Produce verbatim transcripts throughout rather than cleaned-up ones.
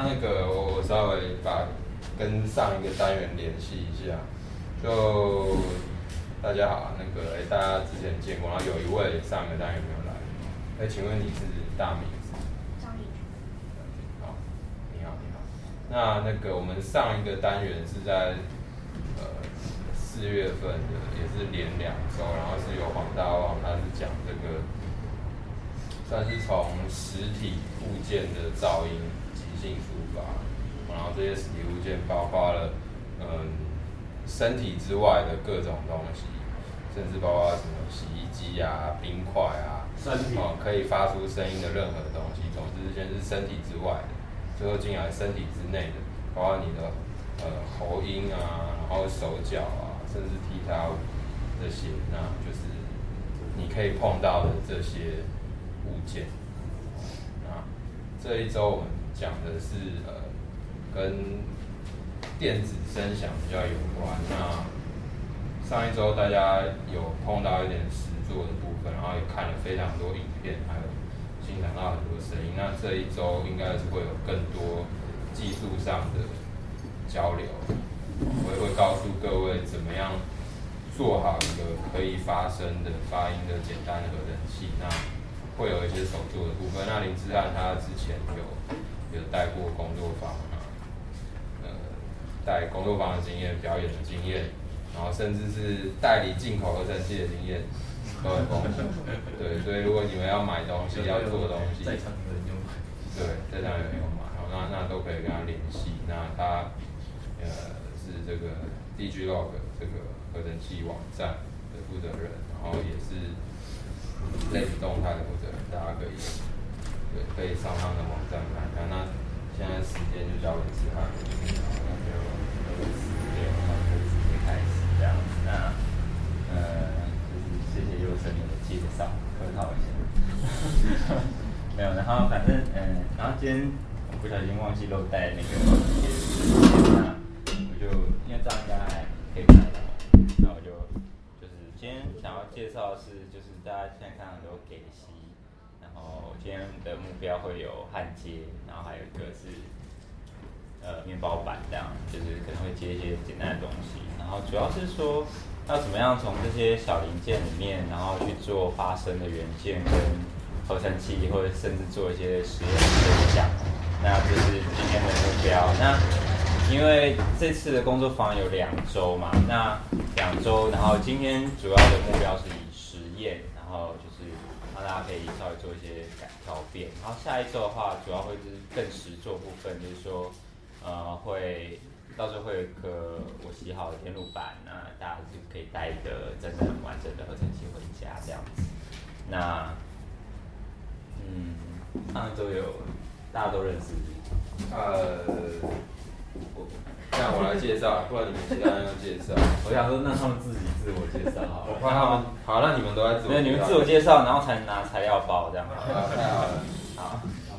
那那个我我稍微把跟上一个单元联系一下，就大家好，那个哎、欸、大家之前见过，然后有一位上一个单元没有来，哎、欸，请问你是大名字？ 张丽君。 好，你好你好。那那个我们上一个单元是在呃四月份的，也是连两周，然后是由黄大旺他是讲这个。算是从实体物件的噪音即兴出发，然后这些实体物件包括了嗯身体之外的各种东西，甚至包括什么洗衣机啊、冰块啊，哦可以发出声音的任何东西。总之，先是身体之外的，最后进来身体之内的，包括你的呃喉音啊，然后手脚啊，甚至踢踏舞这些，那就是你可以碰到的这些物件。那这一周我们讲的是呃跟电子声响比较有关。那上一周大家有碰到一点实作的部分，然后也看了非常多影片，还有欣赏到很多声音。那这一周应该是会有更多技术上的交流，我也会告诉各位怎么样做好一个可以发声的发音的简单的合成器。那会有一些手作的部分。那林志汉他之前有有带过工作坊啊，呃，带工作坊的经验、表演的经验，然后甚至是代理进口合成器的经验都很丰富。对，所以如果你们要买东西、要做东西， 在场有人用买， 对，在场有人有买，然后那那都可以跟他联系。那他呃是这个 Digilog 这个合成器网站的负责人，然后也是类似动态的负责人，大家可以对可以上他们的网站看看。那现在时间就交给志汉， 那就那个十点，然后就直接开始这样子。那呃，就是谢谢佑生的介绍，客套一下。没有，然后反正嗯、呃，然后今天我不小心忘记漏带那个贴纸，那我就因为这样应该还可以看到，那我就就是今天想要介绍的是，就是大家现在看到有给息，然后今天的目标会有焊接，然后还有一个是呃面包板，这样就是可能会接一些简单的东西，然后主要是说要怎么样从这些小零件里面，然后去做发声的元件跟合成器，或者甚至做一些实验的分享。那这是今天的目标。那因为这次的工作坊有两周嘛，那两周，然后今天主要的目标是以实验，然后就是让大家可以稍微做一些改调变。然后下一周的话，主要会是更实作部分，就是说，呃，会到时候会有一个我洗好的电路板，那大家就可以带一个真正完整的合成器回家这样子。那，嗯，上一周有大家都认识。 呃，我让我来介绍，不然你们其他人要介绍。 我想说，那他们自己自我介绍好了。 我怕他们，好，那你们都在自我介绍。 对，你们自我介绍，然后才能拿材料包这样。 好，太好了。 好。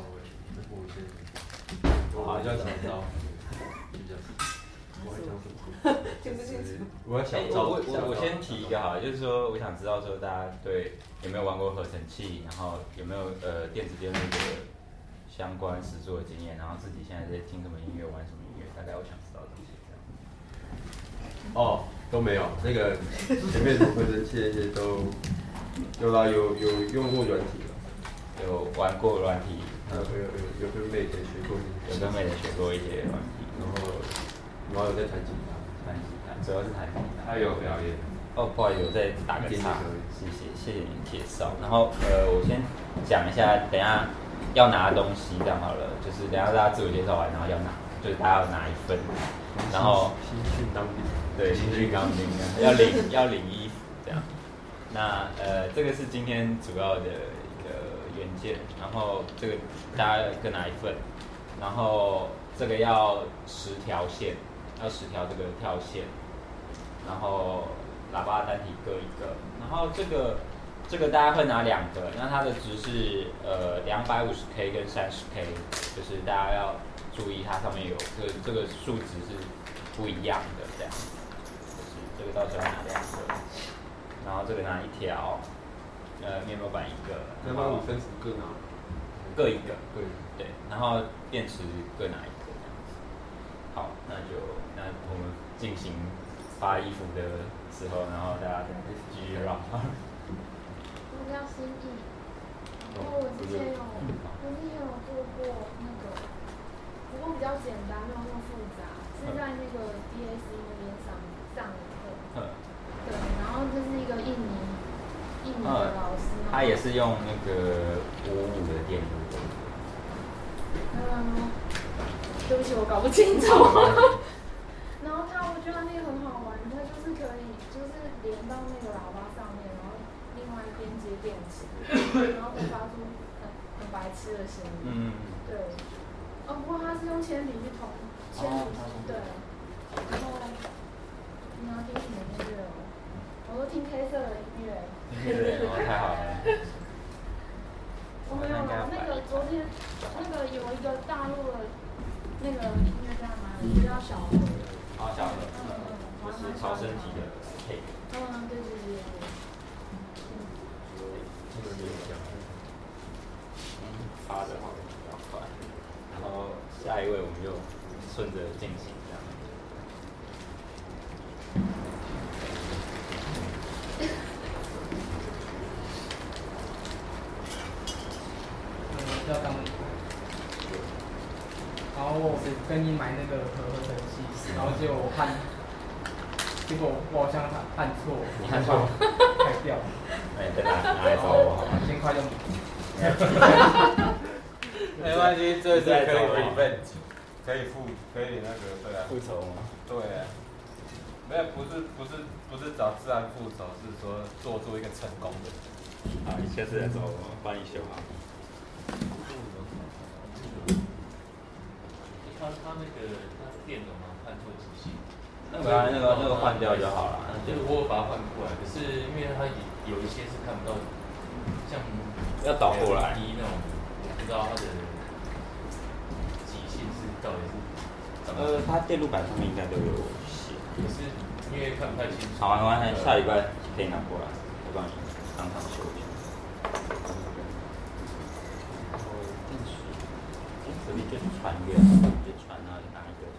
好，叫小昭。我要小昭。 我我我先提一个好了，就是说，我想知道说大家对有没有玩过合成器，然后有没有呃电子电路的相关实作的经验，然后自己现在在听什么音乐，玩什么音乐，大概我想知道这些这样。 哦，都没有，那个前面什么合成器那些都有啦，有有用过软体了， 有玩过软体， 有有有有跟妹的学过一些， 有跟妹的学过一些软体， 然后然后有在弹吉他， 弹吉他，主要是弹吉他。 他有表演。 哦，不好意思，我再打个岔，谢谢谢谢您介绍。然后呃，我先讲一下，等一下要拿的东西这样好了，就是等一下大家自我介绍完，然后要拿，就是大家要拿一份，然后新训当兵， 对，新训当兵要领要领衣服这样。那呃，这个是今天主要的一个元件，然后这个大家各拿一份，然后这个要十条线，要十条这个跳线，然后喇叭单体各一个，然后这个这个大家会拿两个，那它的值是呃两百五十 K 跟三十 K， 就是大家要注意它上面有这个这个数值是不一样的这样，就是这个到时候要拿两个，然后这个拿一条，呃面包板一个， 两百五分什么各拿？ 各一个， 对对，然后电池各拿一个这样子。好，那就那我们进行发衣服的时候，然后大家再继续绕。 我叫心意，然后我之前有，我之前有做过那个，不过比较简单，没有那么复杂，是在那个 D A C 那边上上的课。对，然后就是一个印尼印尼的老师， 他也是用那个五五的电路。 嗯，对不起，我搞不清楚。然后他，我觉得那个很好玩，它就是可以，就是连到那个喇叭上面，然后另外一边接电池，然后会发出很很白痴的声音。嗯。对。哦，不过它是用铅笔去通，铅笔对。然后你要听什么音乐哦？我都听黑色的音乐。 音乐哦，太好了。 我没有了，那个昨天那个有一个大陆的那个音乐家嘛，我叫小何。 啊，小何，我是超身体的配。 嗯，对对对对。 这个有点发的话比较快，然后下一位我们就顺着进行这样。 叫张伟，然后我跟你买那个合合成器，然后结果我看，结果我好像按错， 你按错， 开掉。 哎，再拿拿来找我好吗？ 两千块就没。 没关系，这是可以 revenge， 可以复，可以那个对啊。 复仇吗？ 对啊。没有，不是不是不是找自然复仇，是说做出一个成功的。 好，你下次来找我，帮你修好。 他他那个他电容啊，看错机器。 那个那个那个换掉就好了。 就是我把它换过来，可是因为它有一些是看不到，像要倒过来。 一那种，不知道它的极限是到底是怎么。 呃，它电路板上面应该都有写。 可是因为看不太清楚。 好，没关系，下礼拜可以拿过来，我帮你当场修一下。这里就是穿越，就穿哪里哪一个？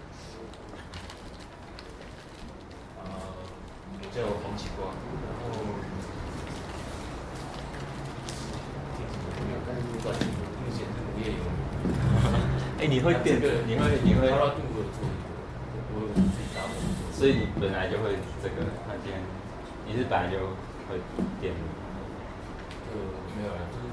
呃，我叫黄启光，然后目前是无业游民。 哎，你会电？你会你会？ 高拉度我有做一个，我有自己打我。 所以你本来就会这个，那今天你是本来就会电路？ 呃，没有啦，就是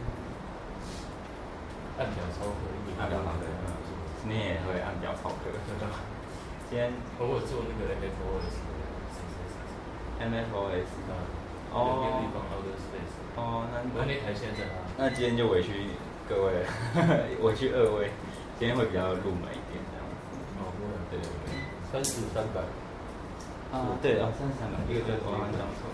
按表操课， 按表操课，你也会按表操课。今天偶尔做那个 M F O S。 M F O S。 哦。有地方 Outer Space。 哦，那那那台现在在哪？ 那今天就委屈各位，委屈二位，今天会比较入门一点这样子。 哦， 对对对。 三十三百。 啊，对哦，三十三百，一个就是我刚刚讲错。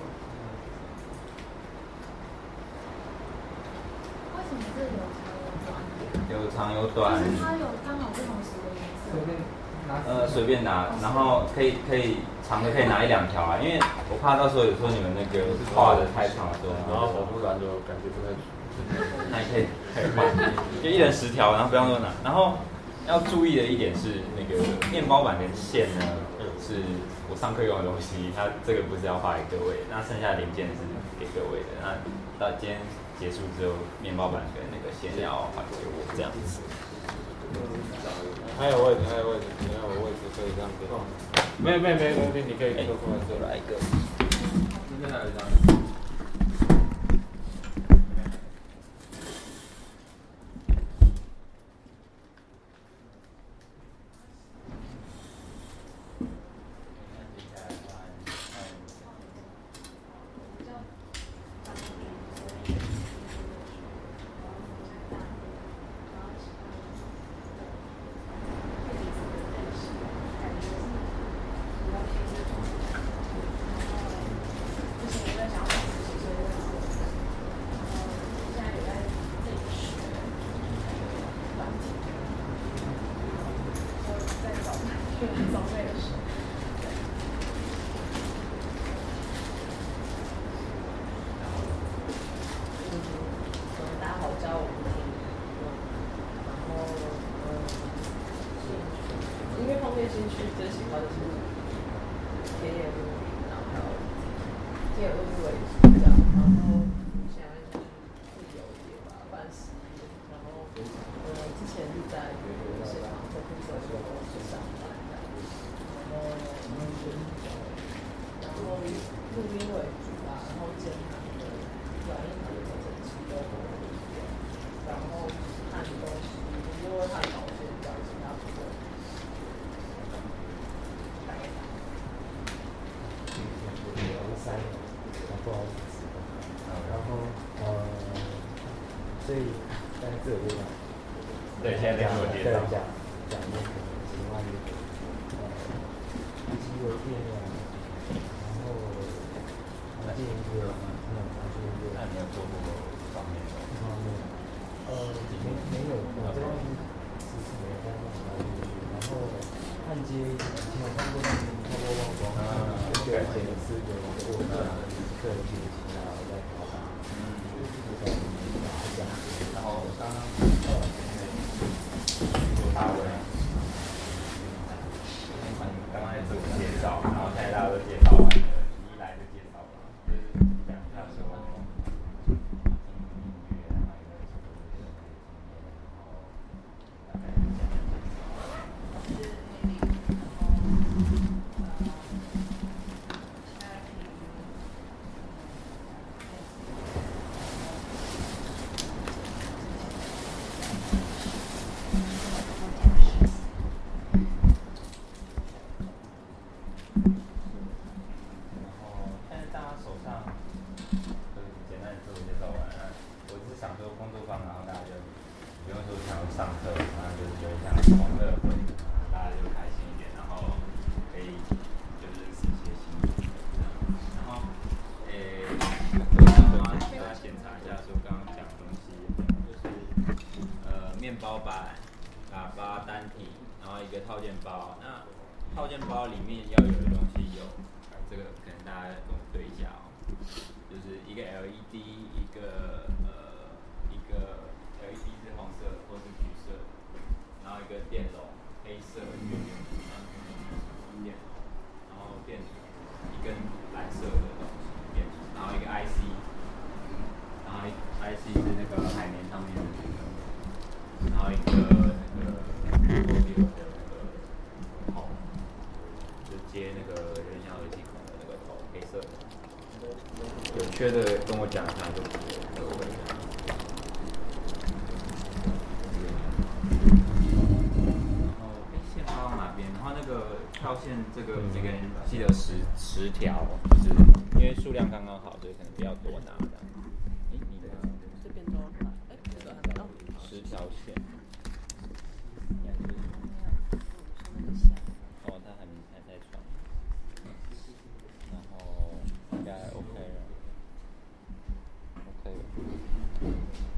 为什么这有长有短？ 有长有短。 就是它有刚好不同时的颜色。 随便拿。 呃，随便拿，然后可以可以长的可以拿一两条啊，因为我怕到时候有时候你们那个画的太长的时候， 然后保护栏就感觉不太准。 那你可以可以换，就一人十条，然后不要多拿。然后要注意的一点是，那个面包板跟线呢，是我上课用的东西，它这个不是要发给各位，那剩下的零件是给各位的。那到今天结束之后，面包板跟那个线要还给我这样子。 还有位置，还有位置，你要有位置可以这样子。没有没有没有没有，你可以坐过来坐。 来一个。 这边还有一张。 兴趣最喜欢的是田野露营，然后还有田野露营为主这样，然后现在就是自由一点吧，办实验，然后呃之前是在现场在部分时候去上班这样，然后然后录音为主吧，然后键盘的软硬体的合成器都会用，然后看东西就会看导线这样其他部分。 三，不好意思，然后呃，所以在这里呢， 对，现在在做介绍， 讲讲那个喜欢那个呃机油电啊，然后环境音乐，还有环境音乐。 那你有做过方面的？ 这方面，呃，没没有，我这边只是没在弄环境音乐，然后焊接以前有看过那个透过望光，对，剪丝有过这样的设计，然后再调整，嗯，这样， 然后刚刚呃，做大卫，刚刚在自我介绍，然后现在大家都介绍完了，一来就介绍了，就是讲一下说，听音乐，然后有没有什么经验，然后大概讲一下。缺的跟我讲一下就可以了。然后哎，线包到哪边？然后那个跳线这个每个人记得十十条，就是因为数量刚刚好，所以可能比较多拿的。哎，你的这边都哎，这个还没到十条线。哦，他还还在传。然后应该 OK 了。OK 了。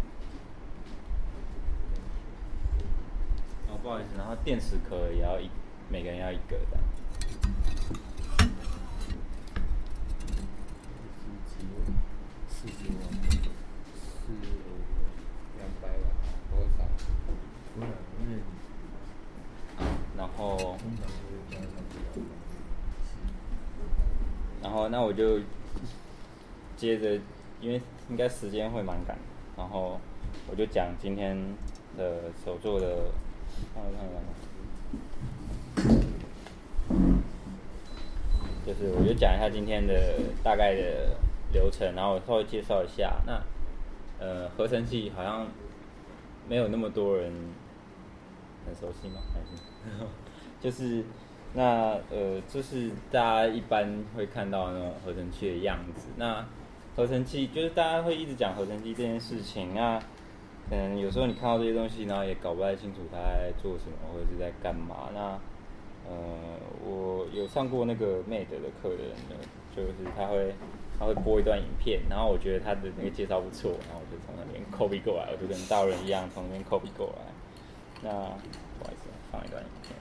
哦，不好意思，然后电池壳也要一，每个人要一个的。 四十万，四两百万，多少？ 嗯嗯。 然后，然后那我就接着，因为应该时间会蛮赶，然后我就讲今天的手作的，看一看看，就是我就讲一下今天的大概的流程，然后我稍微介绍一下。那呃，合成器好像没有那么多人很熟悉吗？还是？就是那呃，就是大家一般会看到那种合成器的样子。那合成器就是大家会一直讲合成器这件事情。那可能有时候你看到这些东西，然后也搞不太清楚它在做什么或者是在干嘛。那呃，我有上过那个 Made 的课的人呢，就是他会他会播一段影片，然后我觉得他的那个介绍不错，然后我就从那边 copy 过来，我就跟大人一样从那边 copy 过来。那不好意思，放一段影片。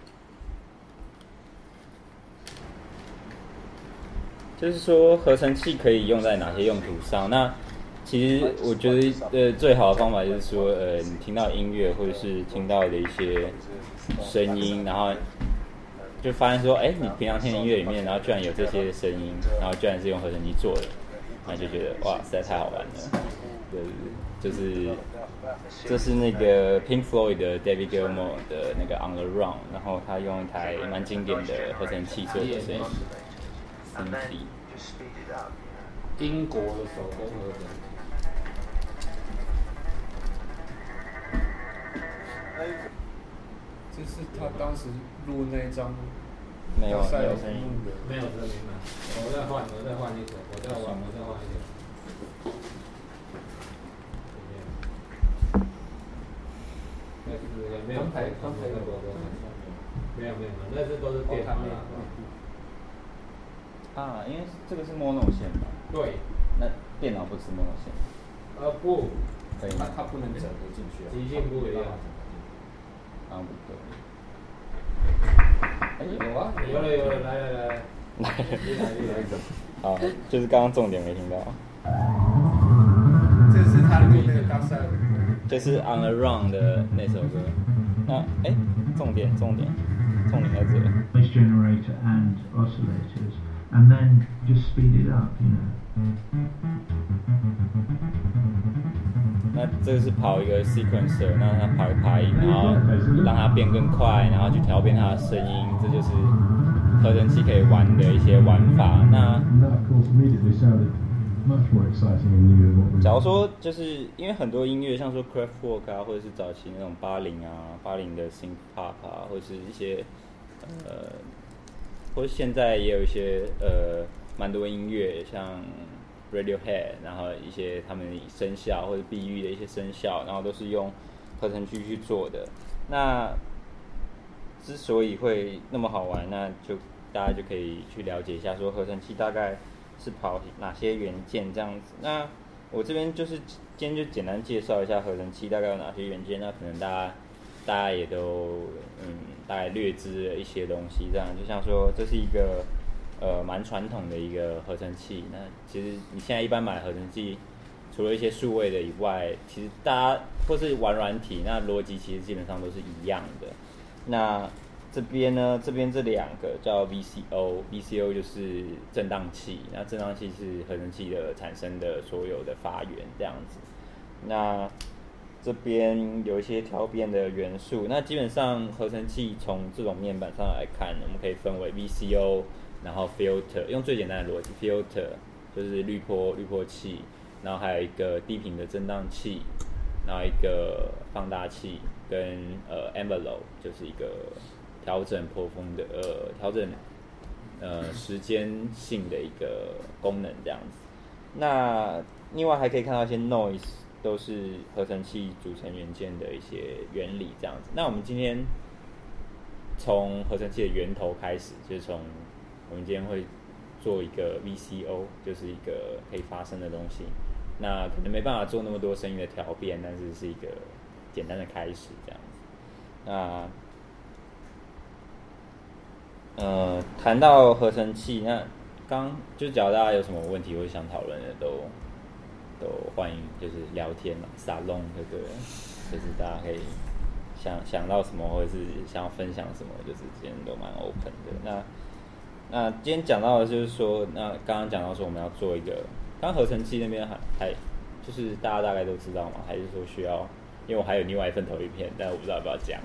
就是说合成器可以用在哪些用途上？那其实我觉得呃最好的方法就是说呃你听到音乐或者是听到的一些声音，然后就发现说，哎、欸，你平常听的音乐里面，然后居然有这些声音，然后居然是用合成器做的，然后就觉得哇，实在太好玩了。对，就是这是那个 Pink Floyd 的 David Gilmour 的那个 On the Run， 然后他用一台蛮经典的合成器做的声音。 英国的手工合成。 这是他当时录那一张。 没有没有声音， 没有声音了。我再换，我再换一个，我再换，我再换一个。那是没有刚才刚才的广告，没有没有，那是都是电脑啊，因为这个是 mono 线吧？ 对。 那电脑不吃 mono 线？ 呃不， 可以。 它它不能整合进去啊。 极性不一样。 啊不对。 哎、欸、有啊，有了有了，来来来来，来来来， 好，就是刚刚重点没听到。 这是他录那个大赛， 就是 On the Run 的那首歌。那哎、欸，重点重点重点在这里。 Noise generator and oscillators, and then just speed it up, you know. 那这个是跑一个 sequencer， 那它跑一拍音，然后让它变更快，然后去调变它的声音，这就是合成器可以玩的一些玩法。那假如说就是因为很多音乐，像说 Kraftwerk 啊，或者是早期那种八零啊、八零的 synth pop 啊，或者是一些呃，或者现在也有一些呃蛮多音乐，像Radiohead， 然后一些他们声效或者碧玉的一些声效，然后都是用合成器去做的。那之所以会那么好玩，那就大家就可以去了解一下，说合成器大概是跑哪些元件这样子。那我这边就是今天就简单介绍一下合成器大概有哪些元件，那可能大家大家也都嗯大概略知了一些东西，这样就像说这是一个。呃，蛮传统的一个合成器。那其实你现在一般买合成器，除了一些数位的以外，其实大家或是玩软体，那逻辑其实基本上都是一样的。那这边呢，这边这两个叫 V C O，V C O 就是振荡器，那振荡器是合成器的产生的所有的发源这样子。那这边有一些调变的元素，那基本上合成器从这种面板上来看，我们可以分为 V C O。然后 filter 用最简单的逻辑 ，filter 就是滤波滤波器，然后还有一个低频的振荡器，然后一个放大器跟呃 envelope 就是一个调整波峰的呃调整呃时间性的一个功能这样子。那另外还可以看到一些 noise 都是合成器组成元件的一些原理这样子。那我们今天从合成器的源头开始，就是从我们今天会做一个 V C O， 就是一个可以发声的东西。那可能没办法做那么多声音的调变，但是是一个简单的开始这样子。那呃，谈到合成器，那刚就假如大家有什么问题或者想讨论的，都都欢迎就是聊天嘛，沙龙这个就是大家可以想想到什么，或者是想要分享什么，就是今天都蛮 open 的。那那今天讲到的就是说，那刚刚讲到说我们要做一个，刚合成器那边还还就是大家大概都知道嘛，还是说需要？因为我还有另外一份投影片，但我不知道要不要讲，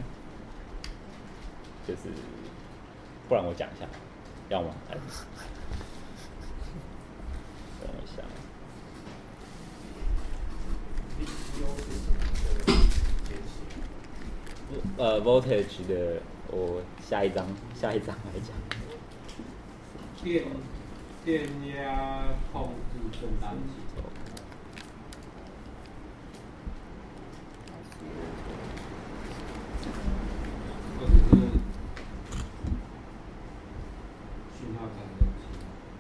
就是不然我讲一下，要吗？还是等我一下。呃 ，voltage 的，我下一章下一章来讲。 电电压控制振荡器，或者是讯号产生器。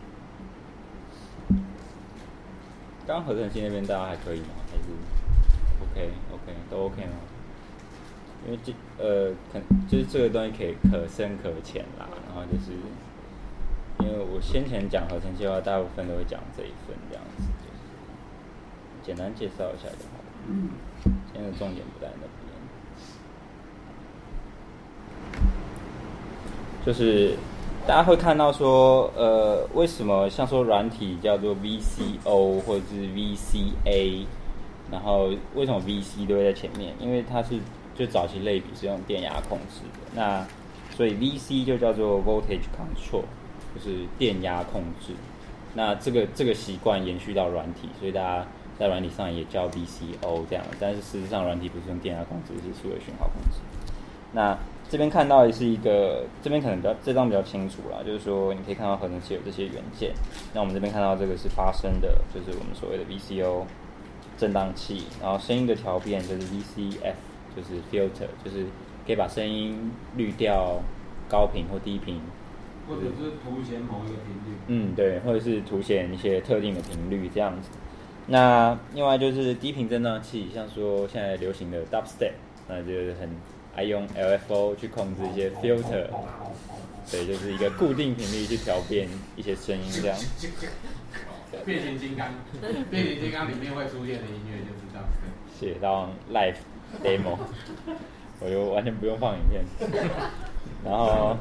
刚刚合成器那边大家还可以吗？还是 OK OK 都 OK 吗？因为这呃，可就是这个东西可以可深可浅啦，然后就是。因为我先前讲合成器的话，大部分都会讲这一份这样子，就是简单介绍一下就好了。嗯。今天的重点不在那边。 就是大家会看到说，呃，为什么像说软体叫做 V C O 或者是 V C A， 然后为什么 V C 都会在前面？因为它是就早期类比是用电压控制的，那所以 V C 就叫做 Voltage Control， 就是电压控制。那这个这个习惯延续到软体，所以大家在软体上也叫 V C O 这样，但是事实上软体不是用电压控制，是数位讯号控制。那这边看到的是一个，这边可能比较这张比较清楚啦，就是说你可以看到合成器有这些元件。那我们这边看到这个是发声的，就是我们所谓的 V C O 振荡器，然后声音的调变就是 V C F， 就是 filter， 就是可以把声音滤掉高频或低频。 或者是凸显某一个频率， 嗯，对，或者是凸显一些特定的频率这样子。那另外就是低频振荡器，像说现在流行的 dubstep， 那就是很爱用 L F O 去控制一些 filter， 对，就是一个固定频率去调变一些声音这样。 变形金刚，变形金刚里面会出现的音乐就是 dubstep。 写到 live demo， 我就完全不用放影片，然后。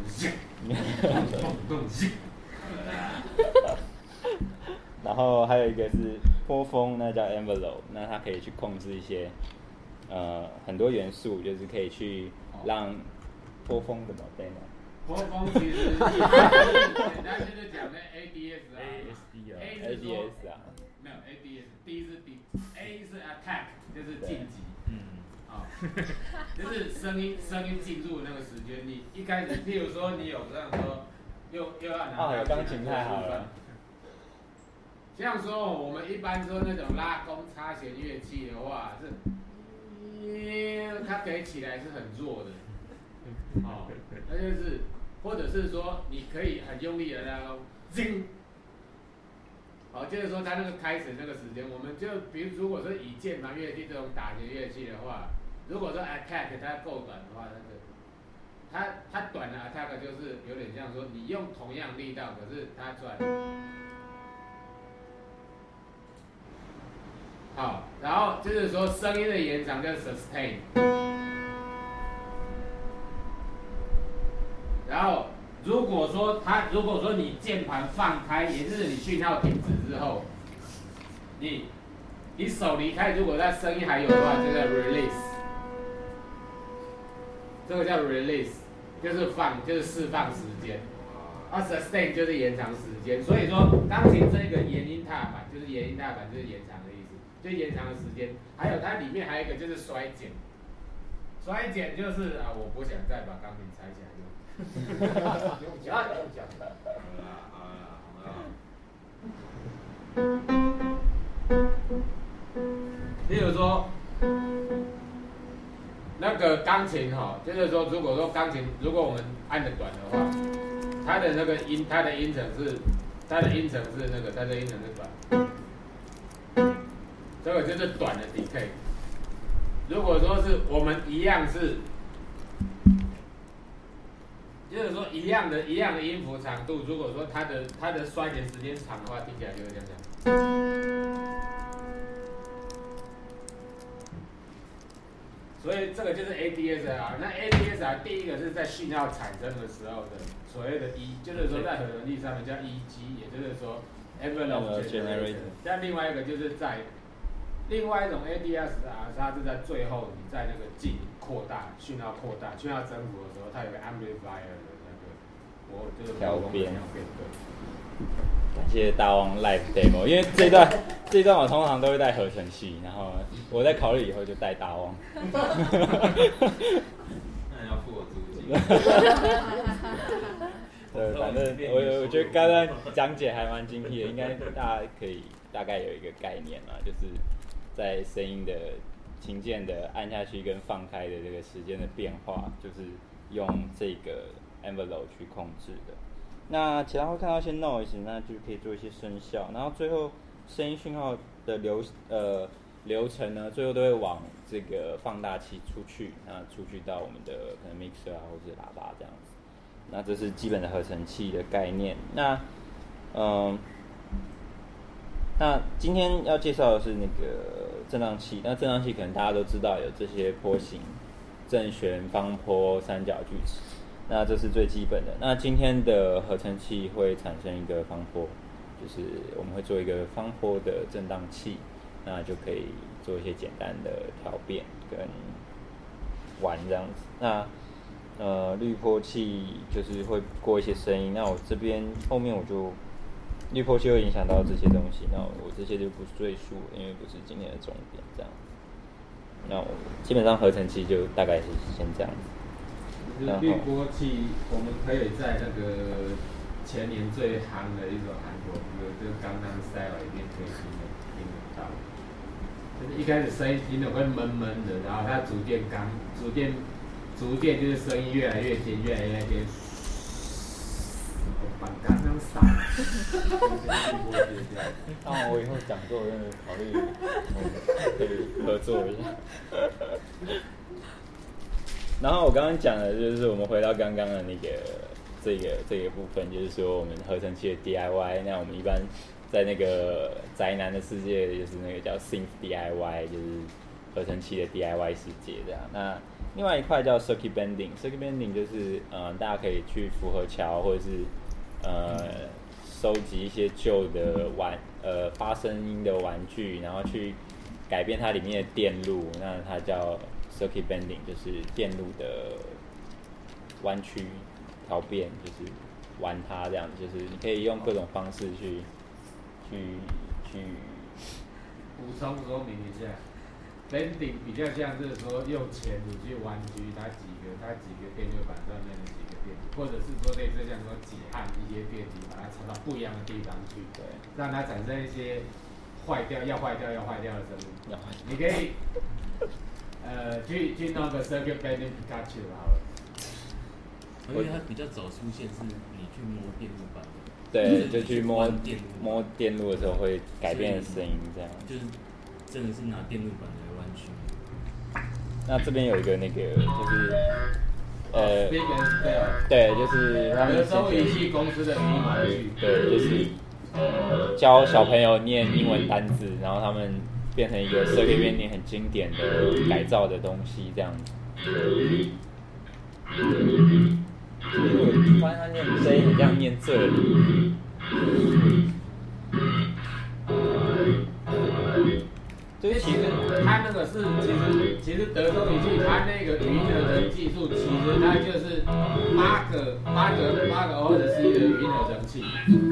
然后还有一个是波峰，那叫 envelope， 那它可以去控制一些呃很多元素，就是可以去让波峰怎么变呢？ 波峰其实简单就是讲的 A D S 啊 ，A S D 啊 ，A D S 啊， 没有 A D S，D 是 D，A 是 attack， 就是晋级。哦，就是声音声音进入那个时间，你一开始，譬如说你有这样说，又又要拿哦，有钢琴太好了。 像说我们一般说那种拉弓擦弦乐器的话，是，它可以起来是很弱的，哦，那就是，或者是说你可以很用力的那种，叮，好，就是说它那个开始那个时间，我们就比如如果说以键盘乐器这种打击乐器的话。如果说 attack 它够短的话，那个它它短的 attack 就是有点像说你用同样力道，可是它转。好，然后就是说声音的延长叫 sustain。然后如果说它如果说你键盘放开，也就是你讯号停止之后，你你手离开，如果它声音还有的话，就叫 release。这个叫 release， 就是放，就是释放时间，而 sustain 就是延长时间。所以说，钢琴这个延音踏板就是延音踏板就是延长的意思，就延长的时间。还有它里面还有一个就是衰减，衰减就是啊，我不想再把钢琴拆起来用。不用讲，不用讲。好了好了。例如说。那个钢琴哈，就是说，如果说钢琴，如果我们按的短的话，它的那个音，它的音程是，它的音程是那个，它的音程是短，这个就是短的 decay。如果说是我们一样是，就是说一样的一样的音符长度，如果说它的它的衰减时间长的话，听起来就会这样讲。所以这个就是 A D S R， 那 A D S R 第一个是在讯号产生的时候的所谓的 E， 就是说在合成器上面叫 E G， 也就是说 envelope generator。但另外一个就是在另外一种 A D S R， 它是在最后你在那个进扩大讯号扩大讯号增幅的时候，它有个 amplifier 的那个我就是调变。 对。 感谢大王 live demo， 因为这一段这一段我通常都会带合成器，然后我在考虑以后就带大王。 那你要付我租金。 对，反正我我觉得刚刚讲解还蛮精辟的，应该大家可以大概有一个概念嘛，就是在声音的琴键的按下去跟放开的这个时间的变化，就是用这个 envelope 去控制的。那其他会看到一些 noise， 那就可以做一些声效，然后最后声音讯号的流呃流程呢，最后都会往这个放大器出去，那出去到我们的可能 mixer 啊或者喇叭这样子。那这是基本的合成器的概念。那嗯，那今天要介绍的是那个振荡器。那振荡器可能大家都知道有这些波形、正弦、方波、三角锯齿。 那这是最基本的。那今天的合成器会产生一个方波，就是我们会做一个方波的振荡器，那就可以做一些简单的调变跟玩这样子。那呃滤波器就是会过一些声音，那我这边后面我就滤波器会影响到这些东西，那我这些就不赘述，因为不是今天的重点这样。那我基本上合成器就大概是先这样子。 就是滤波器，我们可以在那个前年最夯的一首韩国歌，就是《刚刚 Style》里面可以听得听得到。就是一开始声音听得会闷闷的，然后它逐渐刚逐渐逐渐就是声音越来越尖，越来越尖。把刚刚扫。 那我以后讲座真的考虑可以合作一下。然后我刚刚讲的就是我们回到刚刚的那个这个这个部分，就是说我们合成器的 D I Y。那我们一般在那个宅男的世界，就是那个叫 Synth D I Y， 就是合成器的 D I Y 世界这样。那另外一块叫 Circuit Bending，Circuit Bending 就是呃大家可以去符合桥或者是呃收集一些旧的玩呃发声音的玩具，然后去改变它里面的电路，那它叫 Circuit Bending， 就是电路的弯曲调变，就是玩它这样子，就是你可以用各种方式去去去。 补充说明一下 ，bending 比较像是说用钳子去弯曲它几个它几个电路板上面的几个电路，或者是说类似像说挤焊一些电极，把它插到不一样的地方去，对，让它产生一些坏掉要坏掉要坏掉的声音。你可以呃去去弄个 circuit bending Pikachu 好了。 而且它比较早出现是你去摸电路板。 对，就去摸摸电路的时候会改变声音，这样。 就是真的是拿电路板来弯曲。 那这边有一个那个就是呃， 哦、 对，就是他们德州仪器公司的语音玩具。 对，就是教小朋友念英文单字，然后他们变成一个circuit bending很经典的改造的东西，这样。其实我发现他念声音很像念这里， 就是其实他那个是其实其实德州仪器它那个语音合成技术，其实它就是八个八个八个 O S C 的语音合成器。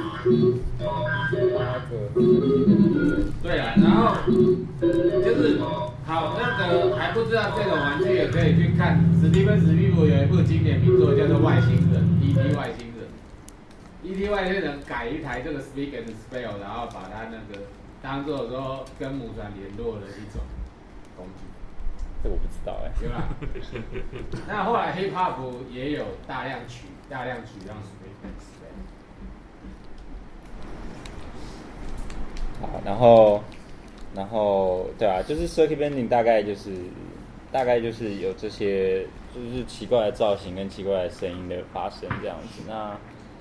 八个。 对了，然后就是好那个还不知道这种玩具也可以去看史蒂芬史匹柏有一部经典名作叫做《外星人》E T 外星人 E T 外星人改一台这个 Speak and Spell， 然后把它那个当做说跟母船联络的一种工具。 这我不知道哎、欸。 对吧？那后来 Hip Hop 也有大量取大量取让 Speak and Spell。 好，然后，然后，对啊，就是 circuit bending 大概就是，大概就是有这些，就是奇怪的造型跟奇怪的声音的发生这样子。那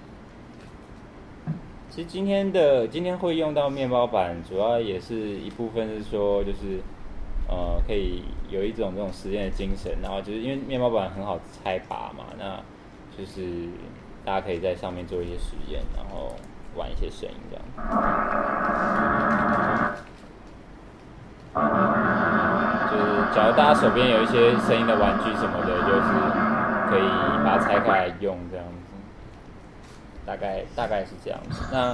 其实今天的今天会用到面包板，主要也是一部分是说，就是呃，可以有一种这种实验的精神，然后就是因为面包板很好拆拔嘛，那就是大家可以在上面做一些实验，然后玩一些声音这样。就是假如大家手边有一些声音的玩具什么的，就是可以把它拆开来用这样子，大概大概是这样子。那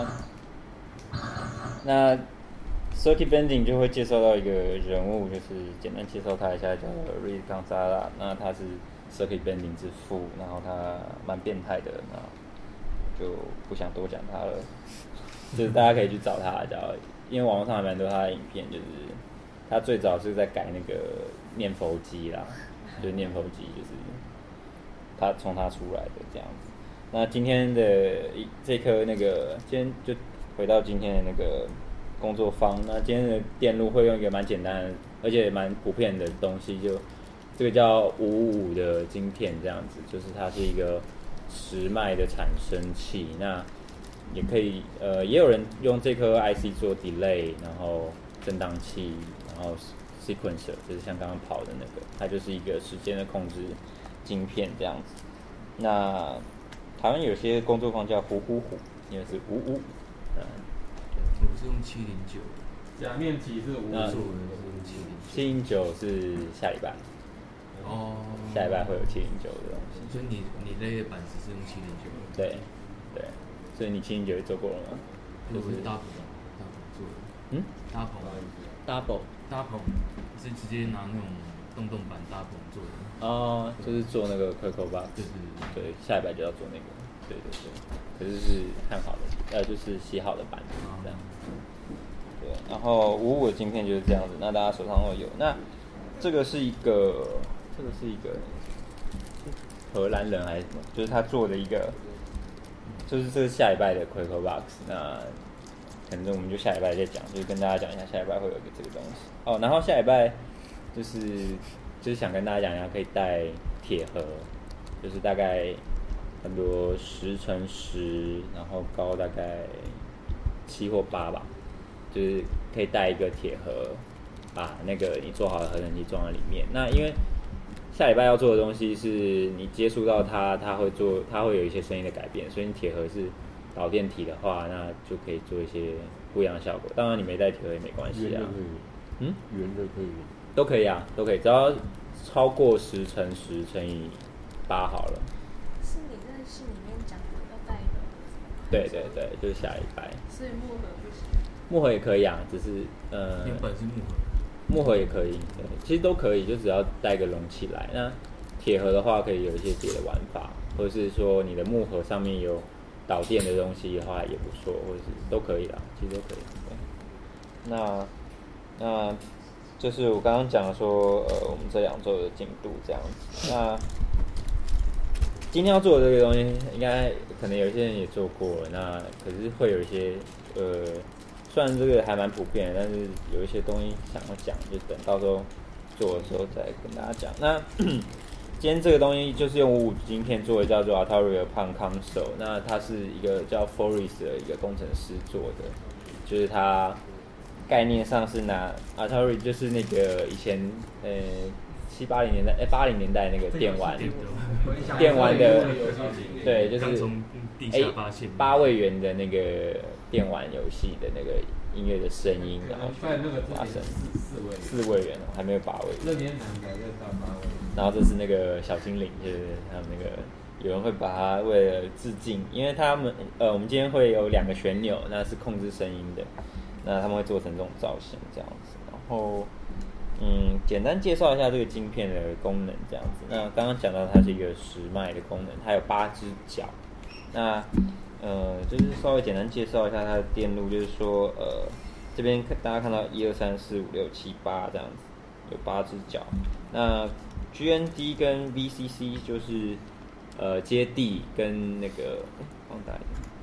那 Circuit Bending 就会介绍到一个人物，就是简单介绍他一下，叫 Reed Gonzalez。那他是 Circuit Bending 之父，然后他蛮变态的，那就不想多讲他了。就是大家可以去找他，找，因为网络上还蛮多他的影片，就是他最早是在改那个念佛机啦，就是念佛机，就是他从他出来的这样子。那今天的这颗那个，今天就回到今天的那个工作坊。那今天的电路会用一个蛮简单的，而且蛮普遍的东西，就这个叫五五五的晶片这样子，就是它是一个时脉的产生器。那也可以，呃，也有人用这颗 I C 做 delay， 然后振荡器，然后 sequencer， 就是像刚刚跑的那个，它就是一个时间的控制晶片这样子。 那台湾有些工作坊叫虎虎虎，因为是五五。嗯， 我是用七零九， 假面体是五做的， 那是用七零九。 七零九是下礼拜， 哦， 下礼拜会有七零九的东西。 所以你你那个板子是用七零九的？ 对，对，所以你七零九做过了吗？ 就是 double double 做的。 嗯 double double double 是直接拿那种洞洞板 double 做的。 哦，就是做那个 Coco Box。 对对对，下礼拜就要做那个。对对对，可是是看好的，呃，就是洗好的板子这样。对，然后五五的晶片就是这样子，那大家手上会有。那这个是一个，这个是一个荷兰人还是什么？就是他做的一个，就是这是下礼拜的 Coco Box。那可能我们就下礼拜再讲，就是跟大家讲一下下礼拜会有一个这个东西。哦，然后下礼拜就是就是想跟大家讲一下，可以带铁盒，就是大概很多十乘十，然后高大概七或八吧，就是可以带一个铁盒，把那个你做好的合成器装在里面。那因为下礼拜要做的东西是你接触到它，它会做，它会有一些声音的改变，所以你铁盒是导电体的话，那就可以做一些不一样的效果。当然你没带铁盒也没关系啊，嗯， 圆的可以， 都可以啊，都可以，只要超过十乘十乘以八好了。 是你在信里面讲的要带一个？ 对对对，就是下礼拜。 所以木盒不行。 木盒也可以啊，只是呃， 原本是木盒， 木盒也可以，对，其实都可以，就只要带个容器来。那铁盒的话，可以有一些别的玩法，或者是说你的木盒上面有导电的东西的话也不错，或者是都可以啦，其实都可以。对，那那就是我刚刚讲的说，呃，我们这两周的进度这样子。那今天要做的这个东西，应该可能有些人也做过了，那可是会有一些呃，虽然这个还蛮普遍的，但是有一些东西想要讲，就等到时候做的时候再跟大家讲。那今天这个东西就是用五五晶片做的，叫做 Arturia Palm Console。那它是一个叫 Forest 的一个工程师做的，就是它概念上是拿 Arturia 就是那个以前呃七八零年代哎八零年代那个电玩电玩的，对，就是哎八位元的那个电玩游戏的那个音乐的声音，然后在那个发生四位四位元哦，还没有八位元。 这年难改变到八位。 然后这是那个小精灵，就是他们那个有人会把它为了致敬，因为他们呃我们今天会有两个旋钮，那是控制声音的，那他们会做成这种造型这样子。然后嗯，简单介绍一下这个晶片的功能这样子。那刚刚讲到它是一个十脉的功能，它有八只脚。那呃就是稍微简单介绍一下它的电路，就是说呃这边大家看到一二三四五六七八这样子，有八只脚。那 G N D 跟 V C C 就是呃接地跟那个放大一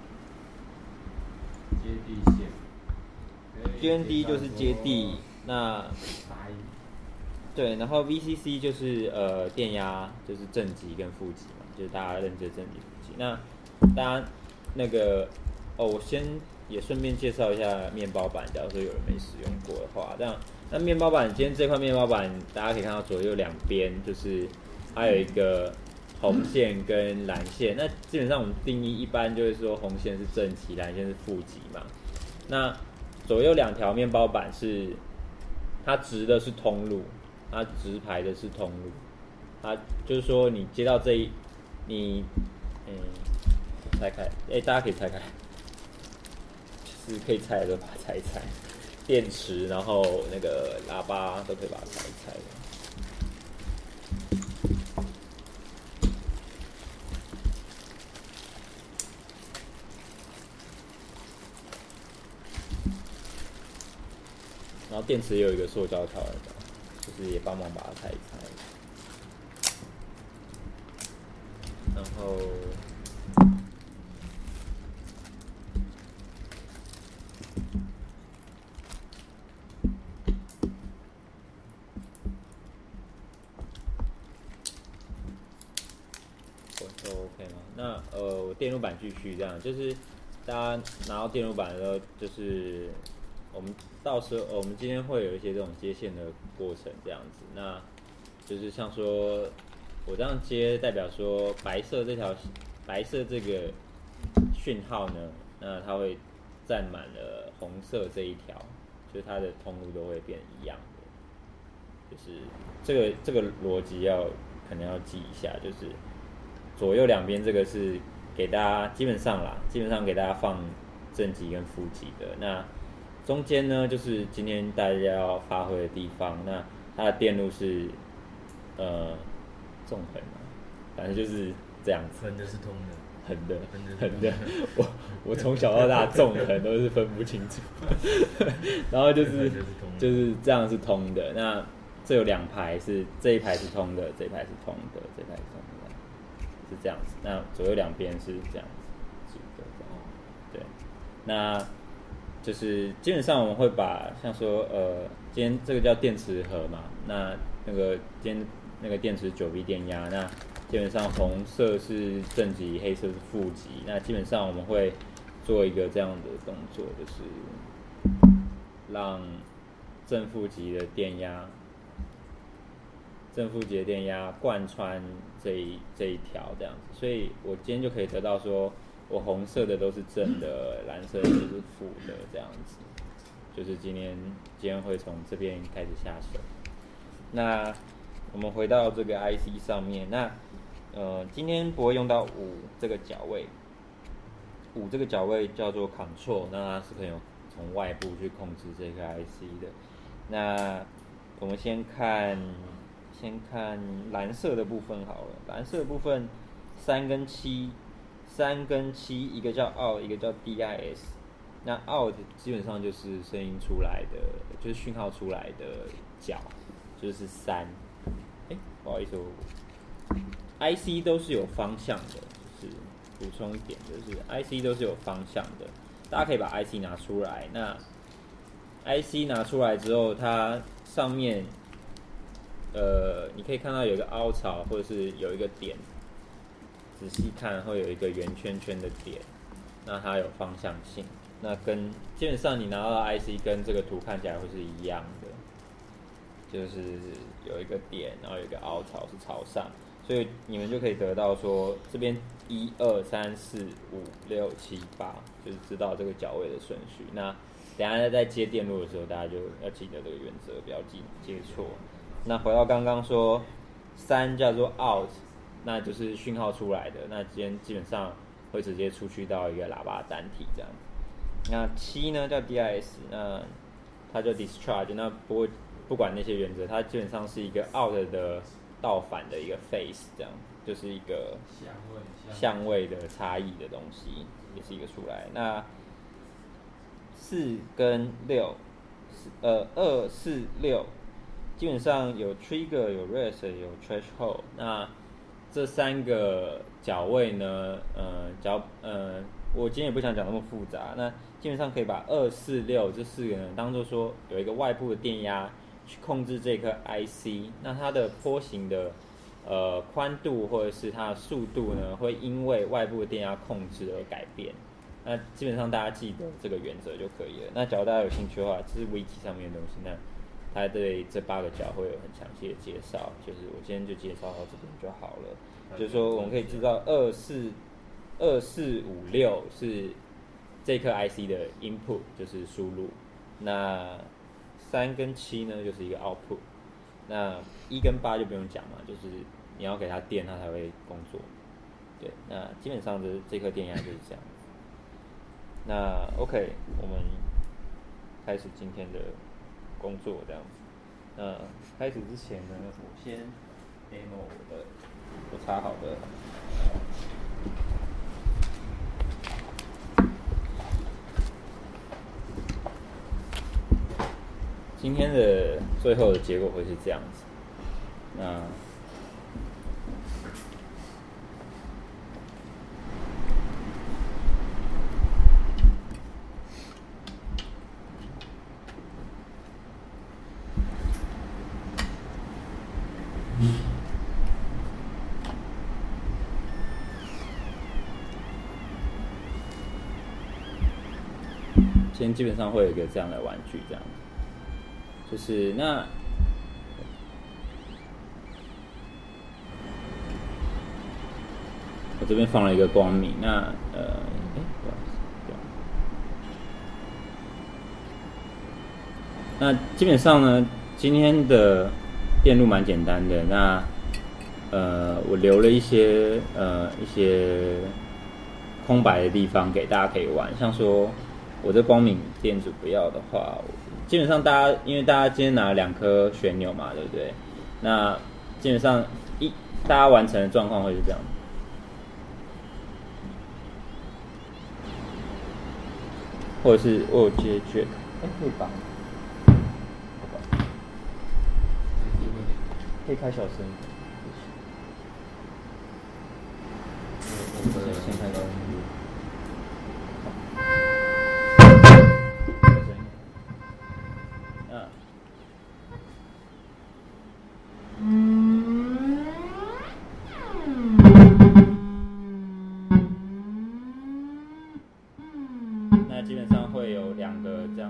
点， 接地线。 G N D 就是接地，那对，然后 V C C 就是呃电压，就是正极跟负极嘛，就是大家认知的正极负极。那大家那个哦，我先也顺便介绍一下面包板，假如说有人没使用过的话，这样。那面包板，今天这块面包板，大家可以看到左右两边就是它有一个红线跟蓝线。那基本上我们定义一般就是说红线是正极，蓝线是负极嘛。那左右两条面包板是它直的是通路，它直排的是通路。它就是说你接到这一，你嗯拆开，哎、欸，大家可以拆开，就是可以拆的就把它拆一拆。电池，然后那个喇叭都可以把它拆一拆的。然后电池也有一个塑胶条的，就是也帮忙把它拆一拆。然后。那呃，我电路板继续这样，就是大家拿到电路板的时候，就是我们到时候、呃、我们今天会有一些这种接线的过程这样子。那就是像说我这样接代表说白色这条白色这个讯号呢，那它会占满了红色这一条，就是它的通路都会变一样的。就是这个这个逻辑要可能要记一下，就是左右两边这个是给大家基本上啦，基本上给大家放正极跟负极的。那中间呢，就是今天大家要发挥的地方。那它的电路是呃纵横嘛，反正就是这样子。 横的是通的， 横的， 横的， 我我从小到大纵横都是分不清楚，然后就是就是这样是通的。那这有两排是这一排是通的，这一排是通的，这一排是通的，是这样子。那左右两边是这样子，对。那就是基本上我们会把像说呃，今天这个叫电池盒嘛，那那个今天那个电池九 V 电压，那基本上红色是正极，黑色是负极。那基本上我们会做一个这样的动作，就是让正负极的电压，正负极的电压贯穿这一这一条这样子。所以我今天就可以得到说，我红色的都是正的，蓝色的就是负的这样子。就是今天今天会从这边开始下手。那我们回到这个 I C 上面，那呃今天不会用到五这个角位，五这个角位叫做 Control， 那它是可以从外部去控制这个 I C 的。那我们先看先看蓝色的部分好了，蓝色的部分三跟七，三跟七一个叫 out， 一个叫 D I S。那 out 基本上就是声音出来的，就是讯号出来的角，就是三。哎，不好意思，我 I C 都是有方向的，就是补充一点，就是 I C 都是有方向的。大家可以把 I C 拿出来，那 I C 拿出来之后，它上面呃，你可以看到有一个凹槽，或者是有一个点，仔细看会有一个圆圈圈的点，那它有方向性。那跟基本上你拿到的 I C 跟这个图看起来会是一样的，就是有一个点，然后有一个凹槽是朝上，所以你们就可以得到说这边一二三四五六七八，就是知道这个角位的顺序。那等一下在接电路的时候，大家就要记得这个原则，不要记接错。那回到刚刚说三叫做 out， 那就是讯号出来的，那今天基本上会直接出去到一个喇叭单体这样。那七呢叫 D I S， 那它叫 discharge， 那不过不管那些原则，它基本上是一个 out 的倒反的一个 phase， 这样就是一个相位的差异的东西，也是一个出来。那四跟六，呃二四六，基本上有 trigger， 有 rest， 有 threshold。那这三个角位呢，呃角呃。我今天也不想讲那么复杂，那基本上可以把二四六这四个呢当做说有一个外部的电压去控制这颗 I C， 那它的波形的呃宽度或者是它的速度呢会因为外部的电压控制而改变。那基本上大家记得这个原则就可以了。那假如大家有兴趣的话，这是 Wiki 上面的东西，那它对这八个角会有很详细的介绍，就是我今天就介绍到这边就好了。就是说我们可以知道二四。二四五六是这颗 I C 的 input， 就是输入。那三跟七呢，就是一个 output。那一跟八就不用讲嘛，就是你要给它电，它才会工作。对，那基本上这这颗电压就是这样。那 OK， 我们开始今天的工作这样子。那开始之前呢，我先 demo 我的我插好的。今天的最后的结果会是这样子。那今天基本上会有一个这样的玩具，这样子。就是那我这边放了一个光明，那呃，哎，不好意思，那基本上呢，今天的电路蛮简单的。那呃，我留了一些呃一些空白的地方给大家可以玩，像说我这光明电阻不要的话，基本上大家因为大家今天拿了两颗旋钮嘛，对不对？那基本上一大家完成的状况会是这样。或者是我有接卷，哎，可以吧？可以开小声。先开高音乐。那基本上会有两个这样。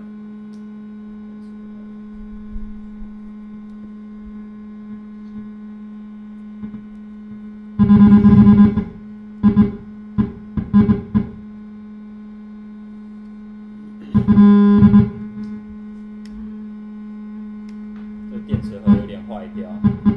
这电池盒有点坏掉，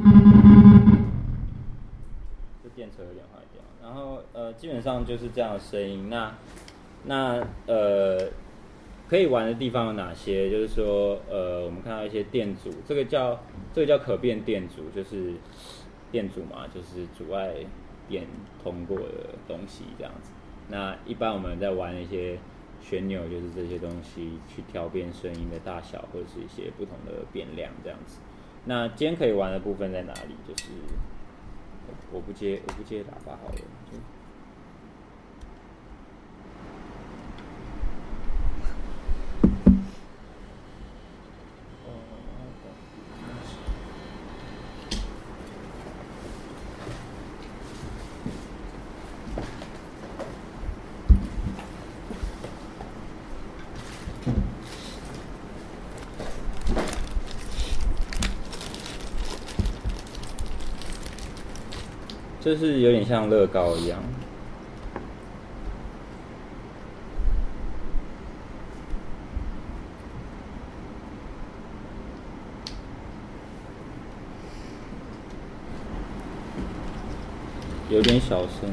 这电池有点坏掉。然后呃，基本上就是这样的声音。那那呃，可以玩的地方有哪些？就是说呃，我们看到一些电阻，这个叫这个叫可变电阻，就是电阻嘛，就是阻碍电通过的东西这样子。那一般我们在玩一些旋钮，就是这些东西去调变声音的大小，或者是一些不同的变量这样子。那今天可以玩的部分在哪里？就是我不接我不接喇叭好了。就就是有点像乐高一样，有点小声，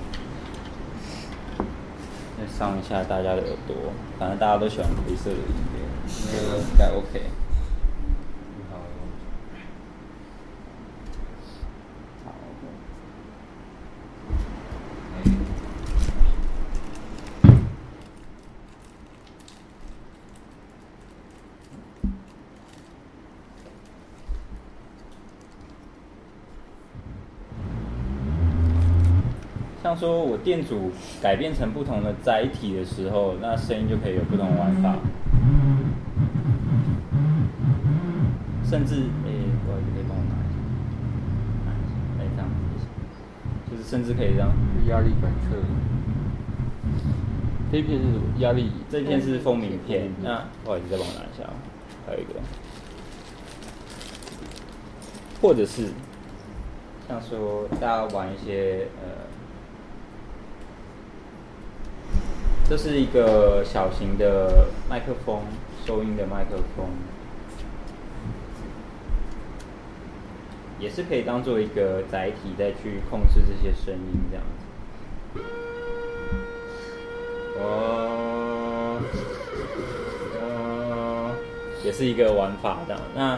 再上一下大家的耳朵，反正大家都喜欢黑色的音乐，那个应该 OK。像说我电阻改变成不同的载体的时候，那声音就可以有不同的玩法，甚至诶，不好意思，可以帮我拿一下，拿一下，来这样，就是甚至可以这样。 压力感测。这一片是什么？压力？ 这一片是风鸣片。那不好意思，再帮我拿一下，还有一个，或者是像说大家玩一些呃。这是一个小型的麦克风，收音的麦克风，也是可以当做一个载体再去控制这些声音这样子。哦，哦，也是一个玩法这样。那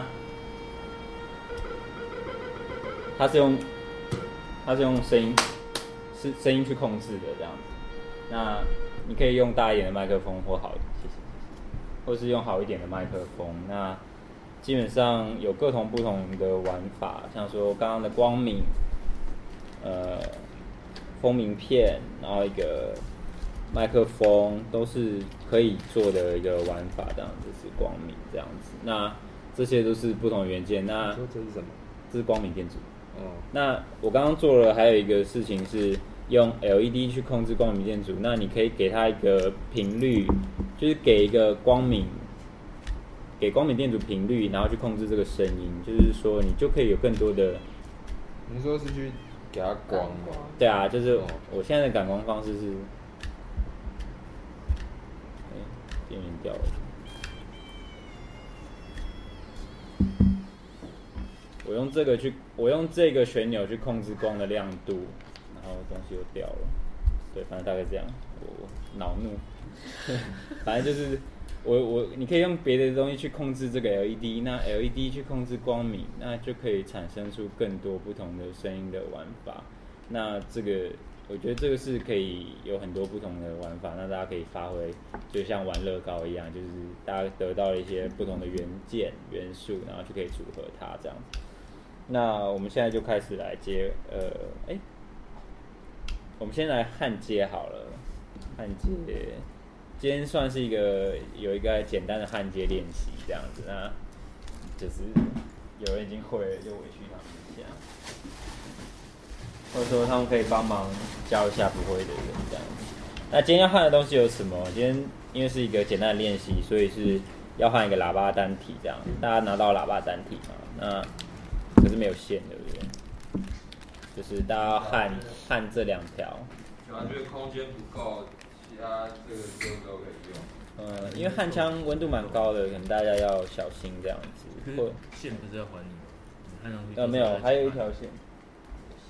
它是用它是用声音是声音去控制的这样子。那你可以用大一点的麦克风或好，谢谢，或是用好一点的麦克风。那基本上有各种不同的玩法，像说刚刚的光明，呃，风鸣片，然后一个麦克风，都是可以做的一个玩法。这样子是光明这样子。那这些都是不同的元件。那这是什么？ 这是光明电阻。 哦。 那我刚刚做了，还有一个事情是。用 L E D 去控制光明电阻，那你可以给它一个频率，就是给一个光明，给光明电阻频率，然后去控制这个声音，就是说你就可以有更多的。 你说是去给它光。 对啊，就是我现在的感光方式是，哎、欸，电源掉了。我用这个去，我用这个旋钮去控制光的亮度，然后东西又掉了。对，反正大概这样。我恼怒，反正就是我我你可以用别的东西去控制这个 L E D， 那 L E D 去控制光明，那就可以产生出更多不同的声音的玩法。那这个我觉得这个是可以有很多不同的玩法，那大家可以发挥，就像玩乐高一样，就是大家得到了一些不同的元件元素，然后就可以组合它这样子。那我们现在就开始来接，呃，哎、欸，我们先来焊接好了，焊接，今天算是一个有一个简单的焊接练习这样子，那就是有人已经会了，就委屈他们一下，或者说他们可以帮忙教一下不会的人这样子。那今天要焊的东西有什么？今天因为是一个简单的练习，所以是要焊一个喇叭单体这样。大家拿到喇叭单体嘛？那可是没有线，对不对？就是大家要焊焊这两条。 感觉空间不够，其他这个就都可以用。 呃，因为焊枪温度蛮高的，可能大家要小心这样子。或线不是要还你吗？你焊上去。 呃，没有，还有一条线。线。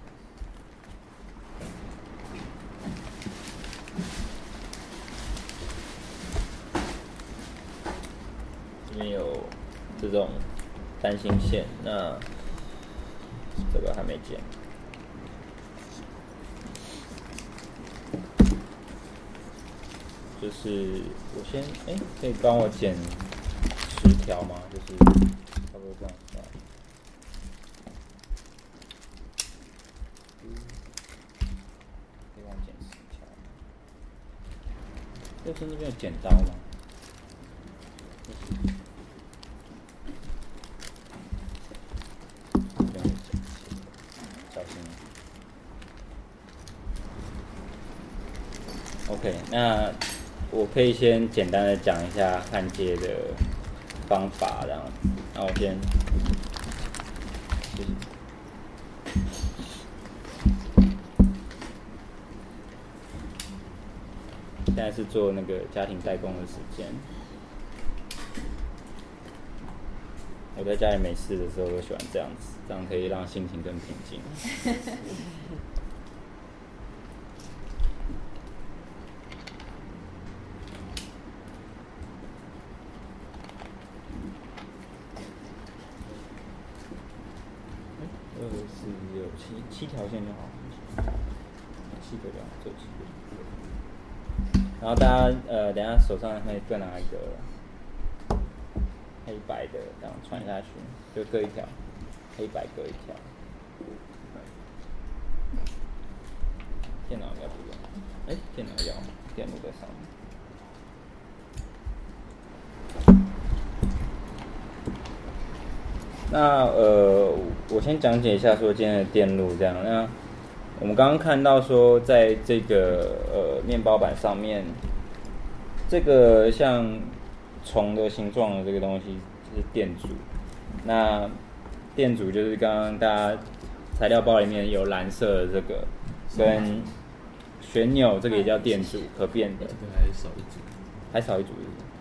这边有这种单芯线，那这个还没剪。就是我先哎、欸，可以帮我剪十条吗？就是差不多这样子。可以帮我剪十条。右边这边有剪刀吗？小心。OK， 那我可以先简单的讲一下焊接的方法，这样。那我先，现在是做那个家庭代工的时间。我在家里没事的时候都喜欢这样子，这样可以让心情更平静。二四六七七条线就好，七个两这七个。然后大家呃，等一下手上会各拿一个黑白的，这样传下去，就各一条，黑白各一条。电脑要不用？哎、欸，电脑要，电路在上面。那呃，我先讲解一下说今天的电路这样。那我们刚刚看到说，在这个呃面包板上面，这个像虫的形状的这个东西是电阻。那电阻就是刚刚大家材料包里面有蓝色的这个，跟旋钮这个也叫电阻，可变的。 这个还少一组， 还少一组。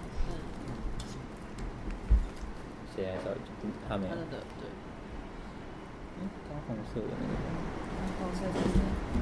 谁还少一组？他没有。 他的对。 嗯，刚红色的那个。 红色是。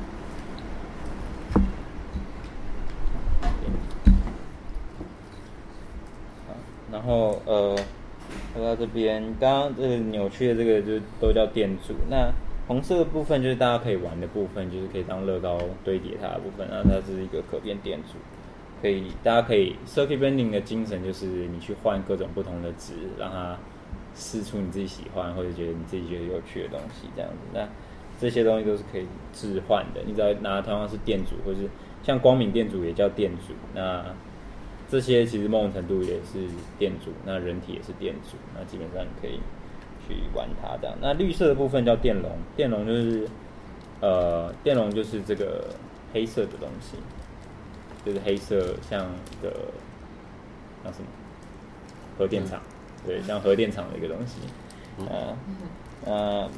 好，然后呃，回到这边，刚刚这个扭曲的这个就都叫电阻。那红色的部分就是大家可以玩的部分，就是可以当乐高堆叠它的部分。那它是一个可变电阻，可以大家可以 circuit bending 的精神就是你去换各种不同的值，让它试出你自己喜欢或者觉得你自己觉得有趣的东西，这样子。那这些东西都是可以置换的，你只要拿同样是电阻，或是像光明电阻也叫电阻。那这些其实某种程度也是电阻，那人体也是电阻，那基本上你可以去玩它这样。那绿色的部分叫电容，电容就是呃，电容就是这个黑色的东西，就是黑色像一个像什么核电厂。对，像核电厂的一个东西，啊、呃，呃，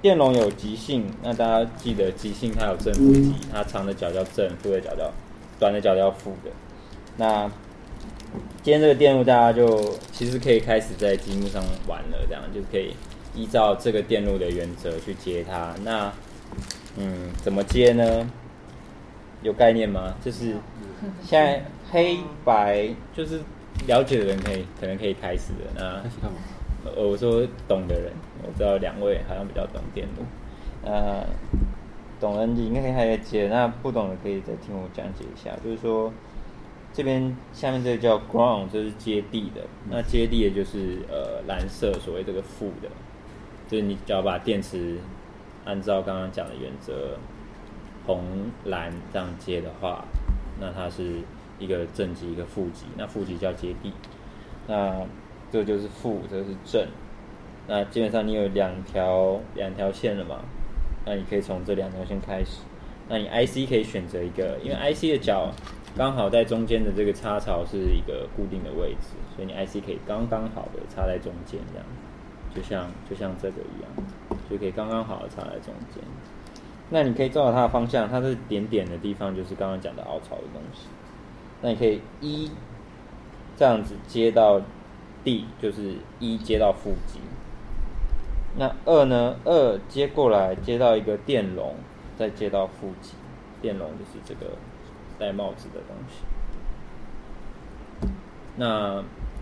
电容有极性，那大家记得极性它有正负极，它长的角叫正，负的角叫短的角叫负的。那今天这个电路大家就其实可以开始在积木上玩了，这样就可以依照这个电路的原则去接它。那嗯，怎么接呢？有概念吗？就是现在黑白就是了解的人可以可能可以开始了。那开始干嘛？ 呃，我说懂的人，我知道两位好像比较懂电路，呃，懂的人应该可以开始接，那不懂的可以再听我讲解一下。就是说，这边下面这个叫 ground， 这是接地的，那接地的就是呃蓝色，所谓这个负的，就是你只要把电池按照刚刚讲的原则，红蓝这样接的话，那它是一个正极一个负极，那负极叫接地，那这个就是负，这个是正。那基本上你有两条两条线了嘛？那你可以从这两条线开始。那你 I C 可以选择一个，因为 I C 的角刚好在中间的这个插槽是一个固定的位置，所以你 I C 可以刚刚好的插在中间，这样，就像就像这个一样，就可以刚刚好的插在中间。那你可以照着它的方向，它是点点的地方，就是刚刚讲的凹槽的东西。那你可以一这样子接到D，就是一接到负极。那二呢？二接过来接到一个电容，再接到负极。电容就是这个戴帽子的东西。那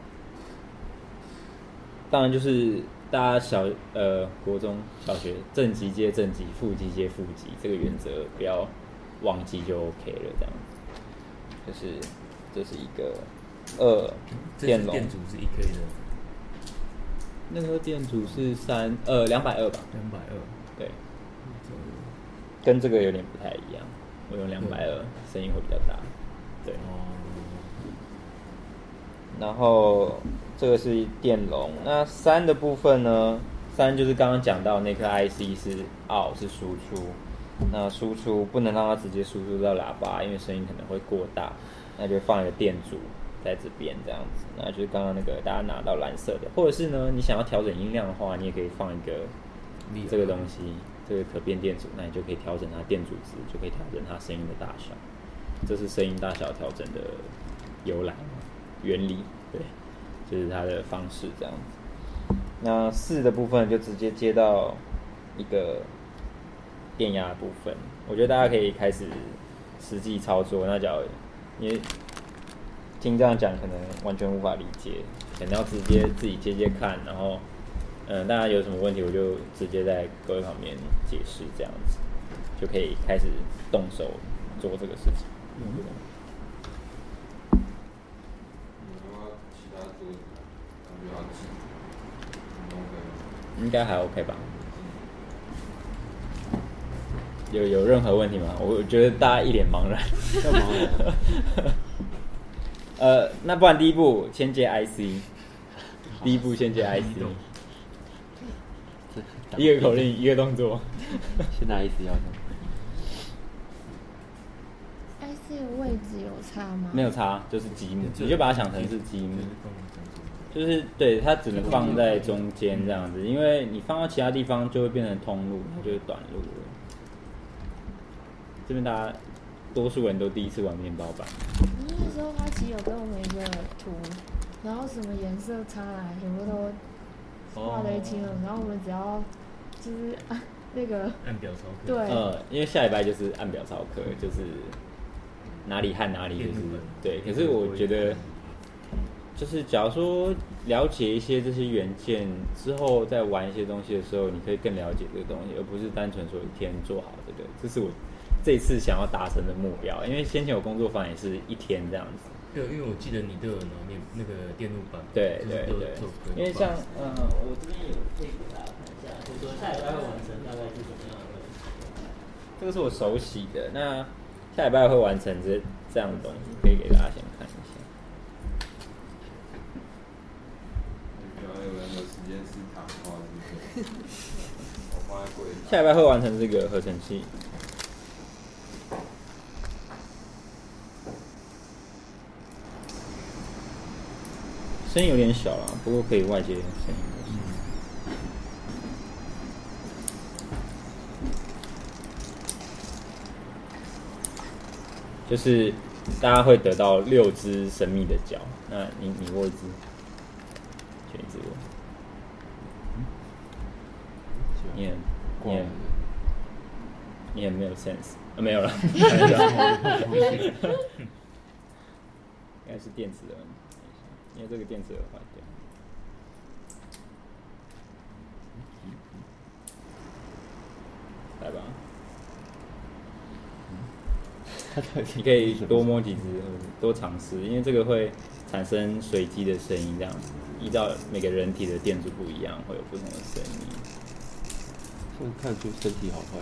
当然就是大家小呃国中小学正极接正极，负极接负极，这个原则不要忘记就 OK 了。这样子，就是这是一个二电容。 电阻是一 K 的。 那个电阻是三呃两百二吧？ 两百二。 对。跟这个有点不太一样，我用两百二，声音会比较大。对。然后这个是电容，那三的部分呢？三就是刚刚讲到那颗 I C 是 out 是输出，那输出不能让它直接输出到喇叭，因为声音可能会过大，那就放一个电阻在这边这样子，那就是刚刚那个大家拿到蓝色的，或者是呢，你想要调整音量的话，你也可以放一个这个东西，这个可变电阻，那你就可以调整它电阻值，就可以调整它声音的大小。这是声音大小调整的由来原理，对，就是它的方式这样子。那四的部分就直接接到一个电压的部分，我觉得大家可以开始实际操作。那假如你听这样讲，可能完全无法理解，可能要直接自己接接看，然后，嗯，大家有什么问题，我就直接在各位旁边解释，这样子就可以开始动手做这个事情。嗯， 其他桌子，感觉要挤， 应该还 OK 吧？有有任何问题吗？我觉得大家一脸茫然。 干嘛呀？ 呃，那不然第一步先接 I C， 第一步先接 I C， 一个口令一个动作。 现在 I C 要什么 ？I C 的位置有差吗？ 没有差，就是积木，你就把它想成是积木，就是对它只能放在中间这样子，因为你放到其他地方就会变成通路，它就会短路了。这边大家多数人都第一次玩面包板。 那时候花旗有给我们一个图，然后什么颜色插来，全部都画得一清二楚，然后我们只要就是啊那个按表操课。 对。 呃，因为下礼拜就是按表操课，就是哪里和哪里就是对。可是我觉得，就是假如说了解一些这些元件之后，再玩一些东西的时候，你可以更了解这个东西，而不是单纯说一天做好这个。这是我这次想要达成的目标，因为先前我工作坊也是一天这样子。 对，因为我记得你都有拿面那个电路板。 对对对。因为像嗯，我这边有可以给大家看一下，就是说下礼拜会完成大概是怎么样的。这个是我手洗的，那下礼拜会完成这这样的东西，可以给大家先看一下。 然后有人有时间是谈话，是不是？我放在柜里。 下礼拜会完成这个合成器。声音有点小啦，不过可以外接声音。 就是大家会得到六只神秘的角。那你你握一只，选一只握。你很你很你很没有 sense 啊，没有了，应该是电池的问题，因为这个电池有坏掉。来吧，你可以多摸几只，多尝试，因为这个会产生随机的声音，这样子，依照每个人体的电阻不一样，会有不同的声音。 这样看出身体好坏。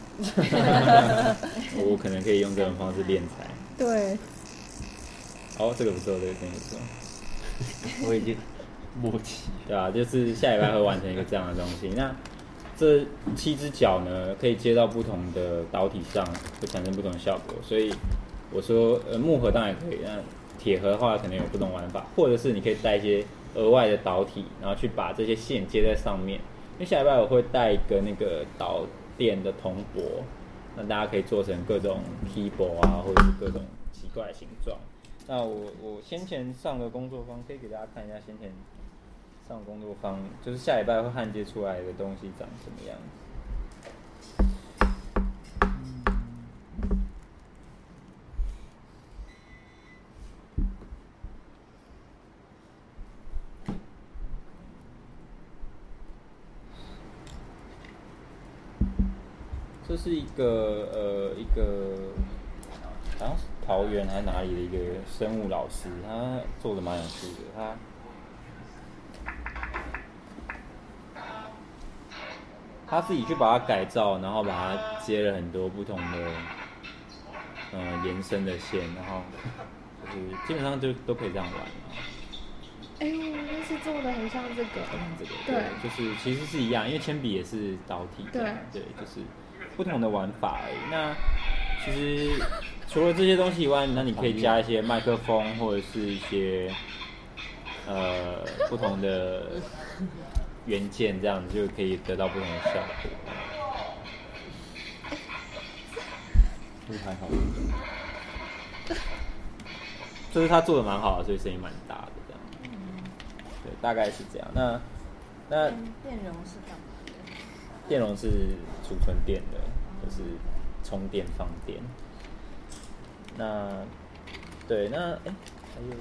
我可能可以用这种方式练财。 对。 哦，这个不错，这个真不错。 我已经默契。 对啊，就是下礼拜会完成一个这样的东西。那这七只脚呢，可以接到不同的导体上，会产生不同的效果。所以我说，呃，木盒当然也可以，那铁盒的话可能有不同玩法，或者是你可以带一些额外的导体，然后去把这些线接在上面。因为下礼拜我会带一个那个导电的铜箔，那大家可以做成各种 keyboard 啊，或者是各种奇怪的形状。那我我先前上的工作坊可以给大家看一下，先前上工作坊就是下礼拜会焊接出来的东西长什么样子。这是一个呃一个好像是桃园还是哪里的一个生物老师，他做的蛮有趣的。他他自己去把它改造，然后把它接了很多不同的嗯、呃、延伸的线，然后就是基本上就都可以这样玩了。 哎、欸，我那是做的很像这个， 很像这个， 对， 对，就是其实是一样，因为铅笔也是导体的，对，对，就是不同的玩法而已。那其实除了这些东西以外，那你可以加一些麦克风或者是一些呃不同的元件，这样子就可以得到不同的效果。这还好，就是他做的蛮好的，所以声音蛮大的这样。对，大概是这样。那那电容是干嘛的？ 电容是储存电的，就是充电放电。那对，那哎、欸、还有。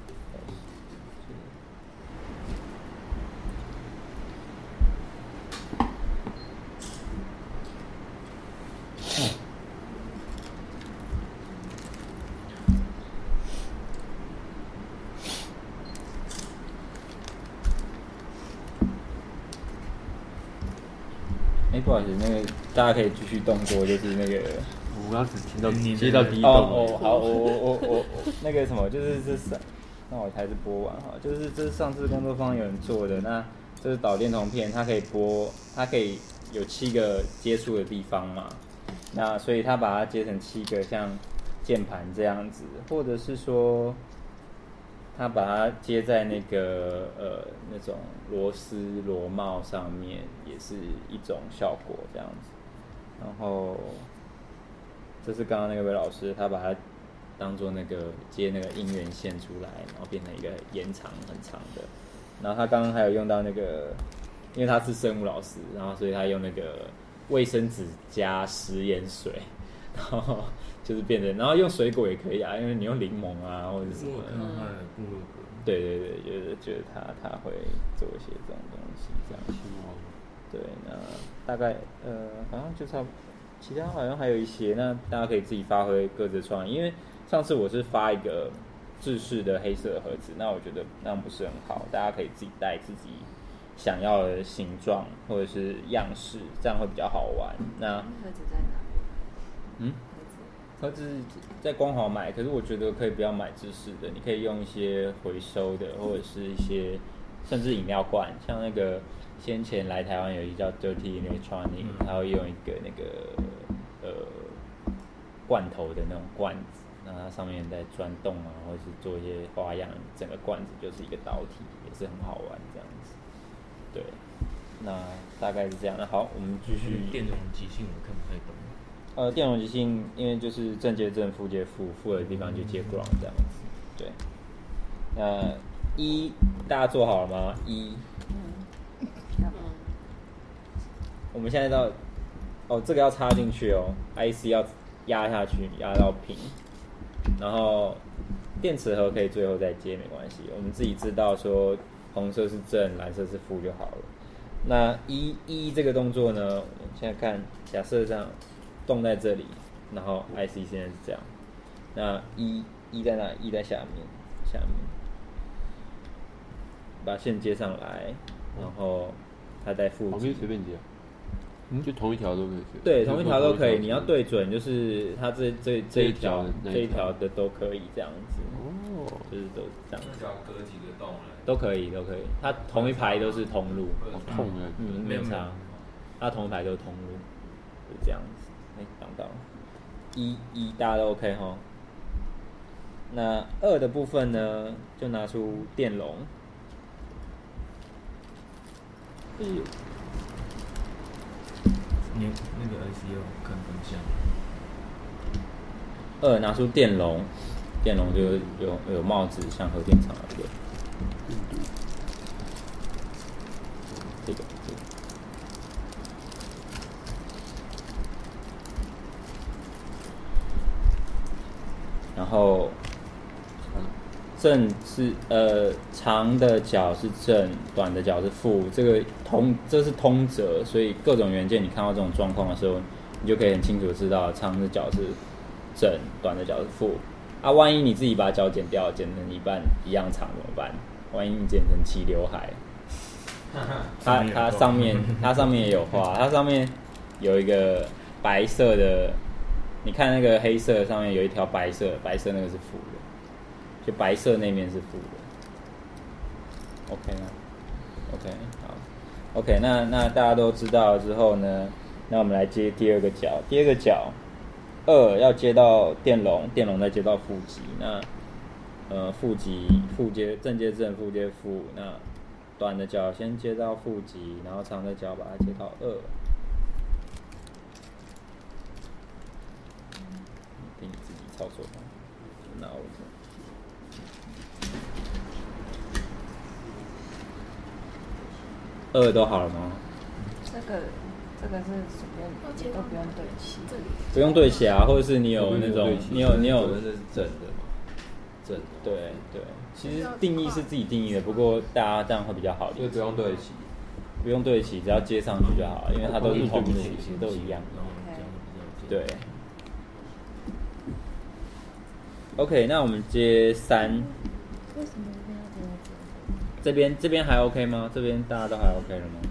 哎、欸，不好意思，那个大家可以继续动作，就是那个我刚只听到接到第一哦动。 哦，好，我我我我那个什么，就是这上，那我还是播完哈，就是这是上次工作坊有人做的，那这是导电铜片，它可以播，它可以有七个接触的地方嘛，那所以它把它接成七个像键盘这样子，或者是说。它把它接在那个呃那种螺丝螺帽上面，也是一种效果这样子。然后这是刚刚那个魏老师，他把它当做那个接那个音源线出来，然后变成一个延长很长的。然后他刚刚还有用到那个，因为他是生物老师，然后所以他用那个卫生纸加食盐水，然后。就是变成，然后用水果也可以啊，因为你用柠檬啊或者什么的。 看到他的部落格。 对对对，就是觉得他他会做一些这种东西，这样。对，那大概呃好像就差不多，其他好像还有一些，那大家可以自己发挥各自的创意。因为上次我是发一个制式的黑色盒子，那我觉得那样不是很好，大家可以自己带自己想要的形状或者是样式，这样会比较好玩。那盒子在哪里？ 嗯。盒子在光华买，可是我觉得可以不要买制式的，你可以用一些回收的，或者是一些甚至饮料罐，像那个先前来台湾有一个叫 Dirty Electronic， 它会用一个那个呃罐头的那种罐子，然后它上面再钻洞啊，或者是做一些花样，整个罐子就是一个导体，也是很好玩这样子。对，那大概是这样。那好，我们继续。 电容即兴我看不太懂。 呃，电容极性，因为就是正接正，负接负，负的地方就接 ground 这样子。对。那一大家做好了吗？一。嗯。我们现在到，哦，这个要插进去哦 ，I C 要压下去，压到平，然后电池盒可以最后再接，没关系。我们自己知道说红色是正，蓝色是负就好了。那一一这个动作呢，我们现在看，假设这样。动在这里，然后 I C 现在是这样，那一一在哪？一在下面，下面，把线接上来，然后它在负极。 我可以随便接，嗯，就同一条都可以接。 对，同一条都可以，你要对准，就是它这这这一条这一条的都可以这样子。哦，就是都这样。 那只要隔几个洞了。 都可以，都可以。它同一排都是同路。 痛的。 嗯，没有差。它同一排都是同路，就这样子。哎，挡到了，一一大家都 OK 哈。那二的部分呢，就拿出电容。 你那个 I C 要看方向。 二拿出电容，电容就有有帽子，像核电厂那个。这个这个。然后正是呃长的角是正，短的角是负，这个通这是通则，所以各种元件你看到这种状况的时候，你就可以很清楚知道长的角是正，短的角是负。啊，万一你自己把角剪掉，剪成一半一样长怎么办？万一你剪成齐刘海，它它上面它上面也有画，它上面有一个白色的。你看那个黑色上面有一条白色，白色那个是负的，就白色那面是负的。OK 吗 ？OK 好 ，OK 那那大家都知道之后呢，那我们来接第二个角，第二个角二要接到电容，电容再接到负极，那呃负极负接正接正，负接负，那短的角先接到负极，然后长的角把它接到二。你自己操作吧，那我二都好了吗？ 这个这个是随便都不用对齐， 不用对齐啊，或者是你有那种你有你有那是正的嘛，正的。 对对，其实定义是自己定义的，不过大家这样会比较好理解。 就不用对齐， 不用对齐，只要接上去就好了，因为它都是同路，其实都一样。对。OK， 那我们接三。 为什么一定要接到这？这边这边还 OK 吗？这边大家都还 OK 了吗？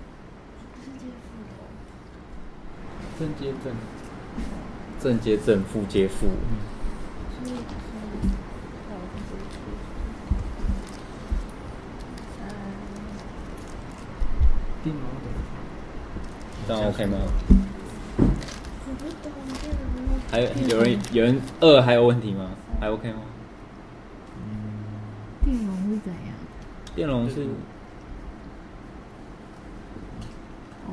正接正，正接正，负接负。 所以所以电容这样 OK 吗？ 我不懂电容。 还有有人有人二还有问题吗？还 OK 吗？ 电容是怎样？ 电容是哦。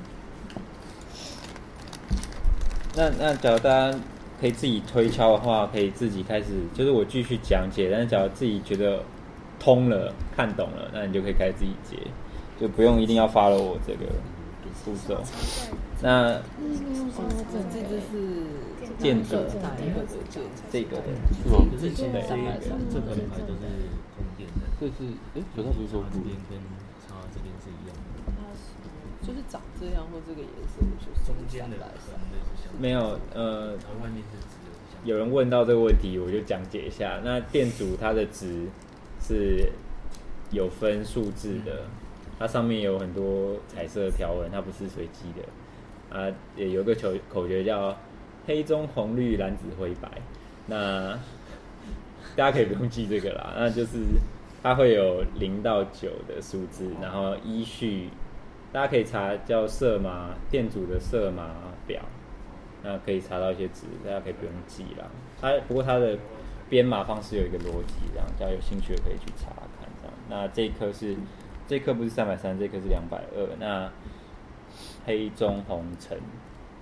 那那假如大家可以自己推敲的话，可以自己开始，就是我继续讲解。但是假如自己觉得通了、看懂了，那你就可以开始自己接，就不用一定要 follow 我这个步骤。那这就是建筑这个的， 是吗？ 就是现在这个这个两个都是通电的。 这是哎，可他不是说这边跟插这边是一样的。 就是长这样或这个颜色，就是中间的蓝色没有呃， 外面是直的。 有人问到这个问题，我就讲解一下。那电阻它的值是有分数字的，它上面有很多彩色条纹，它不是随机的。啊，也有个口口诀叫黑中红绿蓝紫灰白，那大家可以不用记这个啦，那就是它会有零到九的数字，然后依序大家可以查叫色码电阻的色码表，那可以查到一些值，大家可以不用记啦。它不过它的编码方式有一个逻辑，这样大家有兴趣的可以去查看这样。那这一颗是这一颗不是三百三，这一颗是两百二，那黑中红橙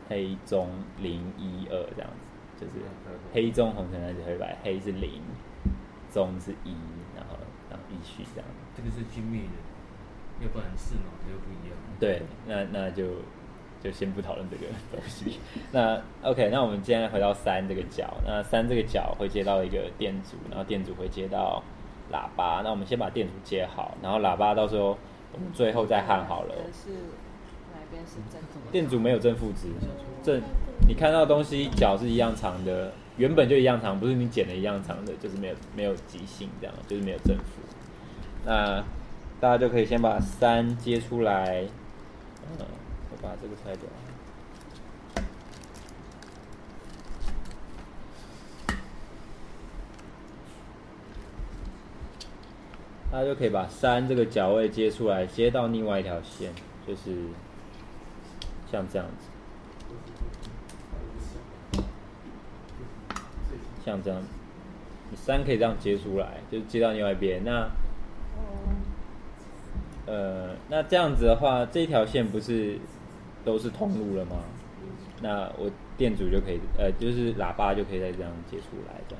黑中零一二这样子，就是黑中红橙蓝紫黑白，黑是零，中是一，然后然后依序这样。 这个是精密的，要不然四码就不一样。 对，那那就就先不讨论这个东西。那 OK， 那我们现在回到三这个角，那三这个角会接到一个电阻，然后电阻会接到喇叭。那我们先把电阻接好，然后喇叭到时候我们最后再焊好了。 是哪边是正负？ 电阻没有正负值，正你看到的东西角是一样长的，原本就一样长，不是你剪的一样长的，就是没有没有极性这样，就是没有正负。那大家就可以先把三接出来，嗯，我把这个拆掉。大家就可以把三这个角位接出来，接到另外一条线，就是像这样子，像这样子，你三可以这样接出来，就是接到另外一边。那呃，那这样子的话，这一条线不是都是通路了吗？那我电阻就可以，呃，就是喇叭就可以再这样接出来，这样。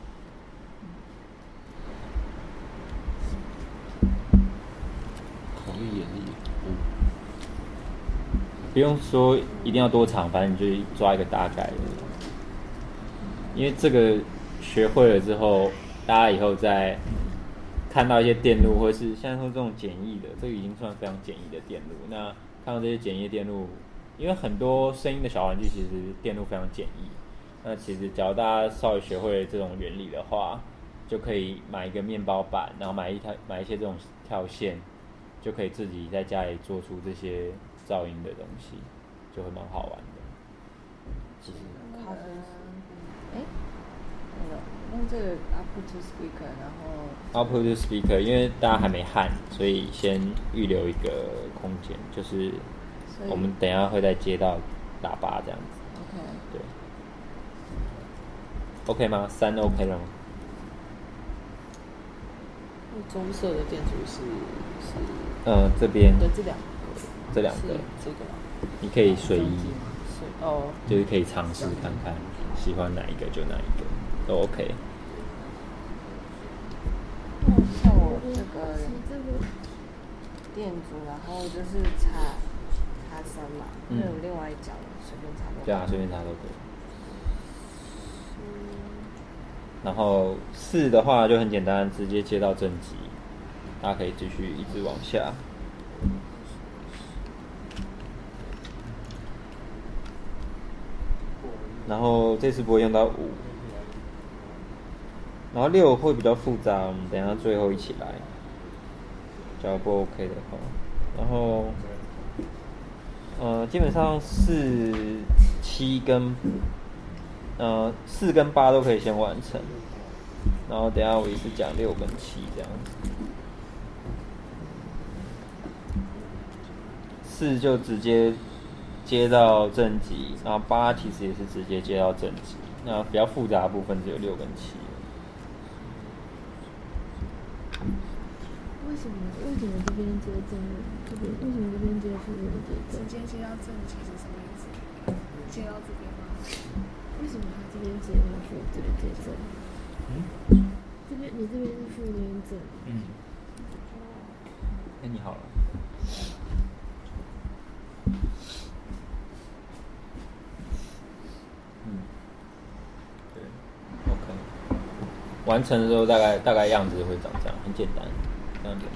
考虑演绎，嗯， 不用说一定要多长，反正你就抓一个大概的。因为这个学会了之后，大家以后再看到一些电路，或者是像说这种简易的，这个已经算非常简易的电路。那看到这些简易的电路，因为很多声音的小玩具其实电路非常简易。那其实只要大家稍微学会这种原理的话，就可以买一个面包板，然后买一台买一些这种跳线，就可以自己在家里做出这些噪音的东西，就会蛮好玩的。其实咖啡，哎，那个用这个 output to speaker， 然后 output to speaker， 因为大家还没焊，所以先预留一个空间，就是我们等一下会再接到喇叭这样子。 OK。 对。OK 吗？三 OK 了吗？ 棕色的电阻是是。 呃，这边。 对，这两个。 这两个。 这个吗？ 你可以随意。 哦。 就是可以尝试看看，喜欢哪一个就哪一个，都 OK。 像我这个电阻，然后就是插插三嘛，因为有另外一角随便插都。 对啊，随便插都可以。然后四的话就很简单，直接接到正极，大家可以继续一直往下。然后这次不会用到五，然后六会比较复杂，我们等一下最后一起来。假如不 OK 的话，然后呃基本上四、七跟呃四跟八都可以先完成，然后等一下我也是讲六跟七这样子。四就直接接到正极，然后八其实也是直接接到正极，那比较复杂的部分只有六跟七。 为什么？为什么这边接正？这边为什么这边接负的接正？ 直接接到正极是什么意思？接到这边吗？ 为什么他这边接到负，这边接正？嗯。这边你这边是负，这边正。 嗯。哎，你好了。嗯，对 ，OK， 完成的时候大概大概样子会长这样，很简单，这样子。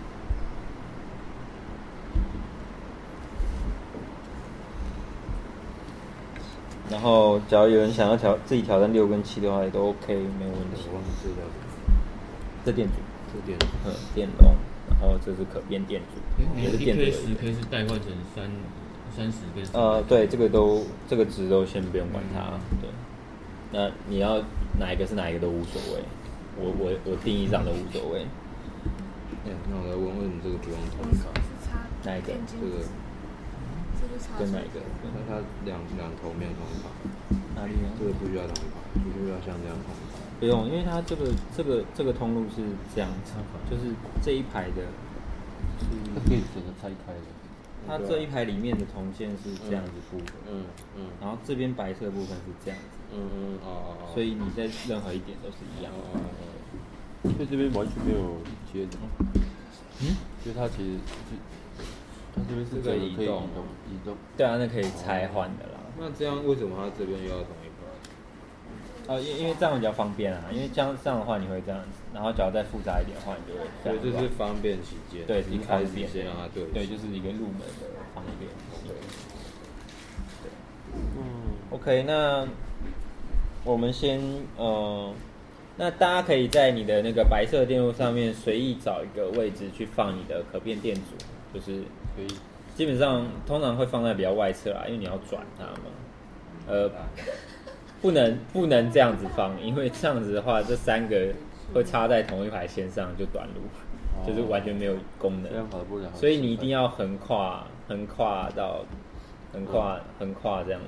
然后，假如有人想要调自己挑战六跟七的话，也都 OK， 没有问题。 我忘记了。 这电阻， 这电阻， 嗯，电容，然后这是可变电阻，也是电阻。 一 K 十 K 是代换成三三十跟。 呃，对，这个都这个值都先不用管它，对。那你要哪一个是哪一个都无所谓，我我我定义上都无所谓。 哎，那我来问问这个不用同卡。 哪一个？ 这个。 跟哪一个？ 那它两两头没有同卡。 哪里呢？ 这个不需要同卡，不需要像这样同卡。 不用，因为它这个这个这个通路是这样，就是这一排的，是它可以整个拆开的。 它这一排里面的铜线是这样子布的， 嗯嗯， 然后这边白色部分是这样子， 嗯嗯哦哦哦， 所以你在任何一点都是一样的。 哦哦哦，所以这边完全没有接的，嗯，所以它其实是，它这边是这个移动可以移动移动， 对啊，那可以拆换的啦。 那这样为什么它这边又要同一块？ 哦，因因为这样比较方便啊，因为这样这样的话你会这样子，然后只要再复杂一点的话，你就会这所以样。 这是方便起见。 对， 一开始先让它对。 对，就是一个入门的方便性。对。嗯。OK， 那我们先呃，那大家可以在你的那个白色电路上面随意找一个位置去放你的可变电阻，就是可以。 基本上通常会放在比较外侧啦，因为你要转它嘛。呃。不能不能这样子放，因为这样子的话，这三个会插在同一排线上就短路，哦、就是完全没有功能。 这样跑不了。 所以你一定要横跨，横跨到，横跨，嗯、横跨这样子。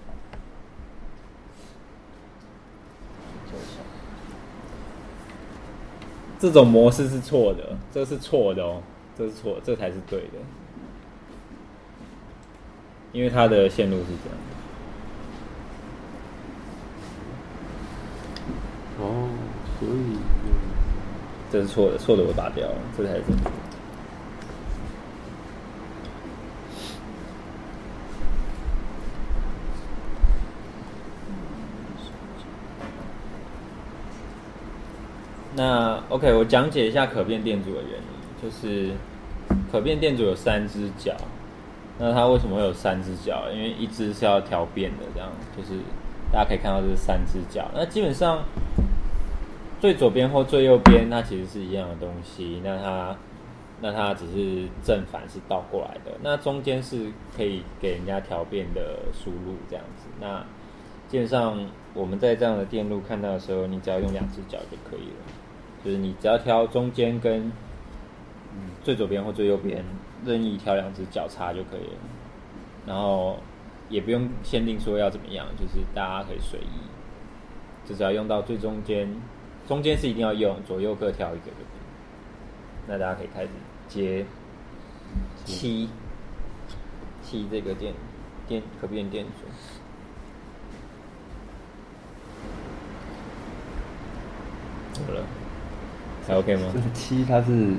这种模式是错的，这是错的哦，这是错，这才是对的，因为它的线路是这样。 哦，所以这是错的，错的我打掉了，这才是正确的。那 OK， 我讲解一下可变电阻的原理，就是可变电阻有三只脚，那它为什么会有三只脚？因为一只是要调变的，这样就是大家可以看到这是三只脚。那基本上最左边或最右边它其实是一样的东西，那它那它只是正反是倒过来的，那中间是可以给人家调变的输入这样子。那基本上我们在这样的电路看到的时候，你只要用两只脚就可以了，就是你只要挑中间跟最左边或最右边任意挑两只脚插就可以了，然后也不用限定说要怎么样，就是大家可以随意，就只要用到最中间，中间是一定要用，左右各挑一个就可以。那大家可以开始接七七这个电电可变电阻。好了，还 OK 吗？ 就是七，它是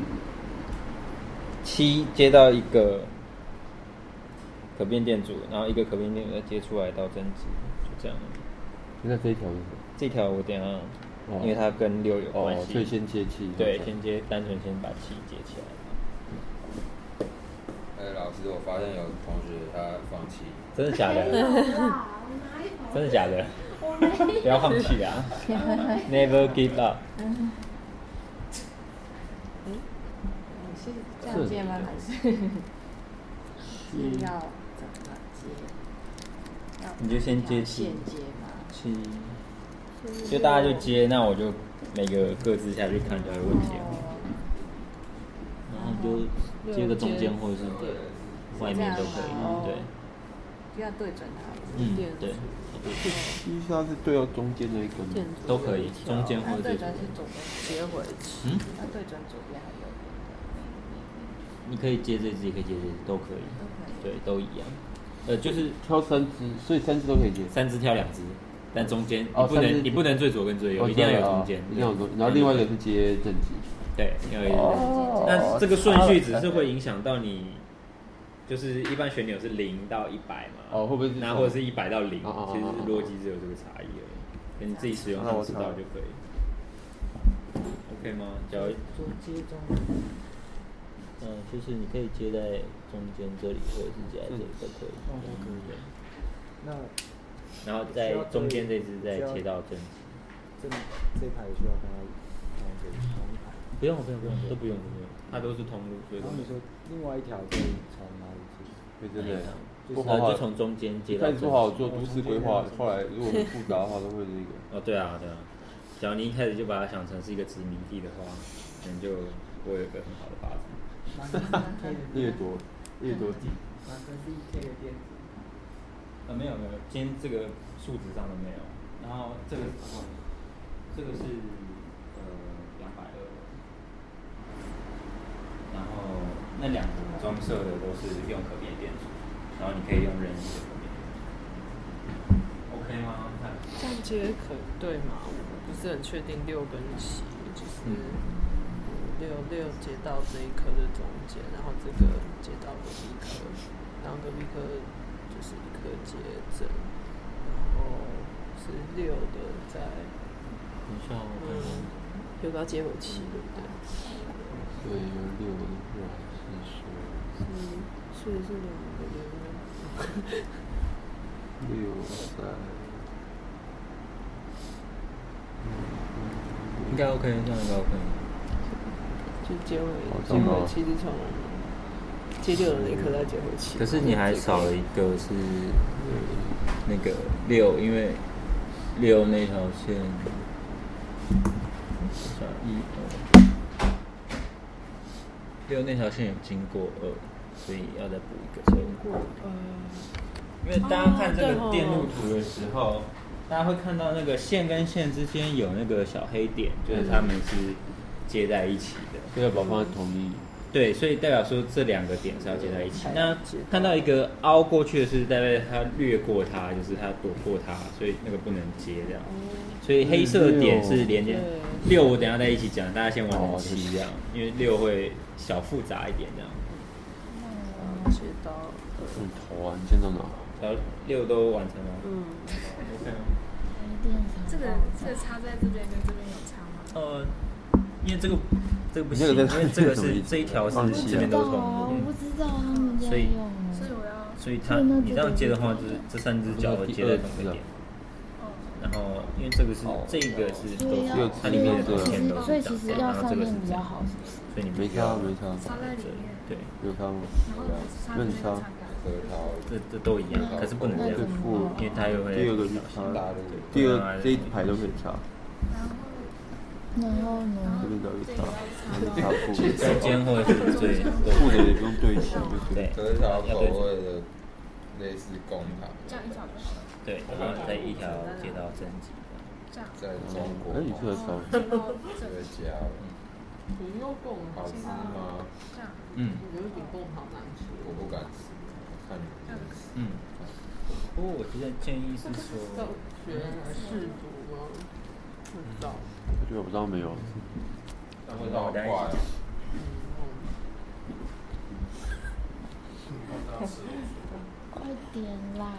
七接到一个可变电阻，然后一个可变电阻再接出来到正极，就这样。 那这一条是什么？ 这条我等一下， 哦、 因为它跟六有关系， 哦、所以先接七。 对，先接，单纯先把七接起来。 哎、欸，老师，我发现有同学他放弃。 真的假的？真的假的？不要放弃啊 ！Never give up。 嗯。哎，你是这样接吗？还是是要怎么接？ 你就先接七。 现接吗？ 七。就大家就接，那我就每个各自下去看就有问题了。然后就接个中间或者是外面都可以，对。 就要对准它。 嗯，对。 七它是对到中间的一根， 都可以，中间或者对准是左边接回去，嗯，要对准左边还有右边。 你可以接这只，也可以接这只，都可以， 都可以， 对，都一样。呃，就是挑三只，所以三只都可以接。 三只挑两只，但中间你哦不能，你不能最左跟最右，一定要有中间， 一定要有中间。然后另外一个是接正极， 对，要有一个正极。那这个顺序只是会影响到你。就是一般旋钮是零到一百嘛， 哦，会不会是？ 那或者是一百到零， 哦、 其实逻辑只有这个差异而已，跟你自己使用上知道就可以。OK 吗？只要左接中， 嗯，就是你可以接在中间这里，或者是接在这里都可以， 都可以。那然后在中间这只再切到正极。 这这一排也需要跟它同一个同一排？ 不用不用不用，都不用不用，它都是通路，所以。 然后你说另外一条可以从哪里接？ 对对对， 不好就从中间接到。 开始不好做都市规划，后来如果很复杂的话，都会这个。 哦，对啊对啊，假如你一开始就把它想成是一个殖民地的话，可能就不会有一个很好的发展。 越多越多地。 马克思 K 的电子。 呃，没有没有，今天这个数值上都没有。然后这个这个是呃两百二，然后那两个装设的都是用可变电阻，然后你可以用任意的可变电阻。OK 吗？ 这样接可对吗？我不是很确定六跟七，就是六六接到这一颗的中间，然后这个接到隔壁颗，然后隔壁颗就是一颗接正，然后是六的在， 等一下我看看， 六到接回七，对不对？ 对，有六的话是说， 是是是两个六， 六在。 应该 OK， 这样应该 OK。 就接回接回七是从接六的那颗再接回七。 可是你还少了一个是那个六，因为六那条线，一二，六那条线有经过二，所以要再补一个。经过二。 因为大家看这个电路图的时候，大家会看到那个线跟线之间有那个小黑点，就是它们是接在一起的， 所以把它放在同一。 对，所以代表说这两个点是要接在一起。那看到一个凹过去的是代表它略过它，就是它躲过它，所以那个不能接这样。所以黑色的点是连接六，我等一下再一起讲，大家先玩成七这样，因为六会小复杂一点这样。 接到嗯，头啊，你先到哪？ 然后六都完成了。 嗯 ，OK 吗？ 这个这个插在这边跟这边有差吗？ 呃，因为这个这个不行，因为这个是这一条是这边都是通的， 我不知道他们所以所以我要， 所以它你这样接的话，就是这三只脚会接在同一个点。然后因为这个是这个是都是它里面的都是线都是这样，然后这个是这样，所以你没差没差， 插在里面， 对， 有差吗？ 然后没差。 这这都一样，可是不能这样，因为它又会。 第二个是差，第二这一排都可以差。 然后呢？ 这边都有差，差负。 中间或者是最负的也不用对齐， 对。 这条口味的类似公塔。 这样一条就好了。 对，然后再一条接到正极。 这样。 在中国。 哎，你这个少。 这个加了。 不用供， 好吃吗？ 这样。 嗯。 有一点供好难吃。 我不敢吃。 嗯，不过我觉得建议是说， 学试读吗？不知道。 我觉得我不知道没有。 味道好怪啊！ 快点啦！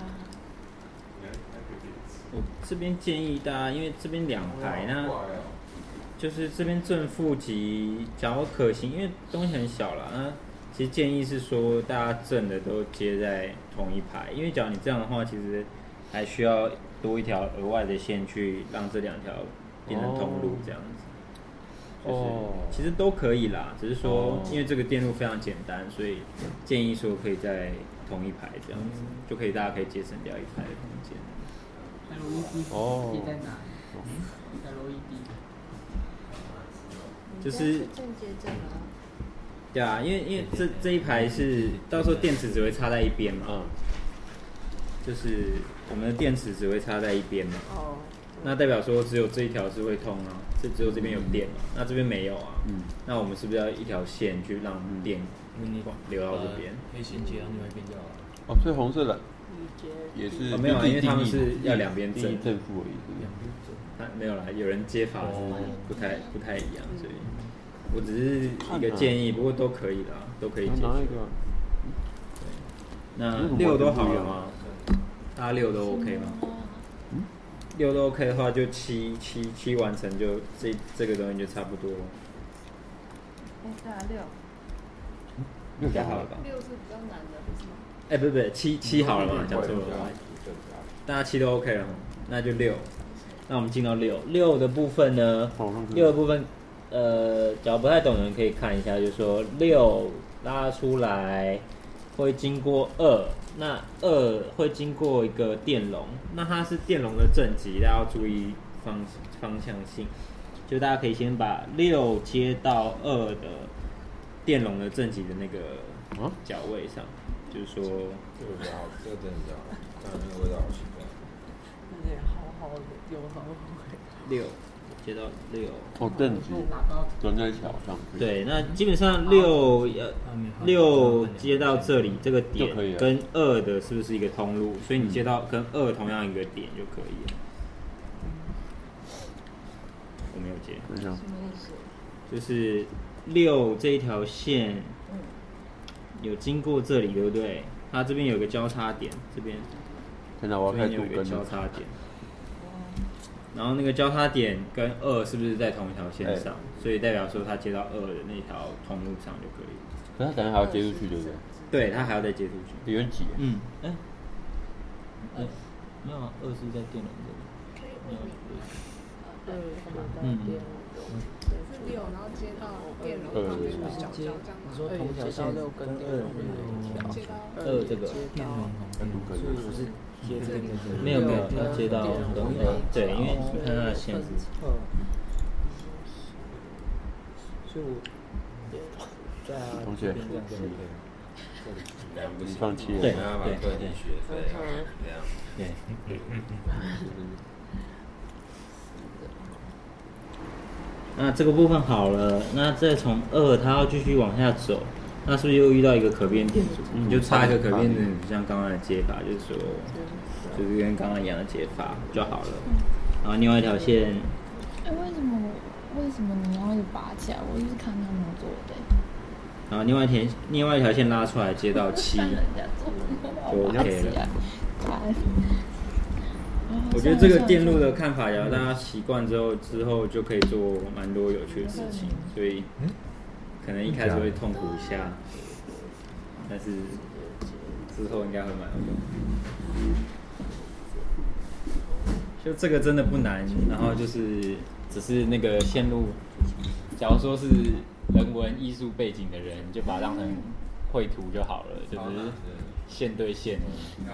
我这边建议大家，因为这边两排那，就是这边正负极，假如可行，因为东西很小啦，那。其实建议是说，大家正的都接在同一排，因为假如你这样的话，其实还需要多一条额外的线去让这两条变成同路这样子。就是其实都可以啦，只是说因为这个电路非常简单，所以建议说可以在同一排这样子，就可以大家可以节省掉一排的空间。 L E D 哦。 在哪？L E D。 就是正接正啊。 对啊，因为因为这这一排是到时候电池只会插在一边嘛，嗯，就是我们的电池只会插在一边嘛，哦，那代表说只有这一条是会通啊，这只有这边有电嘛，那这边没有啊，嗯，那我们是不是要一条线去让电流到这边？ 可以衔接到另外一边就好了。 哦，所以红色的也是、 哦、没有啊，因为他们是要两边正正负而已， 两边正，他没有啦，有人接法是不太不太一样，所以。我只是一个建议，不过都可以啦，都可以解决。对，那六都好了吗？大家六都 OK 吗？六都 OK 的话，就七七七完成就这这个东西就差不多了。 哎，对啊，六。 六就好了吧？ 六是比较难的，不是吗？ 哎，不不，七七好了嘛？讲错了。大家七都 OK 了，那就六。那我们进到六，六的部分呢？六的部分。呃，假如不太懂的人可以看一下，就是说六拉出来会经过二，那二会经过一个电容，那它是电容的正极，大家要注意方方向性，就大家可以先把六接到二的电容的正极的那个角位上，就是说这个比较好，这个真的比较好，但那个味道好奇怪， 有点好好的，有好味。 六。 接到六。 哦，正直，端在桥上。 对，那基本上六要六接到这里这个点跟二的是不是一个通路？所以你接到跟二同样一个点就可以了。我没有接。 什么意思？ 就是六这一条线有经过这里，对不对？它这边有个交叉点，这边。 现在我要开有一个交叉点。然后那个交叉点跟二是不是在同一条线上？欸、所以代表说它接到二的那条通路上就可以。 可是它等下还要接出去，对不对？ 对，它还要再接出去。 有点挤。 嗯。哎、欸。哎、欸，没有啊，二是在电容这里。没有。 二是在电容。 是六，然后接到电容旁边的角角这样。 你说同条线六跟电容接到二这个电容跟卢根不是。 没有没有，要接到跟二，对，因为你看它的线是二，所以我对啊， 同学，你放弃了， 对对对对，学费啊，这样， 对，那这个部分好了，那再从二，它要继续往下走。那是不是又遇到一个可变电阻？你就插一个可变电阻，像刚刚的接法，就是说，就是跟刚刚一样的接法就好了。然后另外一条线， 哎、欸，为什么为什么你要一直拔起来？我一直看他们做的、欸。 然后另外一条另外一条线拉出来接到七，就 OK 了。我觉得这个电路的看法，只要大家习惯之后，之后就可以做蛮多有趣的事情，所以。可能一开始会痛苦一下，但是之后应该会蛮有用。就这个真的不难，然后就是只是那个线路，假如说是人文艺术背景的人，就把它当成绘图就好了，就是线对线而已。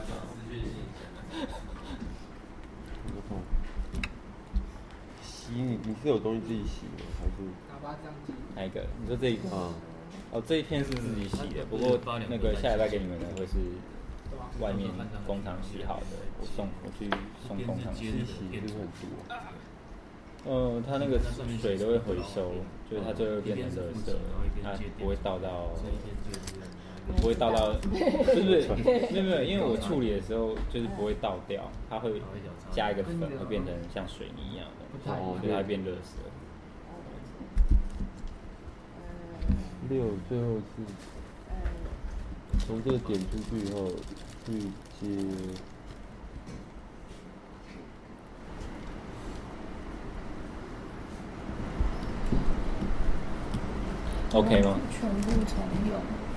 洗你你是有东西自己洗的还是？ 哪一个？你说这一个？嗯。哦，这一片是自己洗的，不过那个下礼拜给你们的会是外面工厂洗好的，我送我去送工厂洗，洗就是很多。呃，它那个水都会回收，就是它最后变成垃圾，它不会倒到，不会倒到，不是不是，没有没有，因为我处理的时候就是不会倒掉，它会加一个粉，会变成像水泥一样的，哦，所以它会变垃圾。 六最后是从这个点出去以后去接。 OK 吗？ 全部重用。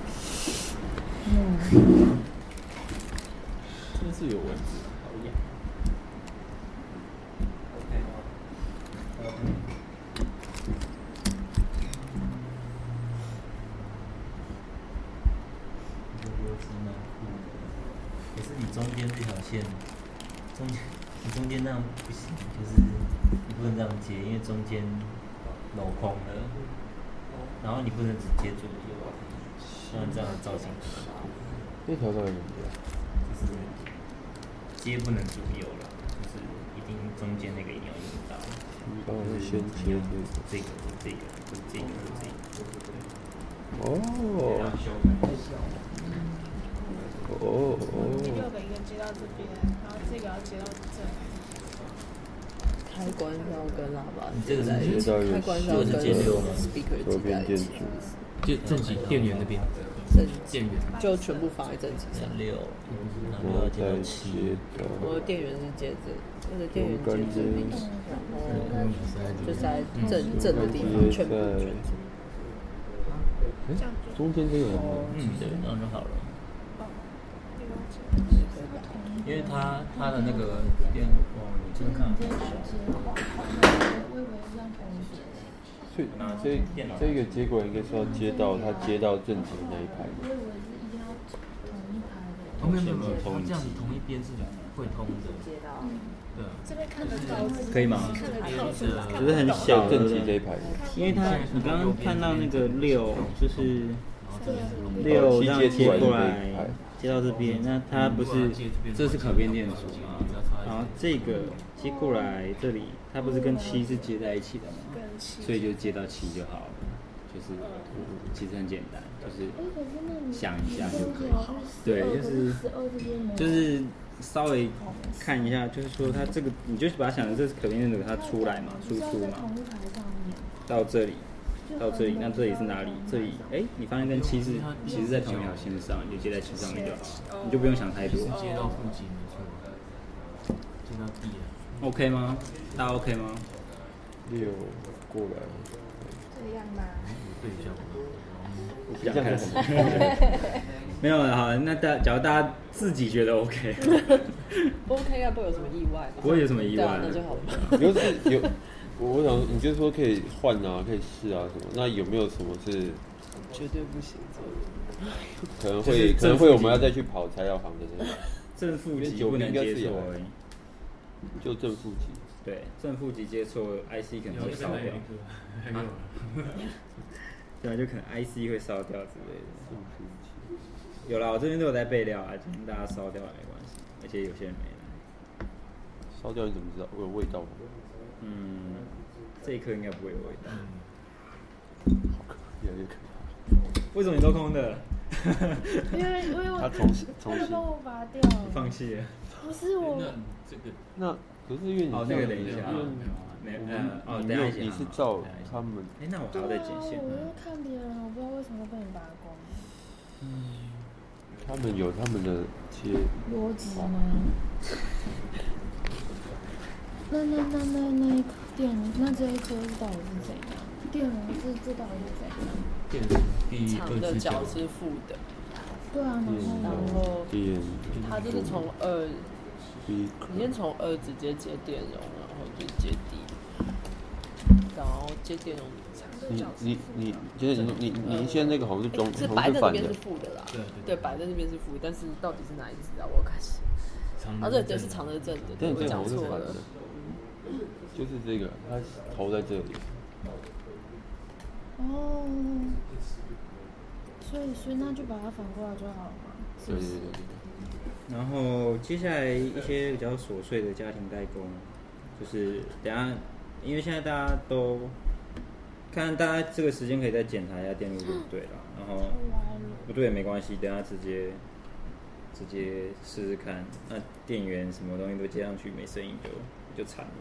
嗯。 真是有问题，讨厌。OK 吗？ 可是你中间这条线，中间你中间那样不行，就是你不能这样接，因为中间镂空了。然后你不能只接左右，不然这样造型很酷。 这条到底怎么样？ 就是接不能左右了，就是一定中间那个一定要用到。 你帮我先接这个，这个，这个，这个。 哦。哦哦。 第六个一个接到这边，然后这个要接到这。 开关要跟喇叭， 你这个是接到开关要跟 speaker 接在一起， 就正极电源那边， 正电源就全部放在正极上。 六，然后要接到七。 我的电源是接这，我的电源接这里，然后就在正正的地方全部全部。 中间这个嗯，对，这样就好了。因为它它的那个电网，你这个看。 所以这这个接过来应该是要接到它接到正极那一排。 我以为是一定要同一排的。 哦，没有没有没有，它这样子同一边是会通的。 接到。 对。 这边看得到。 可以吗？ 看得到。 只是很小正极这一排。 因为它你刚刚看到那个六，就是六这样接过来。 接到这边，那它不是这是可变电阻吗？然后这个接过来这里，它不是跟七是接在一起的吗？所以就接到七就好了，就是其实很简单，就是想一下就可以。对，就是就是稍微看一下，就是说它这个你就把它想成这是可变电阻，它出来嘛，输出嘛，到这里。到这里，那这里是哪里？这里，哎、欸，你发现跟七是其实在同一条线上，你就接在七上面就好，你就不用想太多。 接到负极没错，接到 D 了。 OK 吗？大家 OK 吗？ 六过来。 这样吗？ 对一下我比较开始。没有了，好，那大假如大家自己觉得 OK，OK 应该不会有什么意外吧？ 不会有什么意外， 对啊，那就好了。 有是有。我想，你就说可以换啊，可以试啊什么？那有没有什么是绝对不行？ 可能会可能会我们要再去跑材料行的那种。 正负极不能接错而已。 就正负极。 对，正负极接错 ，I C 可能会烧掉。对啊，就可能 I C 会烧掉之类的。有啦，我这边都有在备料啊，今天大家烧掉也没关系，而且有些人没来。 烧掉你怎么知道？有味道吗？ 嗯，这一颗应该不会有味道。 好可越来越可怕。 为什么你都空的？ 因为因为我他重新重新帮我拔掉。 放弃了。 不是我。 那这个那可是因为你哦，那个等一下， 没有呃哦， 等一下你是照他们。 哎，那我还要再剪线。 我又看别人，我不知道为什么被你拔光。 嗯。他们有他们的切逻辑吗？那那那那那一颗电，那这一颗到底是怎样？电容是这到底是怎样？ 电容第长的角是负的。 对啊， 然后电， 它就是从二，你先从二直接接电容，然后就接 D， 然后接电容。 你你你，就是你你你现在那个好像是中， 是白的那边是负的啦。对对，白的那边是负，但是到底是哪一只啊？我开始。啊，对对，是长的正的，对，我讲错了。 就是这个，它头在这里。 哦，所以所以那就把它反过来就好了嘛。 对对对对。 然后接下来一些比较琐碎的家庭代工，就是等下，因为现在大家都看大家这个时间可以再检查一下电路对不对啦，然后不对也没关系，等下直接直接试试看，那电源什么东西都接上去没声音就就惨了。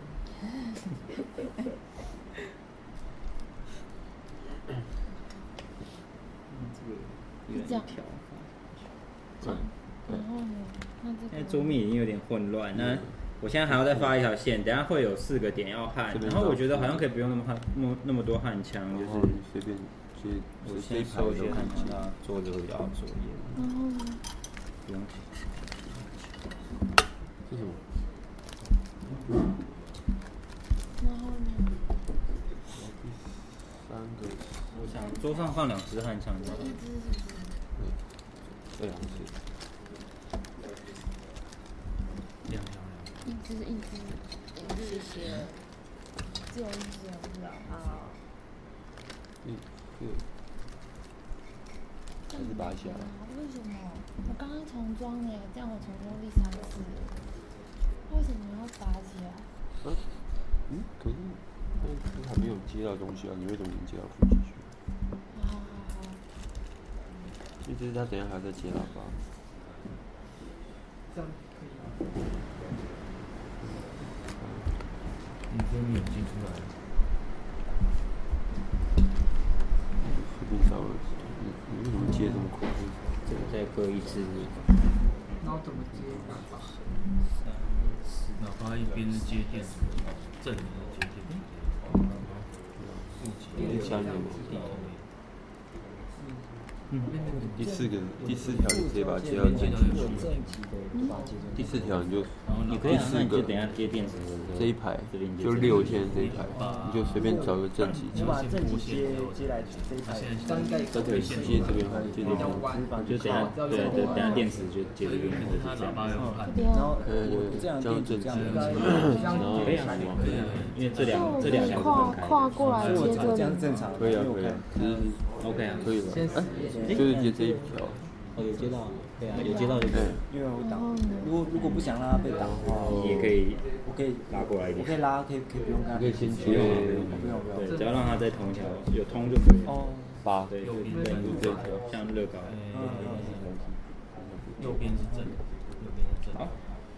是这样调，这样，然后呢？那这个。 现在桌面已经有点混乱，那我现在还要再发一条线，等下会有四个点要焊，然后我觉得好像可以不用那么焊，那么那么多焊枪，就是随便接， 我先收一些焊枪，让做这个比较好作业。 然后呢？ 不用。 这是什么？ 然后呢？ 三个。 我想桌上放两只焊枪。 这一只是不是？ 对，这两只。 两条。 一只一只，谢谢。只有一只，我知道。啊。 嗯，这个。还是拔起来了。 为什么？我刚刚重装耶，这样我重装第三次。为什么要拔起来？ 啊？嗯，可是，那还没有接到东西啊，你为什么能接到负极去？ 好好好。 其实他等一下还在接喇叭。 这样可以吗？ 你这边有接出来。 随便找了，你你为什么接这么快？ 这个再搁一只。 然后怎么接喇叭？ 喇叭一边是接电子，正的是接电子，负极。 第三个。 嗯， 第四个第四条你直接把它接到正极去。第四条你就， 你可以那你就等下接电池这一排就六线这一排，你就随便找个正极。 你把正极接接来这一排，这样应该都可以接这边，接这边。 就等下对对，等下电池就接这边，就是这样。 然后这样电池这样应该， 然后可以啊，可以啊，因为这两这两条是分开的。 跨过来接这里， 这样正常。 可以啊，可以啊， OK 啊， 可以了。哎，就是接这一条。 哦，有接到。 对啊，有接到就可以，因为我挡。如果如果不想让他被挡的话，你也可以，我可以拉过来一点。 我可以拉，可以可以不用干。 可以先不用不用不用不用。 对，只要让他在同一条有通就可以。 哦。 八。 对，就对，这条像乐高。 右边是正，右边是正。好。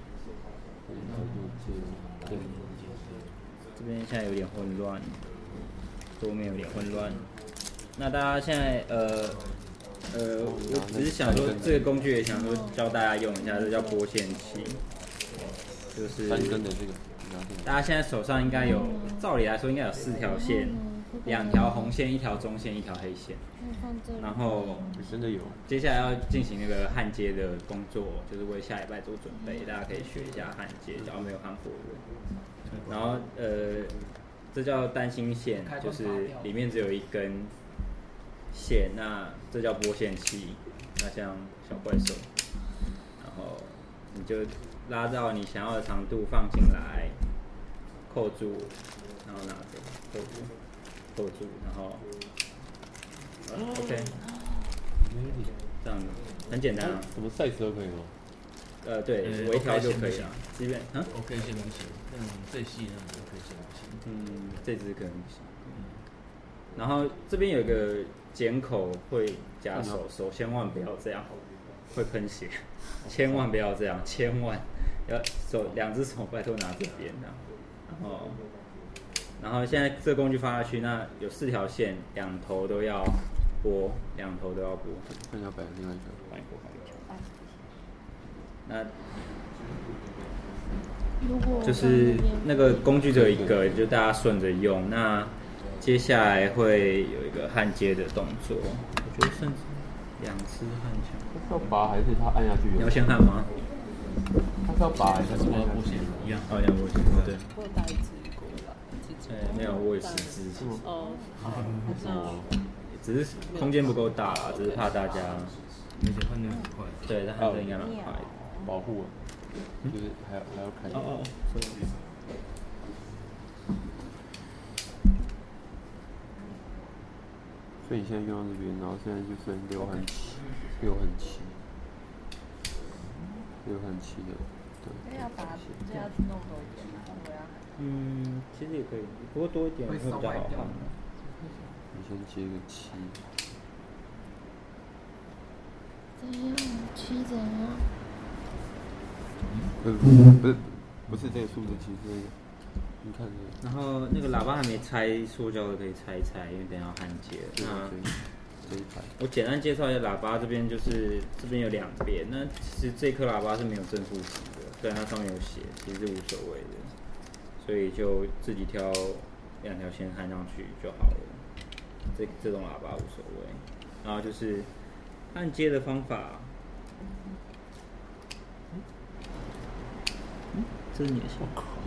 这边现在有点混乱，桌面有点混乱。那大家现在呃呃，我只是想说这个工具也想说教大家用一下，这叫拨线器，就是三根的这个。 大家现在手上应该有，照理来说应该有四条线，两条红线，一条中线，一条黑线。然后真的有。 接下来要进行那个焊接的工作，就是为下礼拜做准备，大家可以学一下焊接，只要没有焊过的。然后呃，这叫单芯线，就是里面只有一根线，那这叫拨线器，那像小怪兽，然后你就拉到你想要的长度放进来，扣住，然后拿着扣住，扣住，然后、啊、OK， 这样很简单啊。 什么 size 都可以吗？ 呃，对，微调就可以了。这边啊 ，OK 线不行，那种最细那种 OK 线不行。 嗯，这支可能不行。嗯。然后这边有一个剪口会夹手，手千万不要这样，会喷血，千万不要这样，千万要手两只手拜托拿这边这样。然后，然后现在这个工具放下去，那有四条线，两头都要拨，两头都要拨。 那要摆另外一个， 换一个，换一个。那就是那个工具只有一个，就大家顺着用。那接下来会有一个焊接的动作，我觉得甚至两次焊枪。 他是要拔还是他按下去？ 你要先焊吗？ 他是要拔还是要拨线一样？ 哦，两拨线，对。 我有带一支过来。 哎，没有，我有十支。 哦，那只是空间不够大啦，只是怕大家。 而且焊的很快。 对，但焊的应该蛮快的。 保护，就是还要还要看。 哦哦， 所以你现在用到这边，然后现在就剩六和七，六和七，六和七的，对。 要把这样弄多一点吗？我要。 嗯，其实也可以，不过多一点会比较好看。 你先接个七。 怎样？七怎样？ 不是不是不是这个数字，其实那个，你看这个。 然后那个喇叭还没拆，塑胶的可以拆一拆，因为等一下要焊接。那这一排。我简单介绍一下喇叭，这边就是这边有两边。那其实这颗喇叭是没有正负极的，虽然它上面有写，其实是无所谓的，所以就自己挑两条线焊上去就好了。这这种喇叭无所谓。然后就是焊接的方法。这是你的线，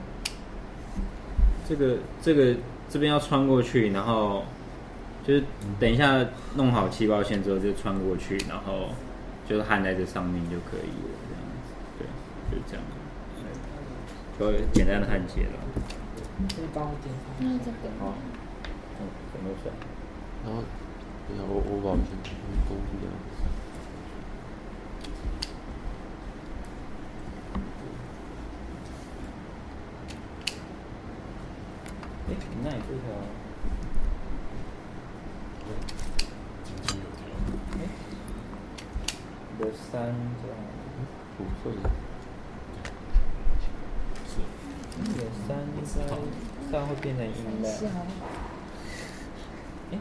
这个这个这边要穿过去，然后就是等一下弄好气泡线之后就穿过去，然后就是焊在这上面就可以了，这样子，对，就是这样，就简单的焊接了。 可以帮我检查。 那这个。 好，嗯，怎么算？ 然后，等一下我我保险，工具这样。 哎，那你这条，哎，你的三这样，不错。你的三应该三会变成音的。哎，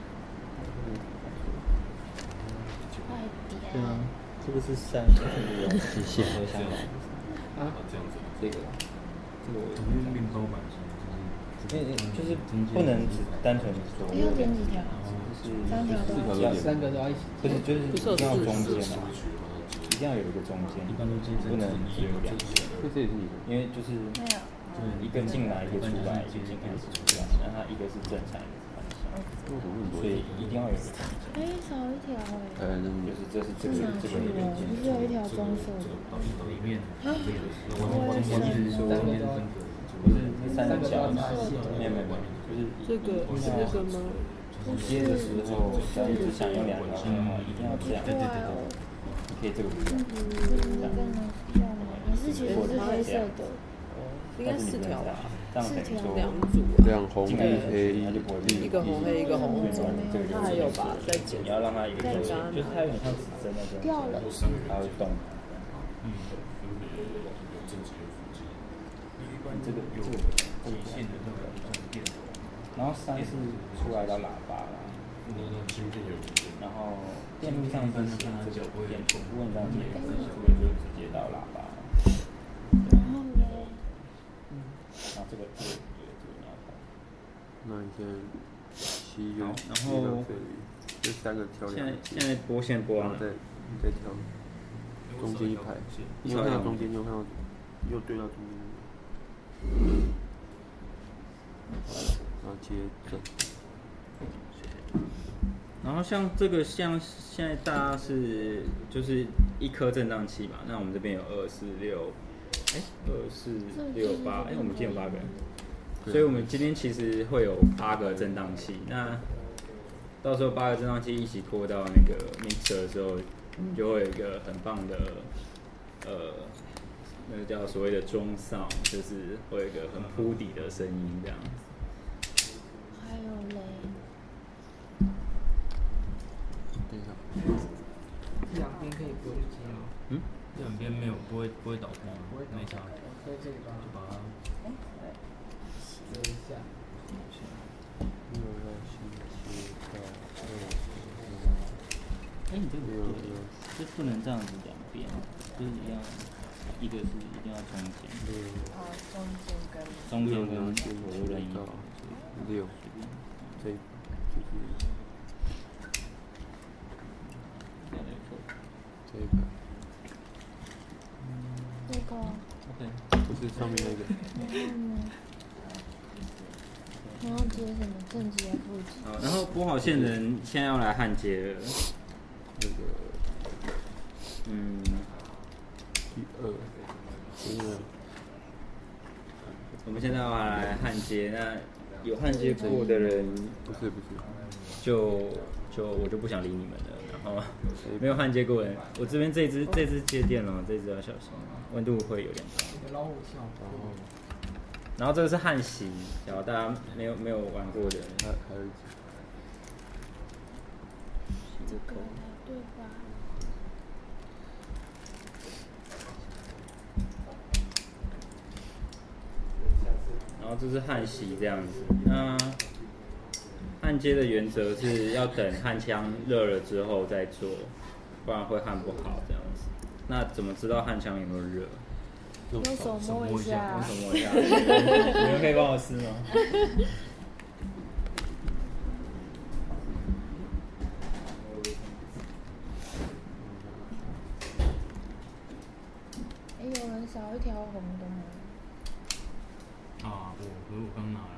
对啊，这个是三，这个有极限和相同。啊，这个，这个我面包板。 因为就是不能只单纯左右两条，就是三条都要三个都要一起， 不是就是一定要中间嘛，一定要有一个中间， 一般都是不能只有两边。 这这也是你的， 因为就是一个进来一个出来，一个进来一个出来，然后它一个是正常，一个是反向，所以一定要有一个中间。 哎，少一条哎。 呃，就是这是这个这个里面， 不是有一条棕色的。 里面。 啊？我也是。 不是这三个角，没有没有没有，就是这个是这个吗？ 接的时候，只要一直想用两条线的话，一定要这样。 对对对对。 可以这个不用，这样。 你是觉得是黑色的？ 应该四条吧？ 四条两组。 两红一黑一， 一个红黑一个红红。他还有把再剪。 你要让它一个就是就是它有点像指针那种。 掉了。 它会动。嗯。这个这个这个线的那个电，然后三是出来到喇叭啦，然后电路上分是这个电全部问到接，这个就直接到喇叭。 然后呢？ 嗯，然后这个这个这个这个你要看。 那你先吸油， 然后这三个挑两。 现在现在拨线拨完了， 再再挑中间一排，你有看到中间，你有看到又对到中间。然后接正， 然后像这个像现在大家是就是一颗震荡器嘛，那我们这边有二四六，哎，二四六八，哎，我们今天有八个人，所以我们今天其实会有八个震荡器。那到时候八个震荡器一起扩到那个 mixer 的时候，就会有一个很棒的呃。那个叫所谓的中哨，就是会有一个很铺底的声音这样子。 还有嘞。 等一下。 两边可以不会接吗？ 嗯。两边没有，不会不会倒空， 不会没差。 所以这里吧， 就把它。 折一下。 六要先切到二十。哎，你这个不对，这不能这样子两边，就是一样。一个是一定要中间， 啊，中间跟中间跟左右任意到六，这就是这一排， 这个 ，OK， 不是上面那个。 然后呢？然后接什么正极还负极？ 好，然后拨好线的人现在要来焊接了， 那个， 嗯。 第二，第二， 我们现在要来焊接，那有焊接过的人， 不是不是， 就就我就不想理你们了。然后没有焊接过的人，我这边这支这支接电了，这支要小心，温度会有点高。 老虎笑。 然后这个是焊锡，然后大家没有没有玩过的人， 还还有一支， 这个对吧？ 然后这是焊锡这样子。那焊接的原则是要等焊枪热了之后再做，不然会焊不好这样子。那怎么知道焊枪有没有热？ 用手摸一下。 用手摸一下。你们可以帮我试吗？ 哎，有人少一条红的吗？ 啊，我可是我刚拿了。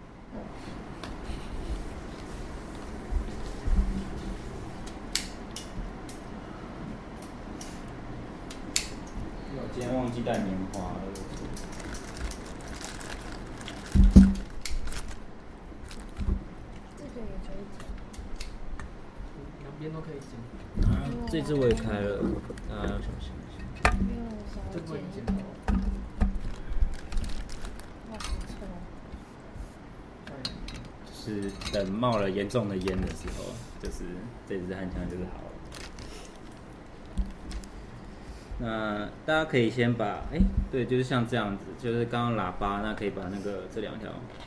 我今天忘记带棉花了。 这个也可以剪。 两边都可以剪。 啊，这支我也开了，大家要小心一下。 没有小这不能剪。 哇，好臭。 是等冒了严重的烟的时候，就是这支焊枪就是好了。那大家可以先把，哎、欸，对，就是像这样子，就是刚刚喇叭，那可以把那个这两条，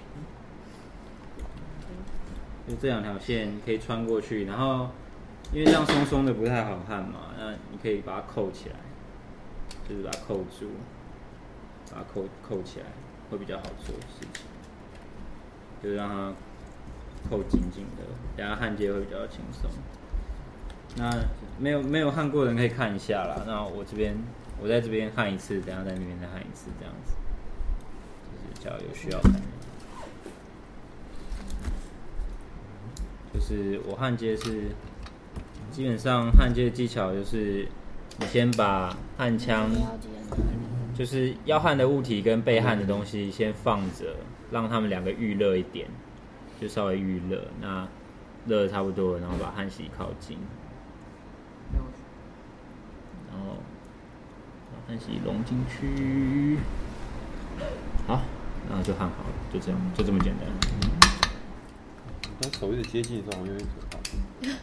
就这两条线可以穿过去，然后因为这样松松的不太好焊嘛，那你可以把它扣起来，就是把它扣住，把它扣扣起来，会比较好做事情，就是让它扣紧紧的，等下焊接会比较轻松。那没有没有焊过的人可以看一下啦。那我这边我在这边焊一次，等下在那边再焊一次，这样子，就是只要有需要看。就是我焊接是基本上焊接技巧就是你先把焊枪，就是要焊的物体跟被焊的东西先放着，让它们两个预热一点，就稍微预热。那热的差不多了，然后把焊锡靠近。 然后焊锡融进去，好，然后就焊好了，就这样，就这么简单。 当手一直接近的时候，好像有点可怕。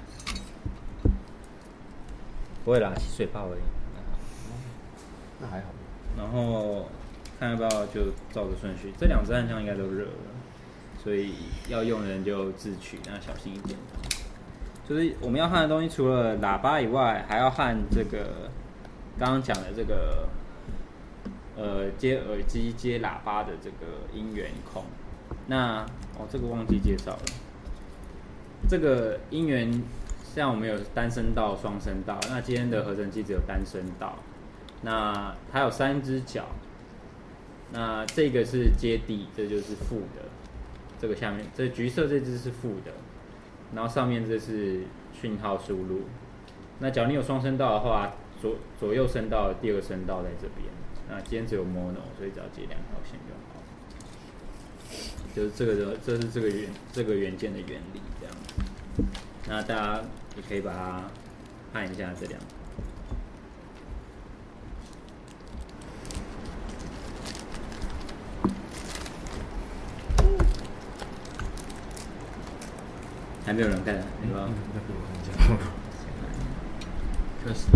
不会啦，起水泡而已。 那还好。 然后看要不要就照着顺序，这两支焊枪应该都热了，所以要用的人就自取，那小心一点。就是我们要焊的东西，除了喇叭以外，还要焊这个刚刚讲的这个呃接耳机、接喇叭的这个音源孔。那哦，这个忘记介绍了。这个音源像我们有单声道、双声道，那今天的合成器只有单声道。那它有三只脚，那这个是接地，这就是负的。这个下面这橘色这只是负的。然后上面这是讯号输入，那假如你有双声道的话，左左右声道的第二个声道在这边。那今天只有 mono， 所以只要接两条线就好。就是这个的，这是这个元这个元件的原理这样子。那大家也可以把它按一下这两个。还没有人干，对吧？开始。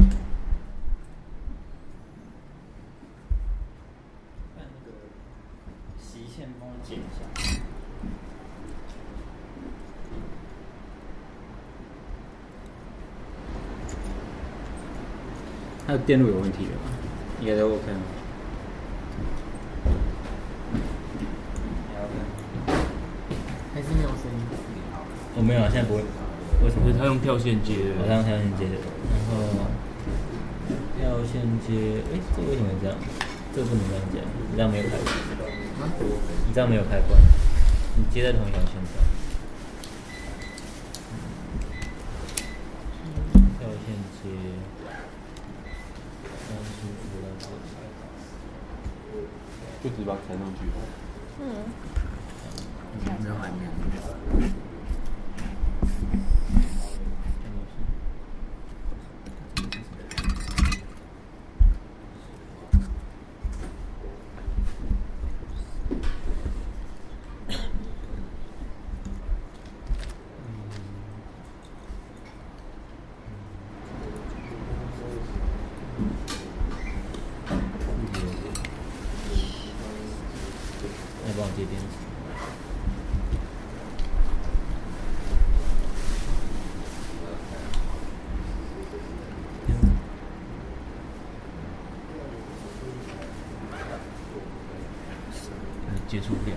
看那个锡线，帮我剪一下。它的电路有问题了吗？应该都 OK 吗？ 还是没有声音？ 我、哦、没有啊，现在不会。为什么？ 他用跳线接的。 我用跳线接的，然后跳线接，哎、欸，这个为什么这样？这个不能这样讲，你这样没有开关。啊？你这样没有开关，你接在同一条线上。跳线接，然后输出到这里， 就只把它缠上去。 嗯。 没有还没有。 来帮我接电池。 接触不了。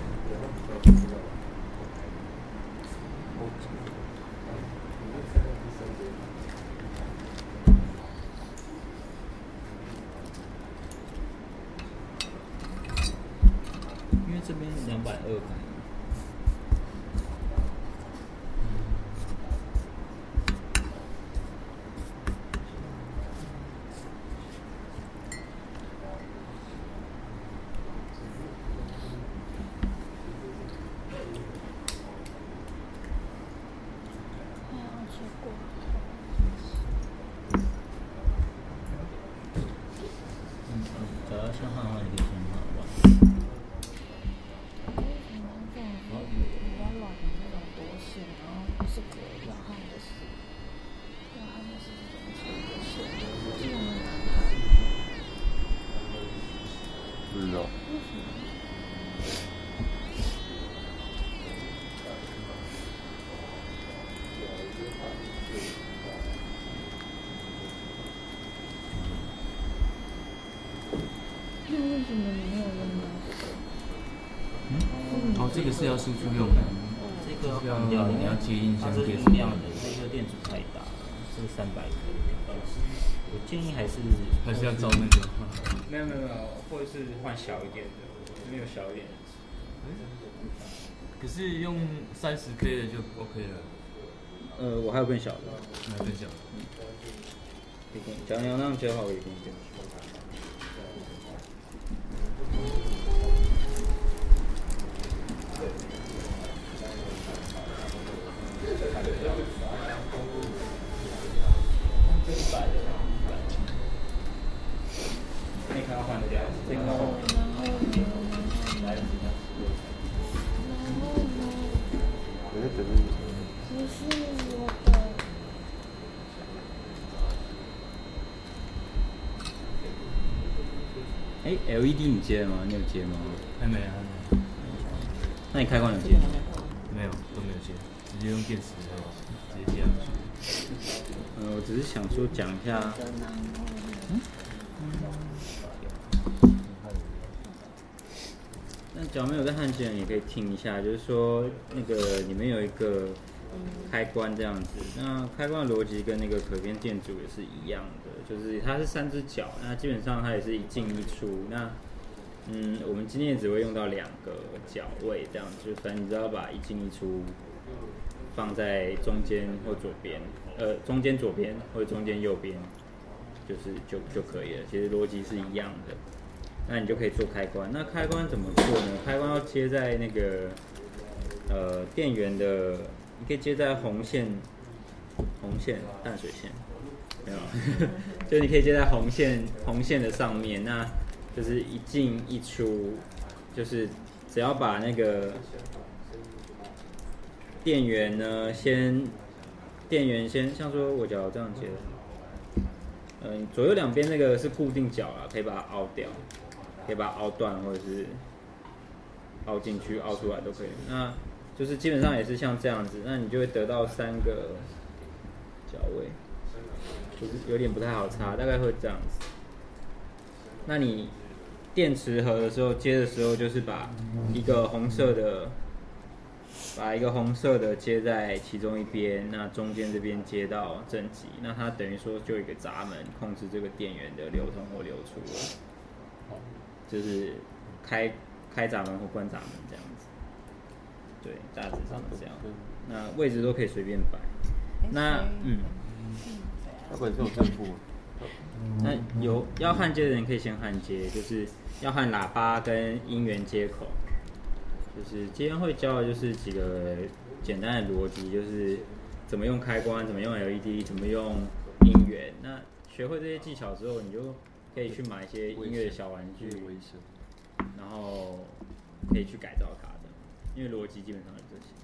因为这边两百二块。只要先换的话，你可以先换吧。 比较软的那种多线，然后这个要焊的是，要焊的是这种长的线，这种很难焊。 不知道。 为什么？那为什么你没有用到这个？ 嗯？哦，这个是要输出用的。 这个要要你要接音箱， 它是接音量的，这个电阻太大了，这个三百克。我建议还是还是要照那个。 没有没有没有，或者是换小一点的，这边有小一点的。 可是用三十 K 的就 OK 了。 呃，我还有更小的。 还有更小。 嗯。可以跟你，假如你要那样接的话，我也跟你讲。 L E D 你接了吗？你有接吗？ 还没啊，还没。 那你开关有接吗？ 没有，都没有接，直接用电池直接接上去。 呃，我只是想说讲一下。嗯。那假如没有在焊接的，你可以听一下，就是说那个里面有一个开关这样子。那开关的逻辑跟那个可变电阻也是一样的，就是它是三只脚，那基本上它也是一进一出。那嗯，我们今天也只会用到两个脚位这样子，反正你只要把一进一出放在中间或左边，呃，中间左边或者中间右边，就是就就可以了。其实逻辑是一样的。那你就可以做开关。那开关怎么做呢？开关要接在那个呃电源的，你可以接在红线、红线、淡水线，没有，就是你可以接在红线、红线的上面。那就是一进一出，就是只要把那个电源呢，先电源先，像说我假如这样接，嗯、呃，左右两边那个是固定角啊，可以把它凹掉。可以把它凹断，或者是凹进去、凹出来都可以。那就是基本上也是像这样子，那你就会得到三个角位，就是有点不太好插，大概会这样子。那你电池盒的时候接的时候，就是把一个红色的，把一个红色的接在其中一边，那中间这边接到正极，那它等于说就有一个闸门控制这个电源的流通或流出了。就是开开闸门或关闸门这样子，对，大致上是这样。那位置都可以随便摆。那嗯， 它本身有正负。 那有要焊接的人可以先焊接，就是要焊喇叭跟音源接口。就是今天会教的就是几个简单的逻辑，就是怎么用开关，怎么用 L E D， 怎么用音源。那学会这些技巧之后，你就可以去买一些音乐的小玩具，然后可以去改造它的，因为逻辑基本上是这些。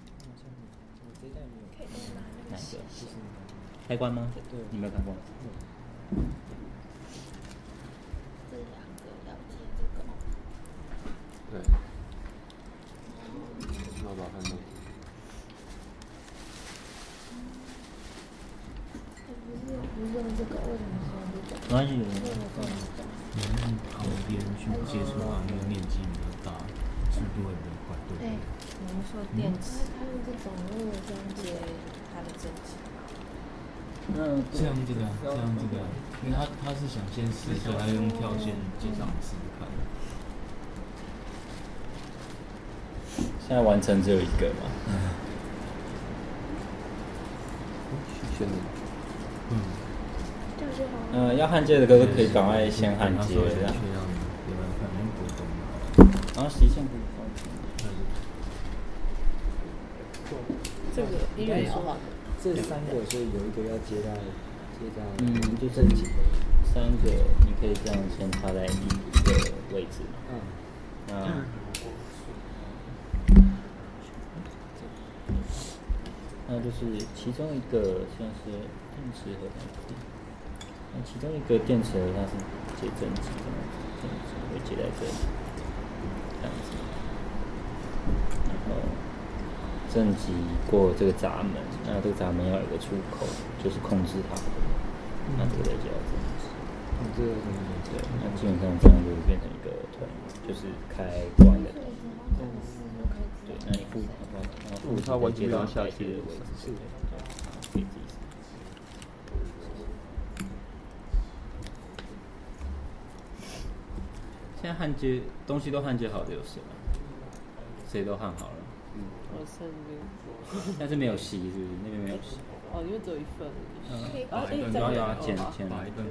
哪个？开关吗？对，你没有开关。 这两个要接这个。 对。那我把它看到。 不是不是用这个，为什么是用这个？ 没关系， 你用旁边去接触它，那个面积比较大，速度会比较快，对不对？ 我们说电池，它用这种如果这样接它的正极。 嗯，这样这个，这样这个，因为他他是想先试，所以他用跳线接上试试看。 现在完成只有一个嘛？ 曲线的。 嗯。 呃，要焊接的歌都可以赶快先焊接，这样。然后实线可以放。 这个音乐也好好。 这三个，所以有一个要接在接在嗯，就正极。三个你可以这样先插在第一个位置。嗯。那。那就是其中一个像是电池盒在这里，那其中一个电池盒它是接正极这样子，正极会接在这里，这样子，然后正极过这个闸门，那这个闸门要有一个出口，就是控制它，那这个再接到正极， 嗯，这个对，那基本上这样就会变成一个团，就是开关的。对，那你副然后副它完接到下去的位置，是的，可以自己。现在焊接东西都焊接好的有谁吗？谁都焊好了。 嗯。我剩六。 但是没有吸，是不是？那边没有吸。 哦，因为只有一份。 嗯。 然后哎， 然后要剪剪。 把一份。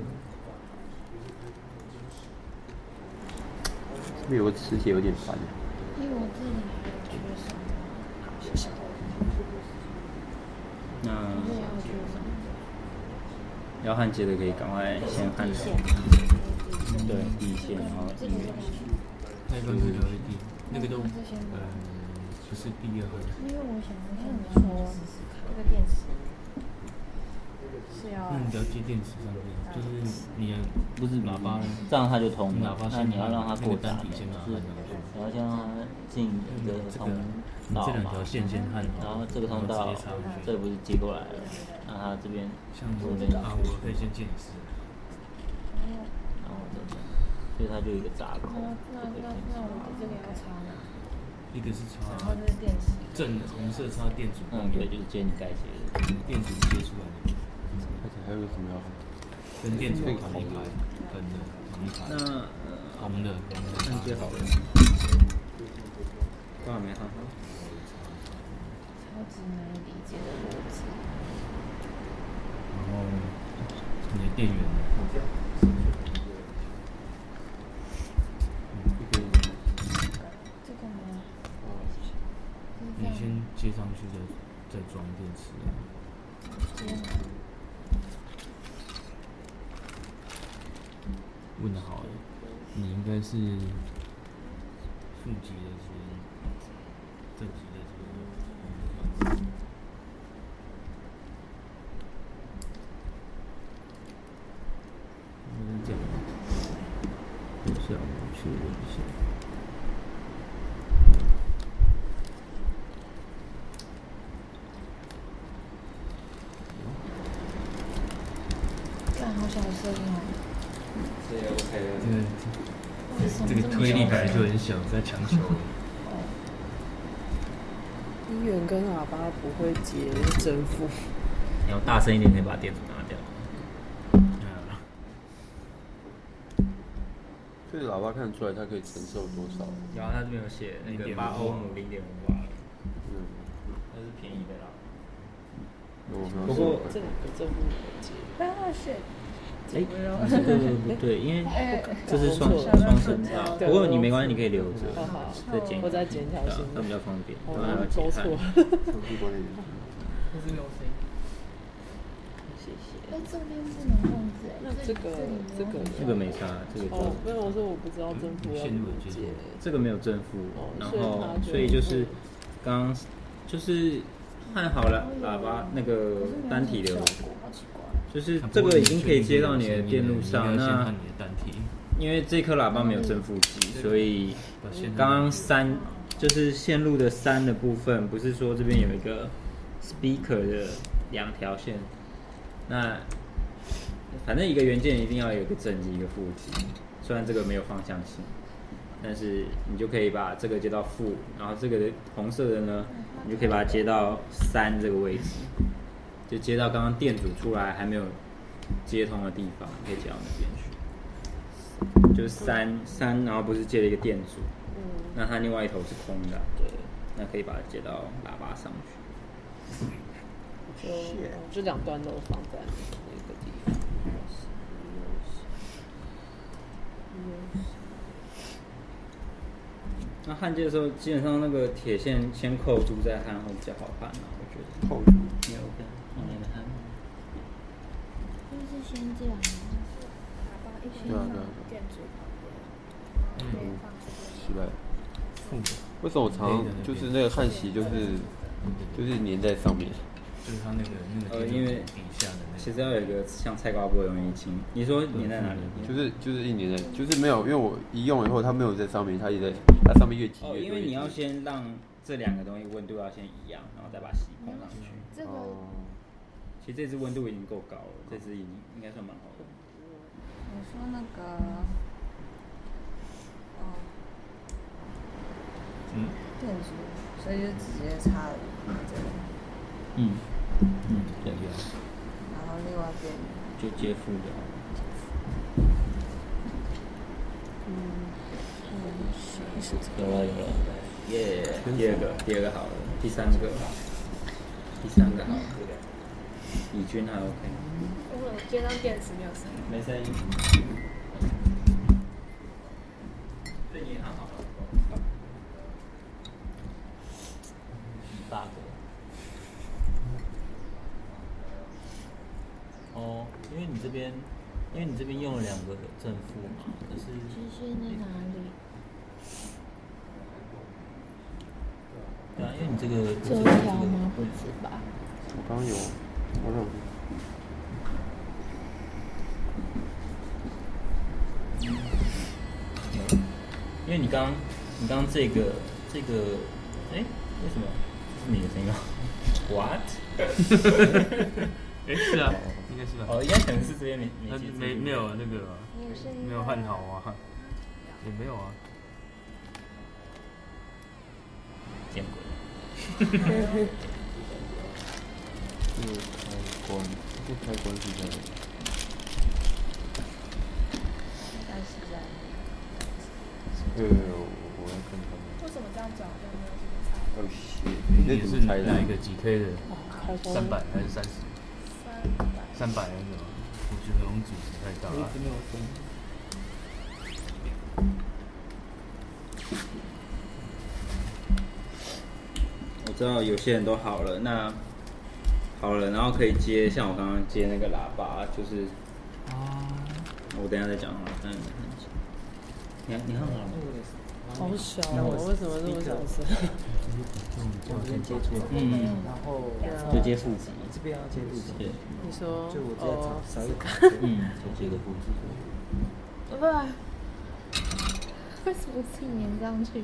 这边有个磁铁有点烦。 因为我这里还有缺什么？好，谢谢。 那要缺什么？ 要焊接的可以赶快先焊上。对，地线，然后音源。 开关是 L E D， 那个都呃不是第二个。 因为我想像你说这个电池， 是要那你只要接电池上去，就是你的不是喇叭， 这样它就通了。 喇叭那你要让它过闸， 单体先把它按上去， 你要先让它进一个通道嘛，然后这个通道这个不是接过来了，那它这边像这边啊，我可以先键式， 然后这边，所以它就有一个闸口。 那那那那我们这个要插哪？ 一个是插， 然后这是电池， 正红色插电阻， 嗯，对，就是接你该接的， 电阻接出来的。 而且还有什么要？ 跟电阻同一排，分的同一排。 那红的， 按接好了，都还没看好。 超级难以理解的逻辑。 然后你的电源呢？ 这个吗？ 你先接上去再再装电池。 接问的好，你应该是负极的这边，正极的这边。嗯，这样，等一下我去问一下。 干好小声哦。 这也 OK 了。 这个这个推力本来就很小，在强求。 医院跟喇叭不会接正负。 你要大声一点，可以把电阻拿掉。 这个喇叭看得出来它可以承受多少？ 然后它这边有写那个八欧姆零点五瓦。嗯，那是便宜的啦。不过这两个正负可接。 啊shit。 哎，这个不对，因为这是双双声道。不过你没关系，你可以留着，再剪。 我再剪一条线， 那比较方便。 我还要勾错。 不是没有声音。 谢谢。 哎，这边不能控制哎。 那这个这个这个没差，这个哦，没有，我说我不知道正负要怎么接。 这个没有正负，然后所以就是刚就是看好了喇叭那个单体流。就是这个已经可以接到你的电路上，那因为这颗喇叭没有正负极，所以刚刚三就是线路的三的部分，不是说这边有一个 speaker 的两条线，那反正一个元件一定要有一个正极一个负极，虽然这个没有方向性，但是你就可以把这个接到负，然后这个红色的呢，你就可以把它接到三这个位置。就接到刚刚电阻出来还没有接通的地方，可以接到那边去。就是三三，然后不是接了一个电阻，嗯，那它另外一头是空的，对，那可以把它接到喇叭上去。 就这两端都放在那个地方。 那焊接的时候，基本上那个铁线先扣住再焊会比较好焊啊，我觉得。 扣住。 没有跟往那边焊。 就是先这样，喇叭一边放电阻旁边，然后可以放这个。 失败。为什么我常就是那个焊锡就是就是粘在上面？ 就是它那个那个呃，因为底下的那个， 其实要有一个像菜瓜布的东西清。你说粘在哪里？ 就是就是一粘在，就是没有，因为我一用以后它没有在上面，它也在它上面越积越多。 哦，因为你要先让这两个东西温度要先一样，然后再把锡碰上去。 这个， 其实这支温度已经够高了，这支已经应该算蛮好的。 我说那个，哦， 嗯， 电阻，所以就直接插了这个。 嗯，嗯，对呀。 然后另外一边就接负的。 嗯，嗯，是这个。有了有了，耶！第二个，第二个好了，第三个，第三个好了。乙君还 OK。 我接到电池没有声音。 没声音。这你也很好了。大个。哦，因为你这边，因为你这边用了两个正负嘛，可是。 极限在哪里？ 对啊，因为你这个。 这条吗？不止吧。 我刚刚有，我有。 因为你刚你刚这个这个，哎、欸，为什么？这是你的声音吗 ？What？ 哎、欸，是啊，应该是吧？ 哦，应该可能是这边没没没没有那个、啊，没有汉豪啊，也没有啊。 见鬼！ 这个开关，这开关是这样的。呃，我要看他们。 为什么这样讲就没有什么差？ 哦，是， 那是哪一个几 K 的？三百还是三十？ 三百。 三百那个，我觉得我们组织太大了。 我知道有些人都好了，那好了，然后可以接，像我刚刚接那个喇叭，就是，啊，我等一下再讲好了，看你们看一下。你你看好了吗？ 好小哦，为什么这么小声？ 就直接接触， 嗯， 然后就接腹肌， 这边要接腹肌。 你说， 就我直接少一点， 嗯，就接个腹肌。 不，为什么自己粘上去？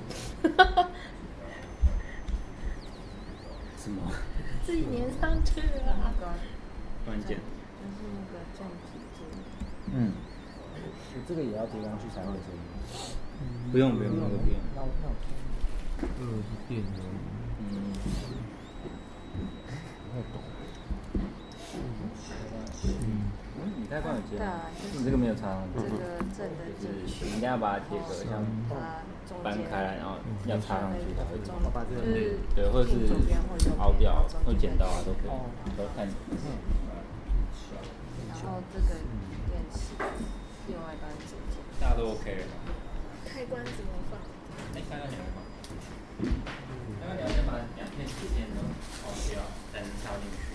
什么？ 自己粘上去了。 关键。 就是那个正体筋。 嗯。 我这个也要接上去才会有声音。 不用不用，那个不用。 那我那我。 这个是电的。 嗯。 不太懂。 嗯。你开关有接吗？你这个没有插上去。 这个正的就是你一定要把它贴合，像搬开来，然后要插上去才会中。 就是对，或者是凹掉、或剪刀啊都可以，都看你。 然后这个电池，另外一端直接。 大家都 OK 了。 开关怎么放？ 哎，开关你要放。开关你要先把两片铁线都凹掉，才能插进去。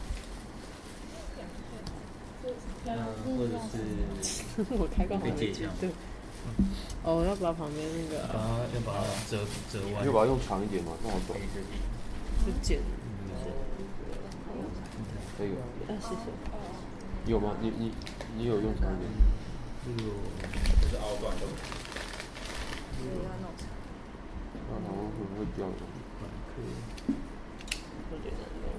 嗯，或者是我开关好被借枪。 对。哦，要把旁边那个。 把它要把它折折弯。 要把它用长一点嘛，那我懂。 是剪。 这个。 啊，谢谢。 有吗？你你你有用长一点？ 这个就是凹断都。 对，要弄长。 啊，然后会不会掉？ 可以。 我觉得弄。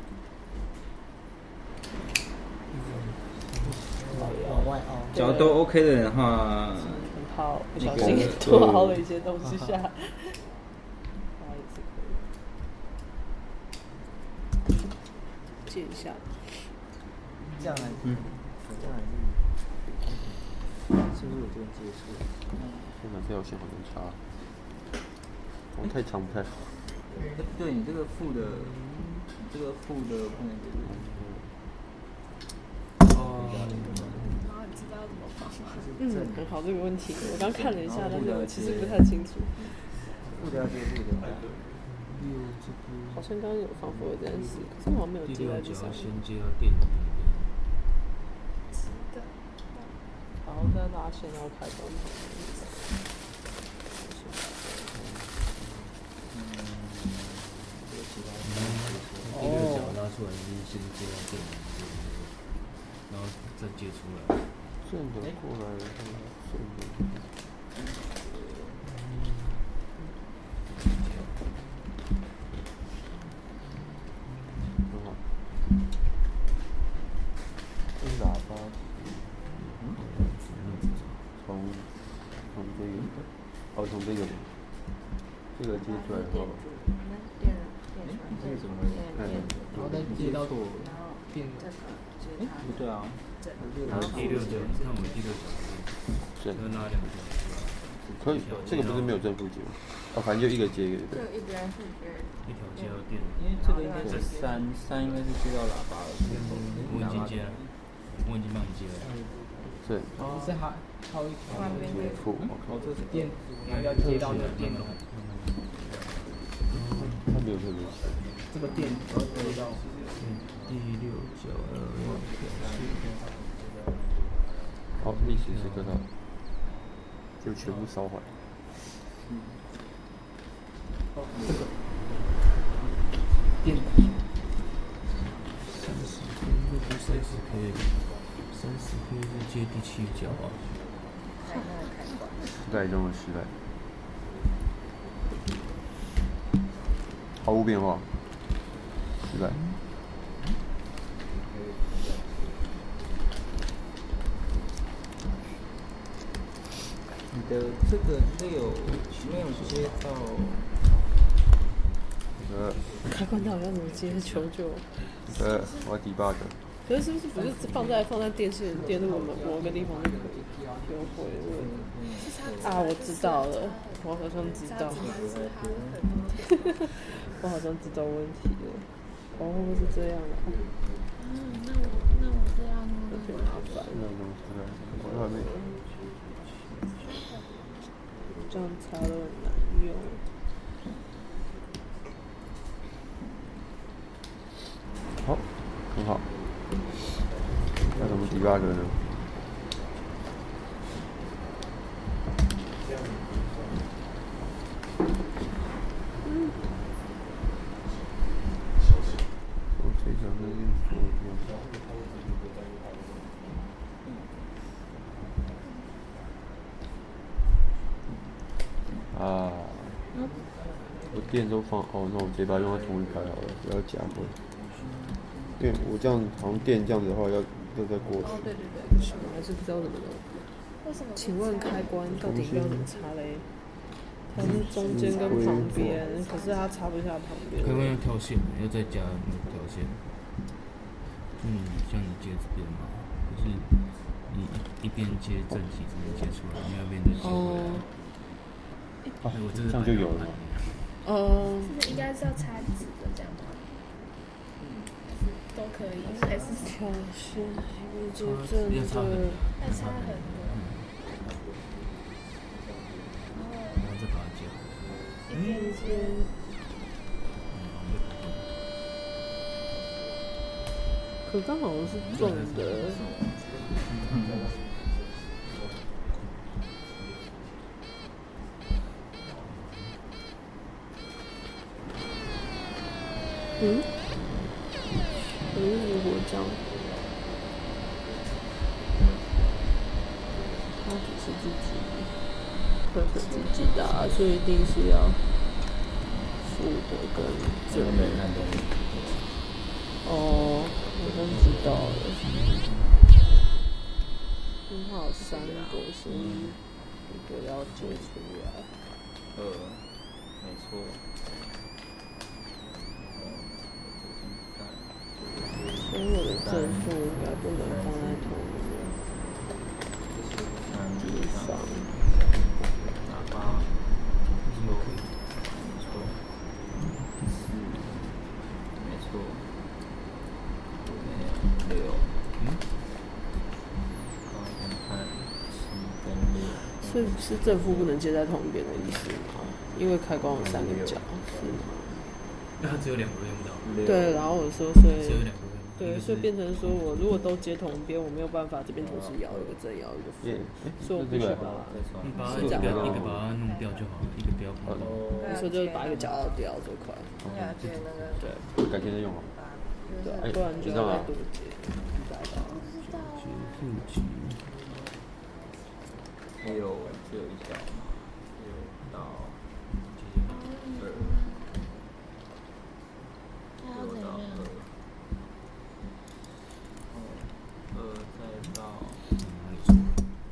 往外凹。 只要都 OK 的人的话， 很怕不小心多凹了一些东西下来。不好意思，可以。借一下。 这样还是， 嗯， 这样还是，是不是有这个接触？ 现在这条线好像差，哦，太长不太好。 对你这个负的，这个负的不能给这个。 哦。然后你知道怎么放吗？ 嗯，很好这个问题，我刚看了一下，但是我其实不太清楚。 负的要接负的。 好像刚刚有放过这件事，可是我好像没有接在这上面。 先接到电里面。 是的。 然后再拉线，然后开关旁边。 第六角拉出来是先接到电里面，然后再接出来。 顺着过来，顺着。这喇叭，嗯，从从这个，哦，从这个，这个接出来后， 电这个怎么？ 电然后再接到电， 哎，不对啊。 然后第六角，你看我第六角， 正， 要拉两条。 可以，这个不是没有正负极吗？哦，反正就一个接一个，对。 就一边是一边。 一条接到电。 因为这个应该是三三，应该是接到喇叭了。 我已经接了，我已经帮你接了。 是。 哦，是还还有一条接负， 哦，这是电，然后要接到那个电筒。 它没有特别写。 这个电要接到。 第六角二万条线。 好，历史时刻到，就全部烧坏。 嗯。哦，这个电。 三十 K， 那不是三十 K， 三十 K 是接第七角啊。 时代中的时代。 毫无变化，失败。 你的这个六没有接到。 呃。 开关到底要怎么接？求救！ 呃，我要 debug。 可是是不是不是放在放在电线电路某某个地方就可以有回问？啊，我知道了，我好像知道，我好像知道问题了。哦，会不会是这样啊？ 嗯，那我那我这样有点麻烦。 那弄出来，我还没。 这样插都很难用。 好，很好。那怎么 debug 呢？ 嗯。 我这张的运作掉。啊。我电都放哦，那我直接把它用到同一排好了，不要夹回。因为我这样好像电这样子的话要要再过去。 哦，对对对，是我还是不知道怎么弄。 为什么？ 请问开关到底要怎么插嘞？它是中间跟旁边，可是它插不下旁边。 开关要跳线，要再加那个跳线。就你像你接这边嘛，可是你一边接正极这边接出来，另外一边再接回来。 哦，这样就有了。 哦。 是应该是要插直的这样吗？都可以，还是跳线，一接正的， 要插很多。 然后再把它接回来。 一边接。 可刚好是重的。嗯？可是如果这样，它只是自己，会是自己打，所以一定是要负的跟正的。哦，我真知道了。因为它有三个，所以一个要接出来。 呃，没错。 所以我的正负应该不能放在同一个地方。 喇叭六，没错，四，没错，没有六，嗯，刚刚看七跟六。 所以是正负不能接在同一边的意思吗？因为开关有三个角，是吗？ 那它只有两个用不到。 对，然后我说，所以只有两个。 对，所以变成说我如果都接同一边，我没有办法这边同时摇一个正，摇一个负，所以我必须把它， 你把它一个一个把它弄掉就好了，一个不要碰到。 你说就是把一个角要掉最快。 对，改天再用好。 对啊，不然就要再多接。 结束级。 还有只有一条，六到二，六到二。二再到哪里错？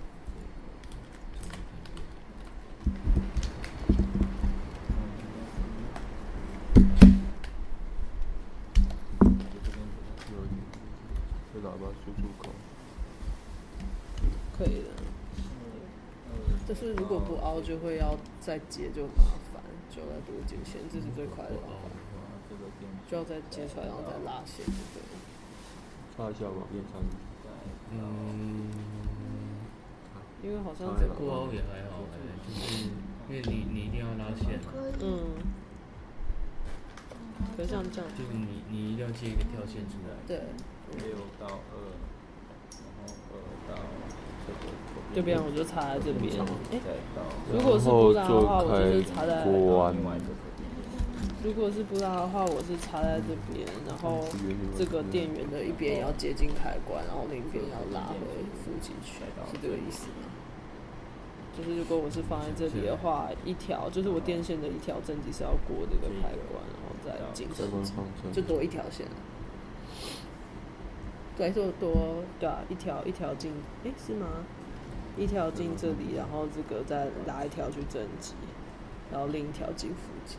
这喇叭输出口。 可以的。就是如果不凹，就会要再接，就麻烦，就要再多接线，这是最快的方法。就要再接出来，然后再拉线，对。 插一下吧，边插。 嗯， 因为好像整个不凹也还好哎，就是因为你你一定要拉线嘛。 嗯。可是像这样， 就是你你一定要接一个跳线出来。 对。 六到二，然后二到这个。 这边我就插在这边。哎，如果是不拉的话，我就是插在另外一个。如果是不拉的话，我是插在这边，然后这个电源的一边要接近开关，然后另一边要拉回负极去，是这个意思吗？ 就是如果我是放在这里的话，一条就是我电线的一条正极是要过这个开关，然后再进正极，就多一条线。对，就多对啊，一条一条进，哎是吗？一条进这里，然后这个再拉一条去正极，然后另一条进负极。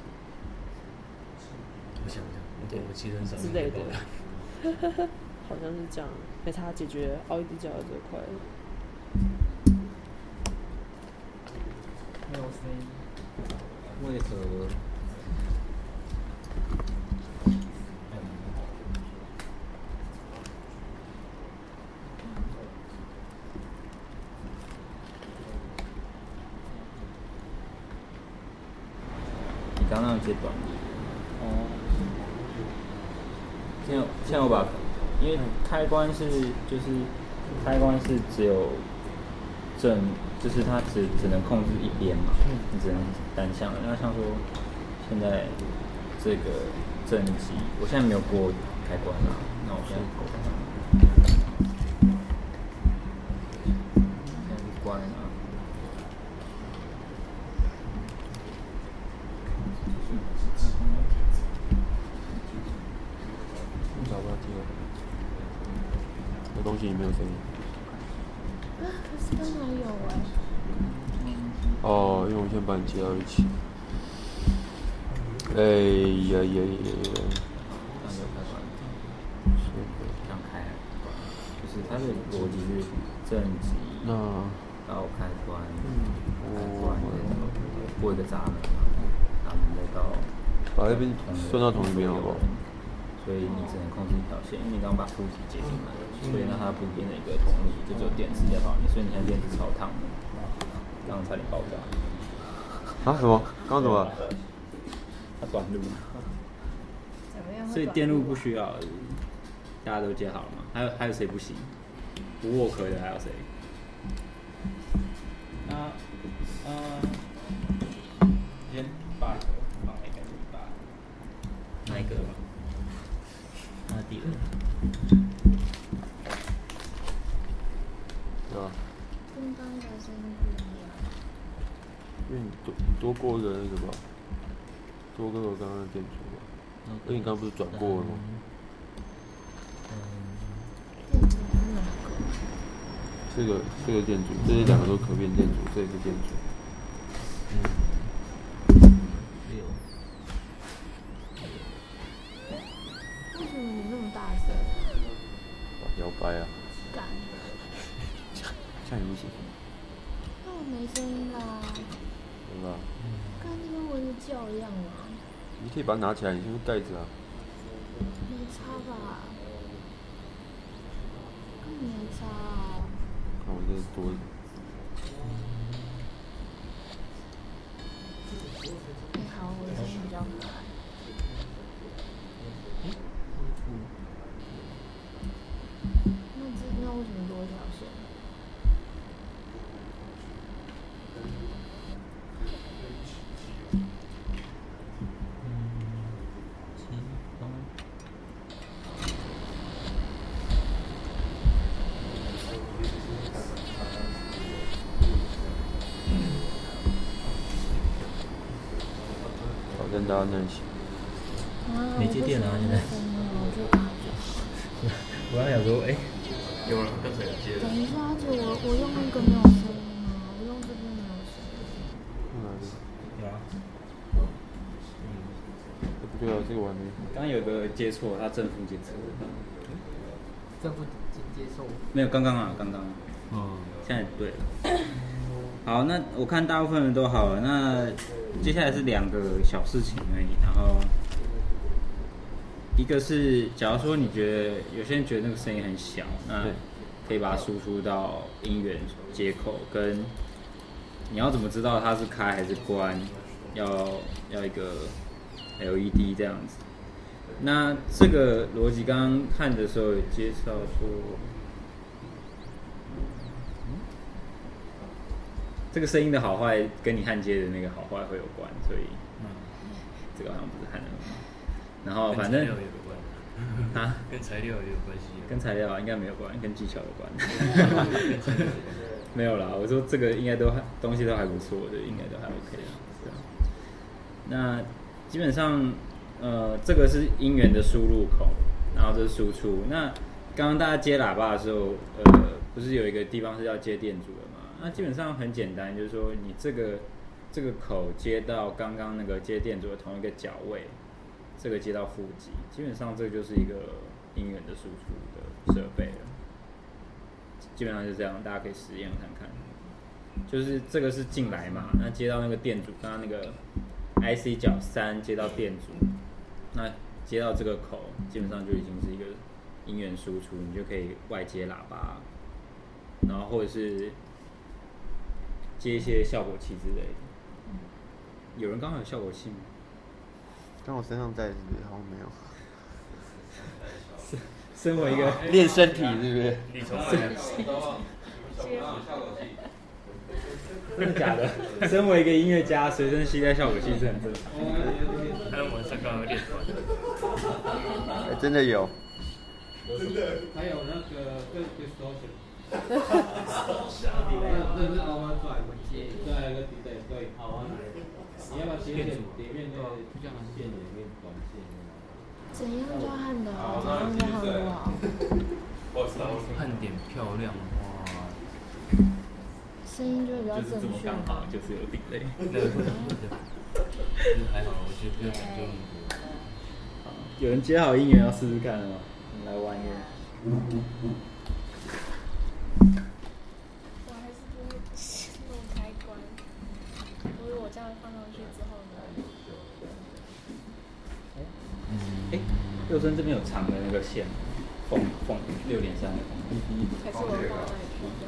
我想想，对我其实很少之类的，好像是这样。没差，解决凹一滴角的这块。 没有声音。 为何？你刚刚接短路。哦。现在现在我把，因为开关是就是开关是只有正，就是它只只能控制一边嘛，你只能单向的。那像说现在这个正极，我现在没有过开关啦，那我现在过开关，关啊。 找不到机会，这东西里没有声音。 啊，可是刚才有哎、 哦，因为我先把你接到一起。哎呀呀呀呀！ 这样开，就是它的逻辑是正极，然后开关，开关过一个闸门嘛，闸门再到， 把这边顺到同一边好不好？ 所以你只能控制一条线，因为你刚刚把负极接进来，所以让它不变的一个同理，就只有电池在跑你，所以你现在电池超烫的，刚刚差点爆炸。 啊？什么？刚刚怎么？ 它短路。所以电路不需要，大家都接好了吗？还有还有谁不行？不握壳的还有谁？那呃，先把放那个把哪一个？那第二。 对啊。 跟刚才声音不一样。 因为你多你多过一个那个吧，多过我刚刚的电阻吧。因为你刚刚不是转过了吗？ 电阻是哪个？ 这个这个电阻，这是两个都可变电阻，这也是电阻。 六。 为什么你那么大声？ 摇摆啊！ 干。 这样也不行。 那我没声音啦。 对吧？ 刚才跟蚊子叫一样嘛。 你可以把它拿起来，你是不是盖子啊？ 没差吧？根本没差啊。 看我这多。 还好我的声音比较可爱。那这那为什么多一条线？ 挑战大家耐心。 没接电啊，现在。我刚想说，哎、欸， 有了，刚才有接了。 等一下，而且我我用那个没有声音啊，我用这边没有声音。 用哪个？ 有啊。 嗯。不对啊，这个我还没。 刚刚有个接错，它正负接错。 正负接错。 没有，刚刚啊，刚刚。 哦。 现在对了。好，那我看大部分人都好了，那接下来是两个小事情而已，然后一个是，假如说你觉得有些人觉得那个声音很小，那可以把它输出到音源接口，跟你要怎么知道它是开还是关，要要一个 L E D 这样子。那这个逻辑刚刚看的时候有介绍说。这个声音的好坏跟你焊接的那个好坏会有关，所以，嗯，这个好像不是焊的。然后反正跟材料有关啊，跟材料也有关系。 跟材料应该没有关，跟技巧有关。 没有啦，我说这个应该都还东西都还不错的，应该都还 OK 啦。对啊。那基本上，呃，这个是音源的输入口，然后这是输出。那刚刚大家接喇叭的时候，呃，不是有一个地方是要接电阻的吗？那基本上很简单，就是说你这个这个口接到刚刚那个接电阻的同一个角位，这个接到负极，基本上这就是一个音源的输出的设备了。基本上就这样，大家可以实验看看。就是这个是进来嘛，那接到那个电阻，刚刚那个 I C 角三接到电阻，那接到这个口，基本上就已经是一个音源输出，你就可以外接喇叭，然后或者是接一些效果器之类的。有人刚好有效果器吗？ 刚我身上带是不是？好像没有。 身为一个练身体，是不是？ 你从真的假的？身为一个音乐家，随身携带效果器是很正常的。 还有我们上刚刚练团。 哎，真的有。 真的。还有那个跟 distortion。这是 overdrive， 再一个 delay， 对，好啊。你要不要写点里面的线里面短线？ 怎样叫焊的好？怎样叫焊不好？ 焊点漂亮哇！ 声音就会比较正确。 刚好就是有delay。 还好，我觉得不要讲究那么多。 有人接好音源要试试看了吗？我们来玩一个。 我还是不会弄开关。如果我这样放上去之后呢？ 哎，右身这边有长的那个线，缝缝六点三的缝。 还是我放那里去的。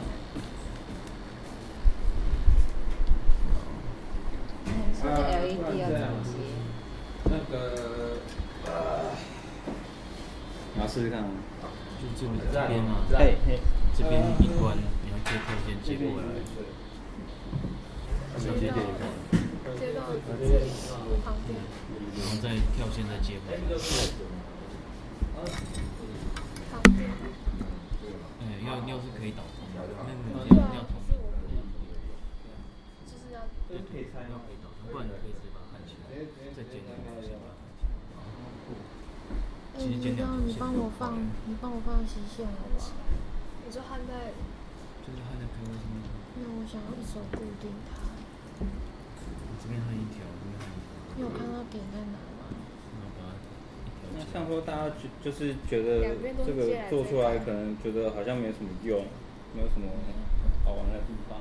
嗯，现在 L E D 要怎么接？ 那个呃， 你要试试看吗？ 就这边这边嘛， 嘿嘿， 这边一关，你要接跳线接过来。 接到接到这里旁边。 然后再跳线再接回来。 旁边。 哎，要要是可以导通，没有没有要要通。 就是要。 对对，要可以导通，不然你可以直接把它焊起来，再接那个线把它焊起来。 哎，你知道你帮我放，你帮我放斜线好不好？你就焊在。 就是焊在 P O 上面。 那我想要一手固定它。 我这边焊一条，这边焊一条。 你有看到点在哪吗？ 那像说大家就就是觉得这个做出来可能觉得好像没什么用，没有什么好玩的地方。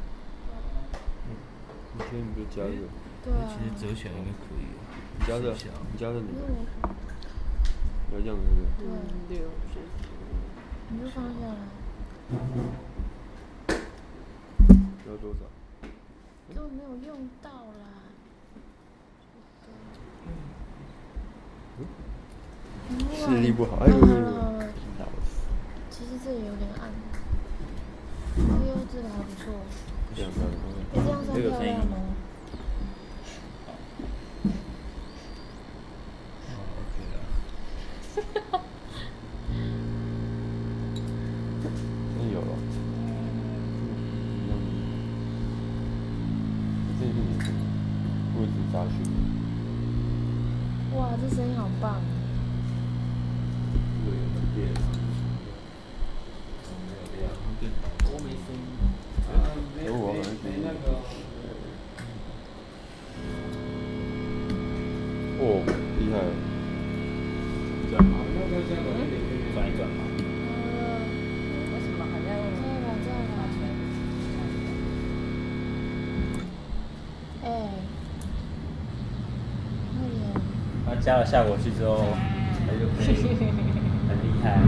你觉得你就加热？ 对啊。 其实折起来应该可以。 你加热，你加热你。要这样子。 对。六十。你就放下来。 要多少？ 根本没有用到啦。 视力不好，哎呦！好了好了，其实这里有点暗。哎呦，这个还不错。 这样漂亮。 这样算漂亮吗？ 哦 ，OK 了。 真有了。这是位置杂讯。 哇，这声音好棒！ 我没声音。 有我好像没那个。 哦，厉害了！ 转吗？转一转吗？ 为什么还在用？ 再来再来。哎，快点！ 那加了效果器之后，它就可以很厉害。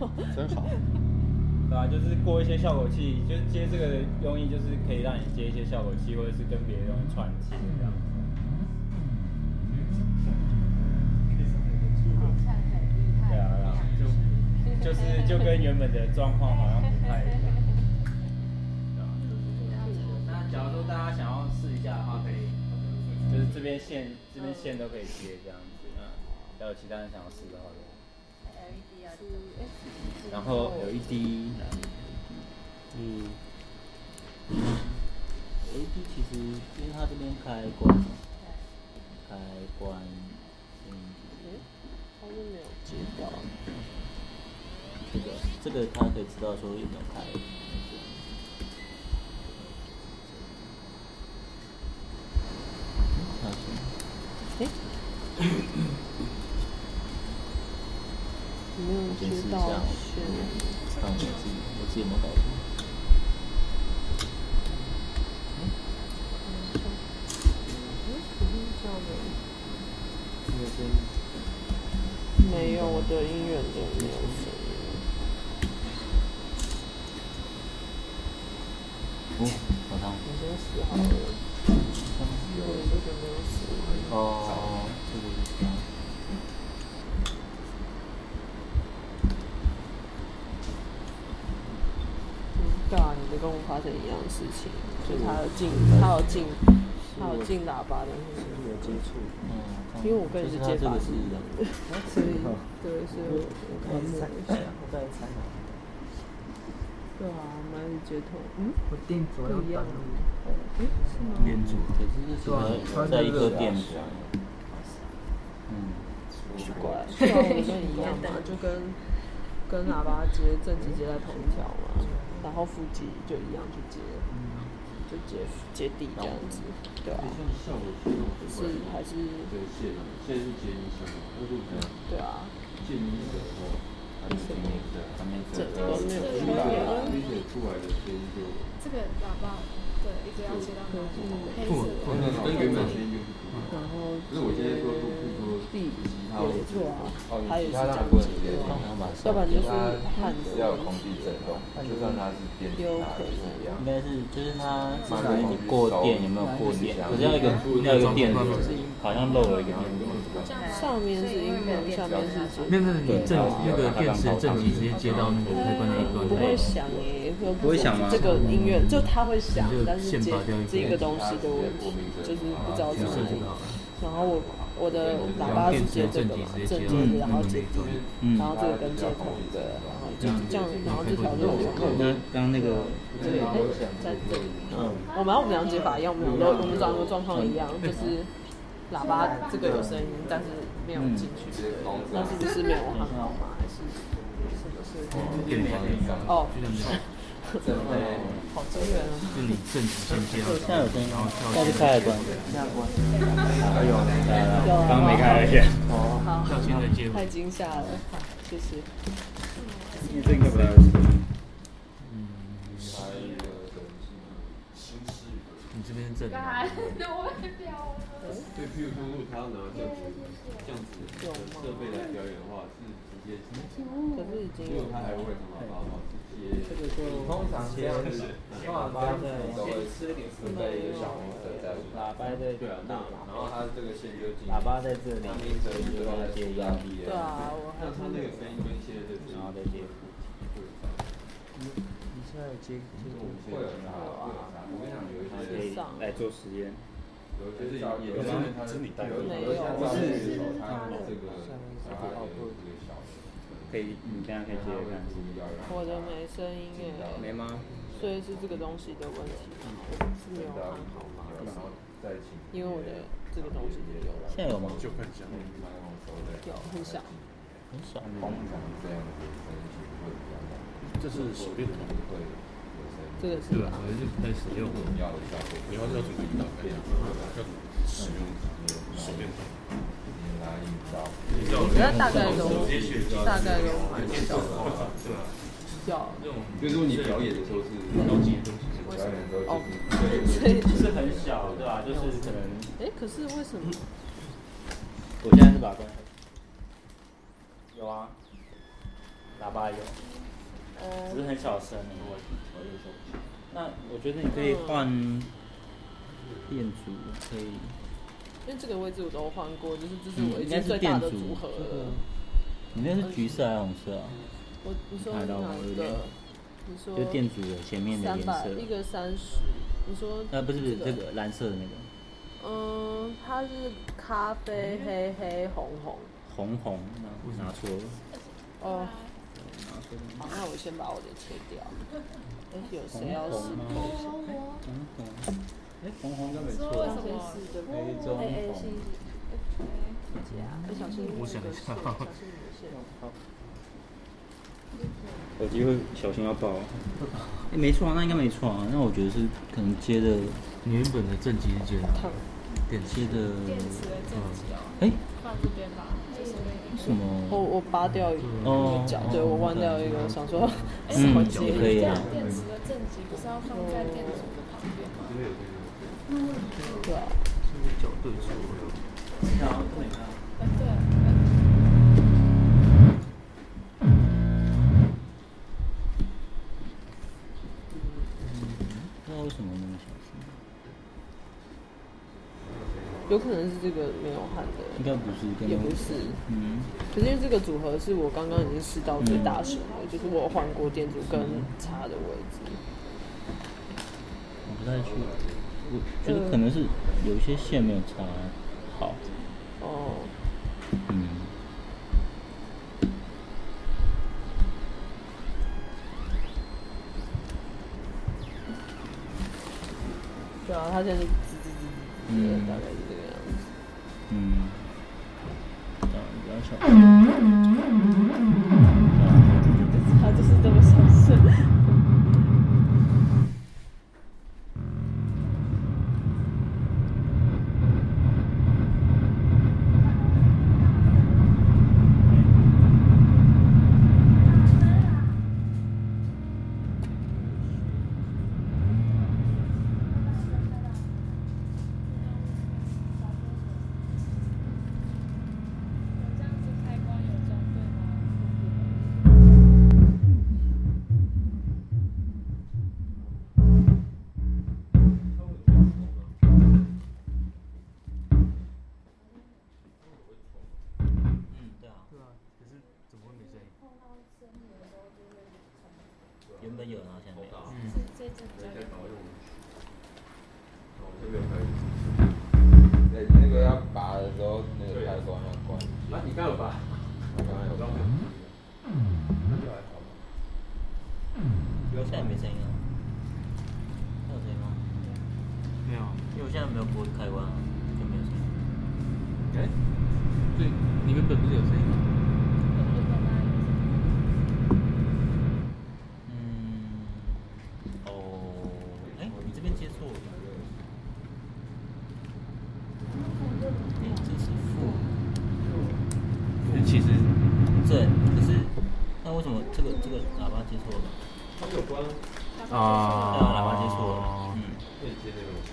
真好。 对啊，就是过一些效果器，就是接这个用意，就是可以让你接一些效果器，或者是跟别的东西串接这样。对啊，对啊，就就是就跟原本的状况好像不太一样。对啊，那假如说大家想要试一下的话，可以，就是这边线这边线都可以接这样子啊。要有其他人想要试的话，然后 L E D。 嗯 ，L E D 其实因为它这边开关，开关，嗯， 它是没有接到。 这个这个它可以知道说有没有开。还行。哎。 没有接到线。 看我自己，我自己有没有搞错？ 没有，我的音源都没有声音。 哦，好烫。 我先试好了。我这个没有试。 哦，这个是这样。 对啊，你的跟我发生一样的事情，就是他有进，他有进，他有进喇叭的那个。 有接触。 嗯。因为我跟你的接法是一样的，所以对，所以我我看猜一下， 我再猜嘛。 对啊，蛮有接头。嗯。 我电阻要挡路。 嗯，是吗？ 电阻，可是这是在一颗电阻。嗯。 奇怪，对啊，我跟你一样嘛，就跟跟喇叭接正极接在同一条嘛，然后副极就一样去接，就接接地这样子，对啊。是还是？ 对线，线是接音声，那就这样。 对啊。 接音的时候，还是声音的，还没这都没有区别。 而且出来的声音就。 这个喇叭，对，一个要接到那个黑色的。 跟原本声音就是不一样。 然后可是我现在说是说地也没错啊， 它还有是讲解的，要不然就是焊的。 要有空气震动，就算它是电吉他也是一样。 应该是就是它至于你过电有没有过电，可是要一个要一个电阻，好像漏了一个电阻。 上面是音量，下面是接。 那那你正那个电池正极直接接到那个开关那一端。 不会响耶， 不会响吗？ 这个音乐就它会响，但是接这个东西的问题，就是不知道怎么。然后我我的喇叭是接这个嘛，正接的，然后接地，然后这个跟接头的，然后就这样，然后这条路。 那刚刚那个。 这里在这里。嗯。我们我们两接法一样，我们都我们找的状况一样，就是喇叭这个有声音，但是没有进去。那是不是没有很好吗？还是什么是？哦。 真的。 好惊人啊！ 就你正极先接到， 现在有声音，那就开了关。 下关。 还有， 有啊。 刚刚没开而已。 哦，好。 现在接。 太惊吓了，好，谢谢。 你这应该不太。 嗯。你这边是正。 我被标了。 对，譬如说，如果他要拿这样子这样子的设备来表演的话，是直接。 可是已经。 如果他还会什么把话直接。 这个就通常这样子，通常这样子都会吃点准备一个小红色在喇叭在对啊，那然后它这个线就进。 喇叭在这里， 音声就在接压低。 对啊，我那它那个声音跟接的， 然后再接。 你你现在有接接过？ 会有啥？会有啥？我跟你讲，有一些可以来做实验。 有一些小，有些它是你带的， 没有， 不是它这个它的这个小的。 可以，你等下可以接着看。 我的没声音耶。 没吗？ 所以是这个东西的问题，是没有看好吗？因为我的这个东西也有了。 现在有吗？ 就很小。 有，很小。 很小。 这是手电筒。 这个是吧？ 我是开始用要的效果。 你要要怎么引导？要使用手电筒。 我觉得大概都大概都蛮小的，小。 就是说你表演的时候是高级的东西，表演的时候就是所以是很小，对吧？就是可能。 哎，可是为什么？ 我现在是把关。有啊。喇喇叭有， 呃只是很小声。那我觉得你可以换电阻，可以。 因为这个位置我都换过，就是这是我已应该是经最大的电阻组合了。 你那是橘色还是红色啊？ 我你说看到哪一个？你说就电阻的前面的颜色。 一个三十，你说？ 呃，不是不是，这个蓝色的那个。 嗯，它是咖啡黑黑红红。 红红，那拿错了。 哦。好，那我先把我的切掉。哎，有谁要试过一下？ 红红。哎，红红应该没错。 为什么？ 黑中红。 哎，小心我想一下。 耳机会小心要爆。哎，没错啊，那应该没错啊。那我觉得是可能接的。 你原本的正极是接的。电接的。 电池的正极哦。 哎。 放这边吧，就是那个。 什么？ 我我拔掉一个角，对我弯掉一个，想说什么接？可以啊。 电池的正极不是要放在电阻的旁边吗？ 对啊。 是不是角对错了？ 呃，对。 不知道为什么那么小声。 有可能是这个没有焊的。 应该不是， 也不是。 嗯。 可是因为这个组合是我刚刚已经试到最大声的，嗯、就是我换过电阻跟插的位置。 我不太去，我觉得可能是有一些线没有插好。 哦。 嗯。 对啊，它现在是滋滋滋滋滋的，大概是这个样子。 嗯。这样比较小。 它就是这么小声。 原本有，然后现在没有。 嗯。这支比较有。 哦，这个可以。哎，那个要拔的时候，那个开关要关。 啊，你刚有拔？ 我刚刚有拔。 那就还好吧。 现在没声音了。有声音吗？ 没有。 因为我现在没有拨开关，就没有声音。 哎，对，你原本不是有声音吗？ 接错了，哎，这是负， 其实正，可是那为什么这个这个喇叭接错了？ 它有关啊， 对啊，喇叭接错了，嗯， 可以接那个。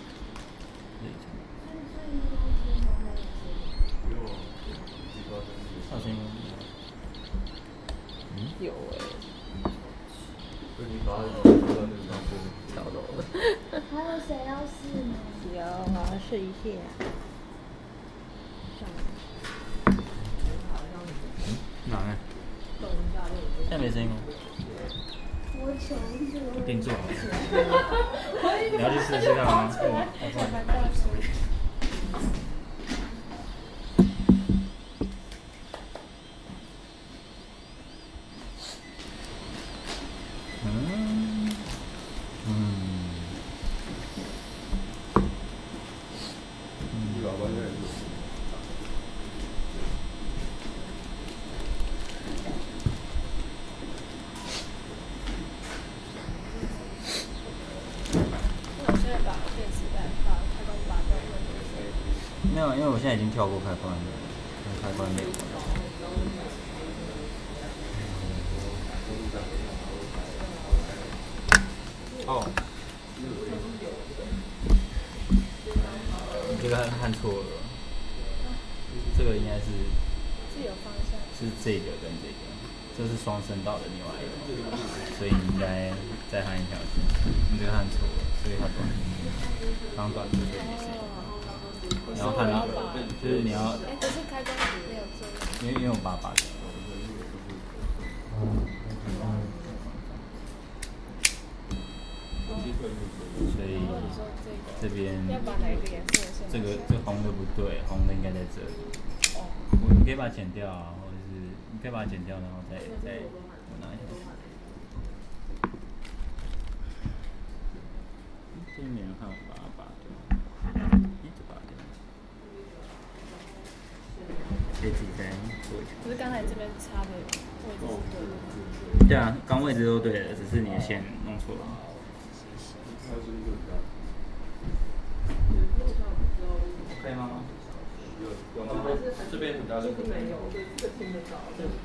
有声音吗？ 嗯，有哎。 所以你把它调到那个上面， 跳楼了。 还有谁要试吗？ 有，我要试一下。 哪呢？ 现在没声音吗？ 我求求。 定做好了。你要去试试看吗？ 嗯。嗯。没有，因为我现在已经跳过开关了，开关没有。哦，你这个看错了，这个应该是， 是有方向， 是这个跟这个， 这是双声道的另外一个，所以你应该再焊一条线，你这个焊错了，所以它短。刚短就是没事。然后焊那个，就是你要， 哎，可是开关没有这样。 因为因为我爸爸的。所以这边要把哪一个颜色的线？ 这个这红的不对，红的应该在这里。哦。我你可以把它剪掉啊，或者是你可以把它剪掉，然后再再我拿一下。这边看我把它拔掉，一直拔掉。可以自己再做一下。 可是刚才这边插的位置是对的。 对啊，刚位置都对的，只是你的线弄错了。可以吗？有有吗？这边很大的。 没有，这个听得到。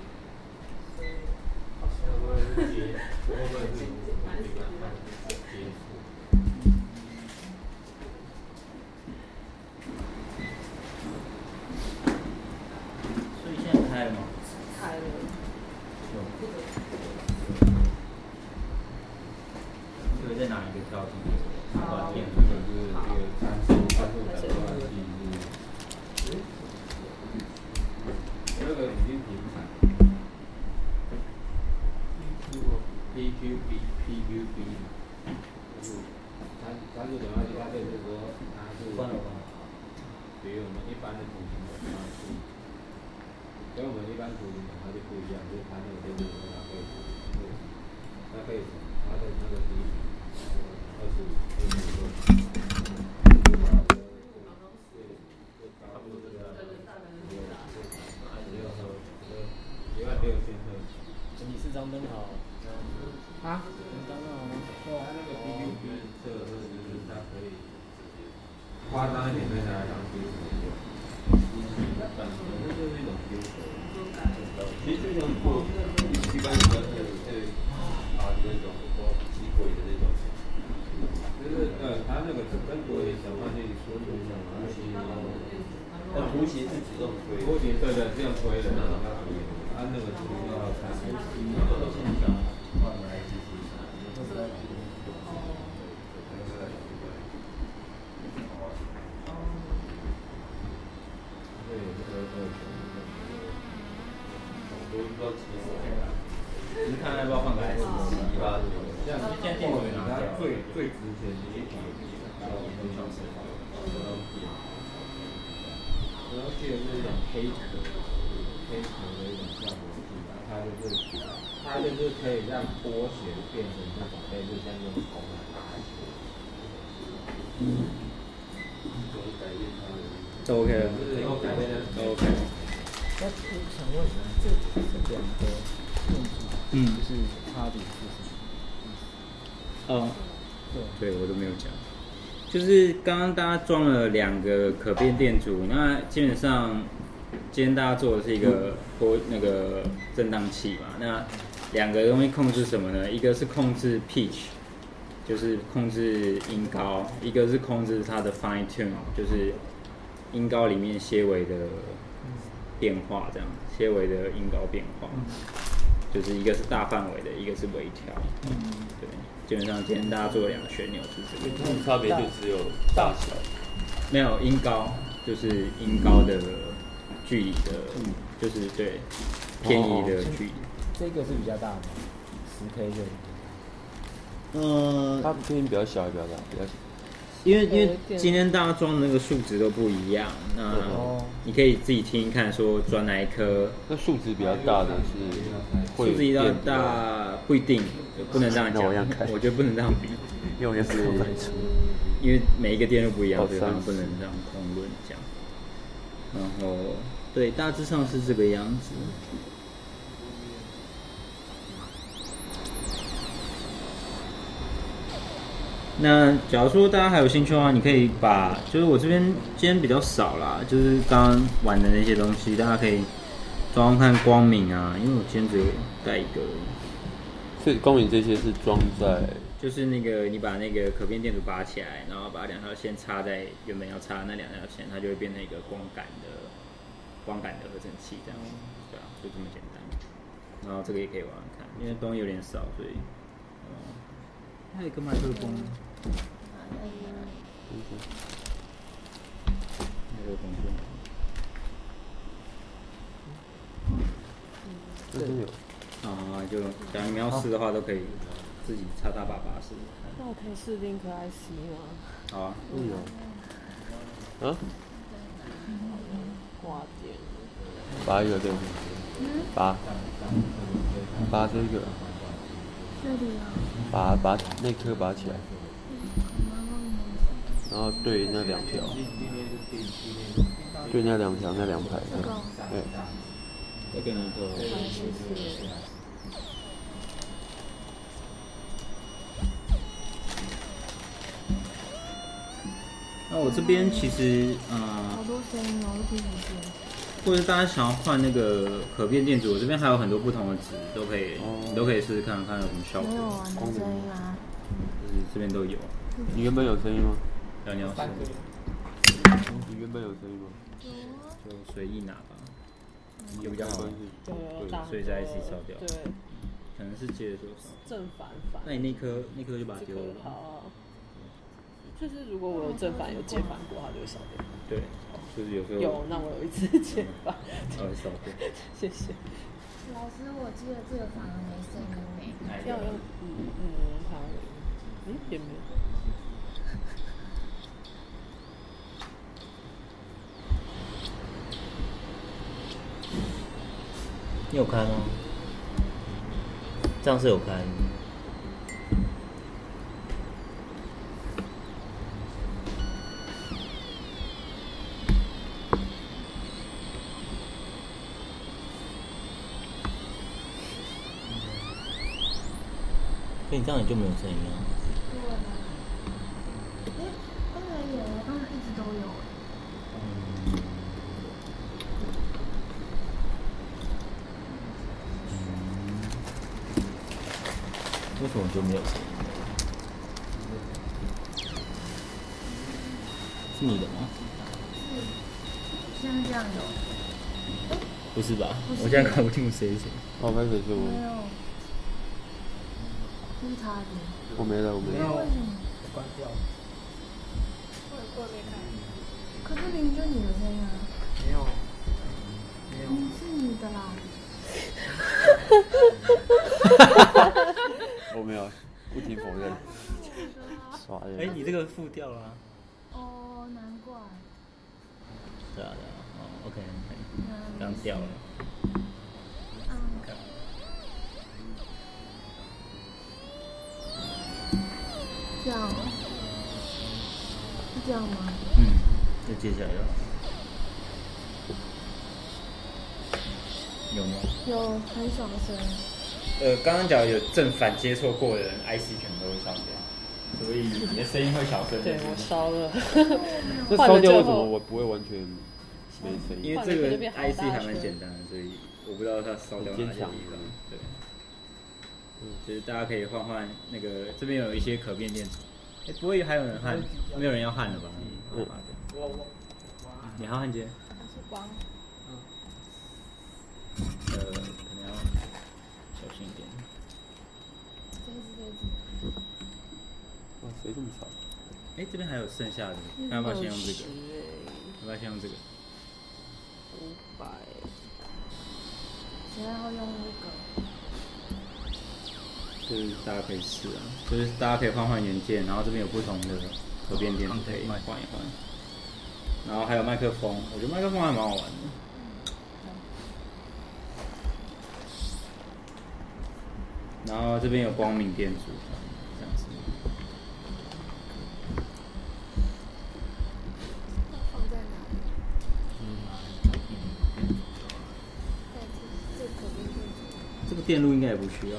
所以现在开了吗？ 开了。 这个在哪一个跳进去？ 啊，这个是一个参数，参数的话是，这个已经平产。P Q B P Q B， 就是参参数的话，它就是说它是，比如我们一般的图形的话是，跟我们一般图形的它就不一样，就是它那个就是说它可以，它可以它的那个比二十五。 你是张灯好啊？ 张灯好吗？ 对啊，那个 P Q B 这个就是它可以夸张一点可以拿来当丢球用，本身就是一种丢球。其实这种做一般的是是啊那种机会的那种。就是呃，它那个跟国语讲话那里说图形图形，呃，图形是只用推，图形对对是用推的，它那个图形要看。对，这个二球，我都不知道几岁。 你看要不要换个 S 一八九？ 像现在电子它最最值钱的一条，然后很小声，然后电，然后这个是一种黑壳，黑壳的一种效果器，它就是它就是可以让波形变成那种类似像用铜来打球。嗯。 都 OK 了。 都 OK 了。 都 OK。 那我想问，这这两个用途，嗯，就是差别是什么？ 哦，对，对我都没有讲。就是刚刚大家装了两个可变电阻，那基本上今天大家做的是一个波那个震荡器嘛。那两个东西控制什么呢？一个是控制 pitch， 就是控制音高；一个是控制它的 fine tune， 就是音高里面些微的变化，这样些微的音高变化。就是一个是大范围的，一个是微调。嗯，对。基本上今天大家做两个旋钮是这个， 它们差别就只有大小， 没有音高，就是音高的距离的，嗯、就是对偏移的距离。 这个是比较大的，十 K 的。 嗯， 它偏比较小，比较大，比较小。 因为因为今天大家装的那个数值都不一样，那你可以自己听听看，说装哪一颗。 那数值比较大的是会数值比较大不一定，不能这样讲。我觉得不能这样比， 因为我也是用来出。 因为每一个店都不一样，所以当然不能这样通论讲。然后对，大致上是这个样子。那假如说大家还有兴趣的话，你可以把就是我这边今天比较少啦，就是刚刚玩的那些东西，大家可以装看光明啊，因为我今天只有带一个。 所以光明这些是装在， 就是那个你把那个可变电阻拔起来，然后把两条线插在原本要插的那两条线，它就会变成一个光感的光感的合成器，这样，对啊，就这么简单。 然后这个也可以玩玩看，因为东西有点少，所以，嗯，还有一个麦克风，麦克风这真有啊，就假如你们要试的话，都可以自己插大爸爸试。 那我可以试林可爱 C 吗？ 好啊， 嗯有。啊？ 挂电。 拔一个对。拔。拔这个。 这里啊。 拔拔那颗拔起来。然后对那两条。对那两条那两排。对。 再给你一个。那我这边其实，呃， 好多声音哦，都听不见。 或者大家想要换那个可变电阻，我这边还有很多不同的值，都可以，哦、你都可以试试看看有什么效果。 没有啊，没声音啊。 就是这边都有。 你原本有声音吗？ 要你要试。 你原本有声音吗？ 有啊。 就随意拿吧，有比较好。 对， 所以在 I C 烧掉。 对。 可能是接的多少？ 正反反。 那你那颗那颗就把它丢了。 好。就是如果我有正反有接反过，它就会烧掉。 对，就是有时候有，那我有一次接反， 它会烧掉。 谢谢。 老师，我记得这个反而没声音没。 要用嗯嗯好，嗯也没有。 你有开吗？这样是有开。所以你这样你就没有声音了。 对啊。哎，刚才有，刚才一直都有。 嗯。嗯。为什么就没有声音？是你的吗？ 是。像这样有。 不是吧？我现在搞不清楚谁是谁。 哦，开始是我。 没有。是差点。 我没了，我没了。 为什么？ 关掉。 我我没开。 可是明明就你的声音啊。 没有。没有。 嗯，是你的啦。 我没有，不停否认。耍人。 哎，你这个付掉了、啊。 哦，难怪。 对啊对啊，哦 ，OK OK， 刚掉了。 嗯。这样哦，是这样吗？ 嗯，就接下来了。有吗？ 有很小声。 呃，刚刚讲有正反接错过的人 ，I C 可能都会烧掉，所以你的声音会小声。 对，我烧了。 这烧掉为什么我不会完全没声音？ 因为这个 I C 还蛮简单的，所以我不知道它烧掉哪些地方。对。就是大家可以换换那个，这边有一些可变电阻。哎、欸，不会还有人焊？没有人要焊了吧？嗯。 我我。 你还要焊接？ 是光。 嗯。呃，可能要小心一点。 这一支，这一支。 哇，谁这么少？ 哎、欸，这边还有剩下的，要不要先用这个？要不要先用这个？ 五百。 谁要用那个？ 就是大家可以试啊，就是大家可以换换元件，然后这边有不同的可变电阻可以换一换，然后还有麦克风，我觉得麦克风还蛮好玩的。然后这边有光明电阻，这样子。 放在哪里？嗯。这可变电阻。 这个电路应该也不需要。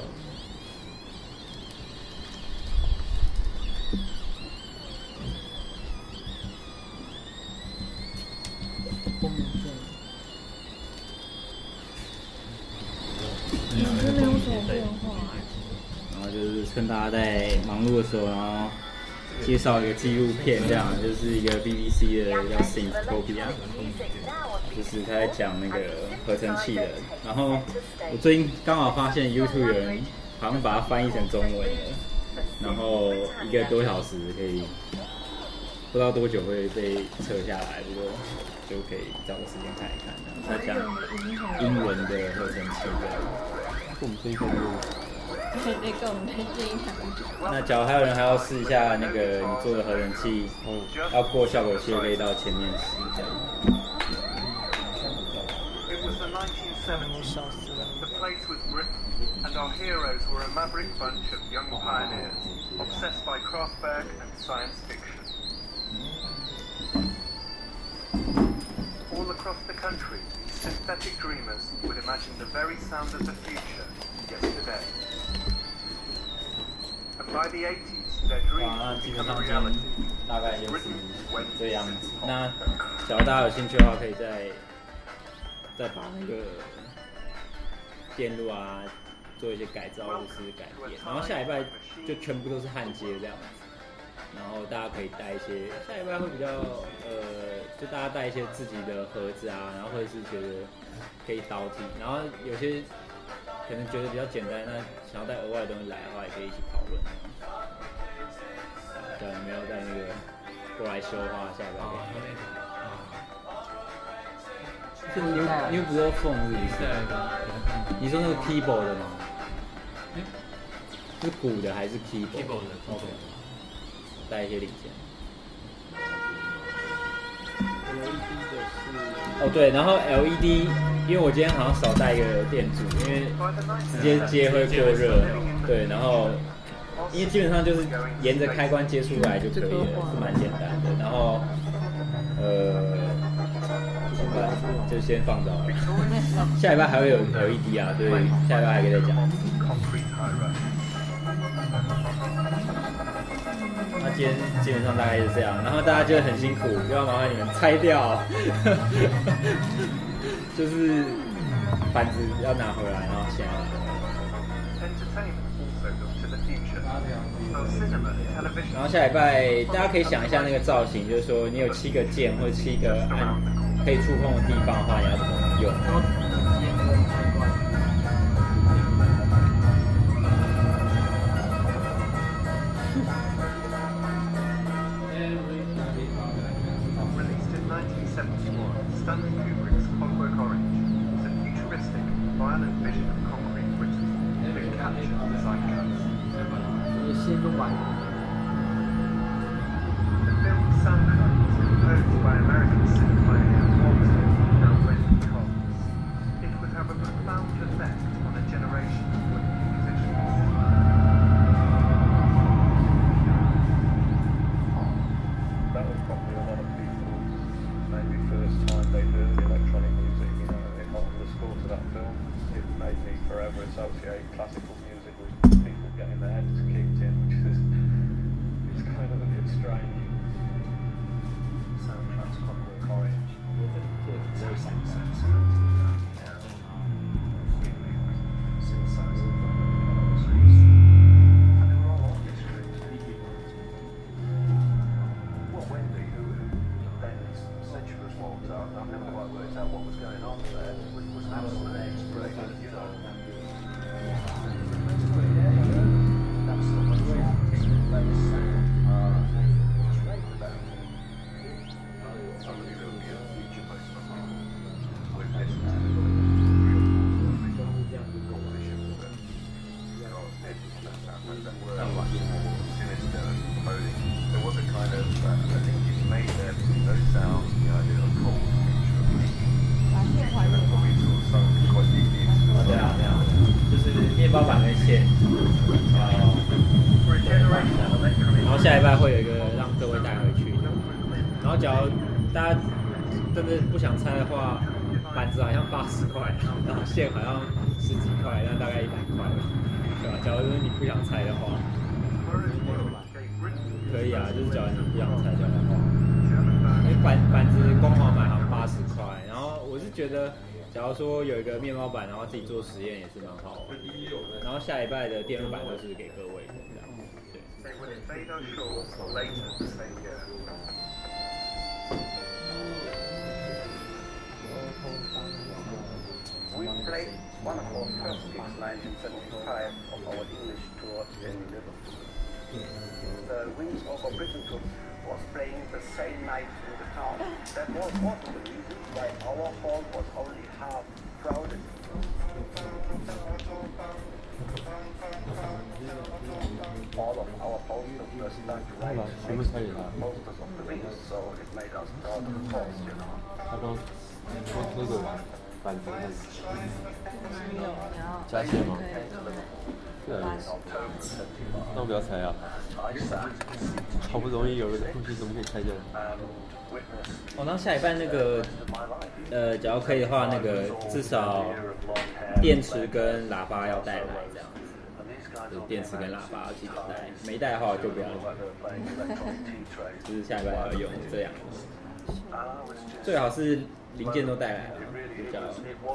然后就是趁大家在忙碌的时候，然后介绍一个纪录片，这样就是一个 B B C 的叫 Synthopia， 就是他在讲那个合成器的。然后我最近刚好发现 YouTube 有人好像把它翻译成中文了，然后一个多小时可以，不知道多久会被撤下来，不过就可以找个时间看一看。他讲英文的合成器的， 我们这一个用。 对对，跟我们推荐一台。 那假如还有人还要试一下那个你做的合成器，嗯，要过效果器可以到前面试这样。 It was the nineteen seventies. The place was Britain, and our heroes were a maverick bunch of young pioneers, obsessed by Kraftwerk and science fiction. All across the country, synthetic dreamers would imagine the very sound of the future yesterday. And by the eighties, their dreams become a reality. 大概就是这样子。那假如大家有兴趣的话，可以再再把那个电路啊做一些改造或者是改变。然后下礼拜就全部都是焊接这样子。然后大家可以带一些，下礼拜会比较呃，就大家带一些自己的盒子啊，然后或者是觉得可以导体，然后有些可能觉得比较简单，那想要带额外的东西来的话，也可以一起讨论。对，没有带那个过来修的话，下礼拜可以。是你你不是缝是不是？你说那个 keyboard 的吗？是鼓的还是 keyboard？keyboard 的 ，OK。带一些零件。哦对，然后 L E D， 因为我今天好像少带一个电阻，因为直接接会过热。对，然后因为基本上就是沿着开关接出来就可以了，是蛮简单的。然后呃，就先放着好了。下礼拜还会有 L E D 啊，对，下礼拜还可以再讲。那今天基本上大概是这样，然后大家就很辛苦，就要麻烦你们拆掉，就是板子要拿回来，然后先拿回来。然后下礼拜大家可以想一下那个造型，就是说你有七个键或者七个按可以触碰的地方的话，你要怎么用？ Stanley Kubrick's Clockwork Orange was a futuristic, violent vision of concrete Britain that captured the zeitgeist. The film's soundtrack was composed by American synth pioneer Walter and Wendy Cox. It would have a profound effect on a generation of women musicians. That was probably a lot of people's maybe first time they heard electronic music, you know, it got the score to that film. It made me forever associate classical music with people getting their heads kicked in, which is it's kind of a bit strange. Soundtrack's Clockwork Orange. Very sense. I've never quite worked out what was going on there. It was, was an absolute expert, you know. That's the most place straight about it. Somebody wrote me a feature post on it. We're listening to the there was a kind of, uh, I think it's made there between those sounds, the idea of cold picture of probably sort of sunk quite deeply into the 对啊对啊，就是面包板跟线，然后下礼拜会有一个让各位带回去的，然后假如大家真的不想拆的话，板子好像八十块，然后线好像十几块，那大概一百块吧，对吧？假如说你不想拆的话。可以啊，就是假如你不想拆掉的话，因为板板子光华买好像八十块，然后我是觉得，假如说有一个面包板，然后自己做实验也是蛮好玩的。然后下礼拜的电路板都是给各位的这样，对。 they would invade our shores later the same year. We played one of our first gigs in nineteen seventy-five of our English tour in Liverpool. The Wings Over Britain tour was playing the same night in the town. That was also the reason why our hall was only half crowded. All of our posters were stuck right next to the posters of the Wings, so it made us proud of the cause, you know. 他刚说那个板子看，加线吗？对，那我不要拆啊！好不容易有了个东西，怎么可以拆掉？ 哦，然后下一半那个，呃，假如可以的话，那个至少电池跟喇叭要带来这样子，就是电池跟喇叭要记得带，没带的话就不要用，就是下一半要用这样，最好是零件都带来了，比较。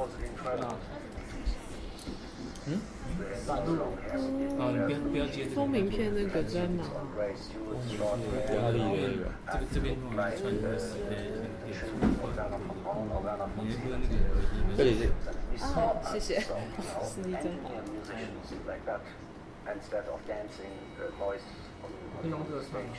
嗯？ 啊，你不要不要接这个。 封名片那个在哪？ 压力的那个。 这个这边传那个十倍那个电池。你那个那个。 这里是。 哦，谢谢。实力真好。 用这个唱。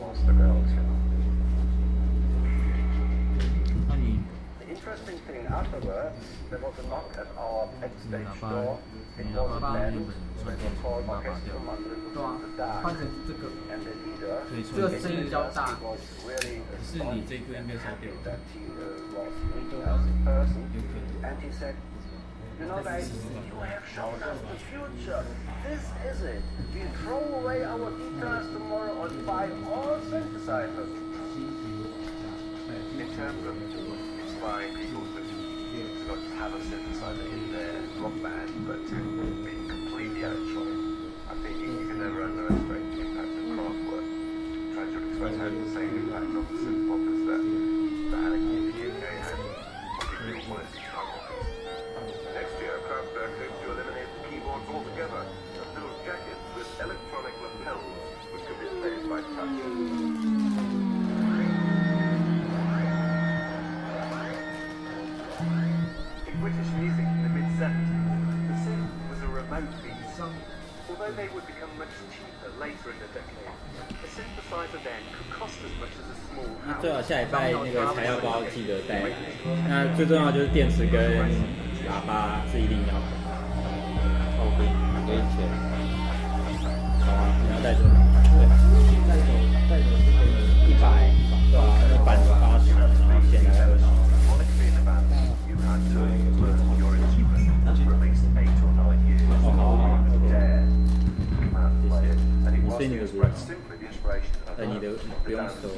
那你。 The interesting thing afterwards, there was a knock at our backstage door. It was a band, it was called Orchestral Mandolin the Dark. And the leader, was really astonished that he uh, was meeting us in person. And he said, you know guys, you have shown us the future. This is it. We throw away our guitars tomorrow and buy all synthesizers. In terms of inspiring people to not have a synthesizer in their rock band, but to be completely electronic. I think you can never underestimate the impact of Kraftwerk. Trying to express had the same impact on the synth pop as that that Anarchy in the U K had on the real quality struggle. Next year, Kraftwerk hopes to eliminate the keyboards altogether and build jackets with electronic lapels which could be played by touch. British music in the mid seventies, the synth was a remote beast. Although they would become much cheaper later in the decade, a synthesizer then could cost as much as a small house. 最好下礼拜那个材料包记得带来。那最重要就是电池跟喇叭是一定要的。 哦，给给钱。 好啊，你要带走。对。带走带走是可以一百，对啊，那板子八十，然后线大概二十。 所以你的是，呃，你的不用收。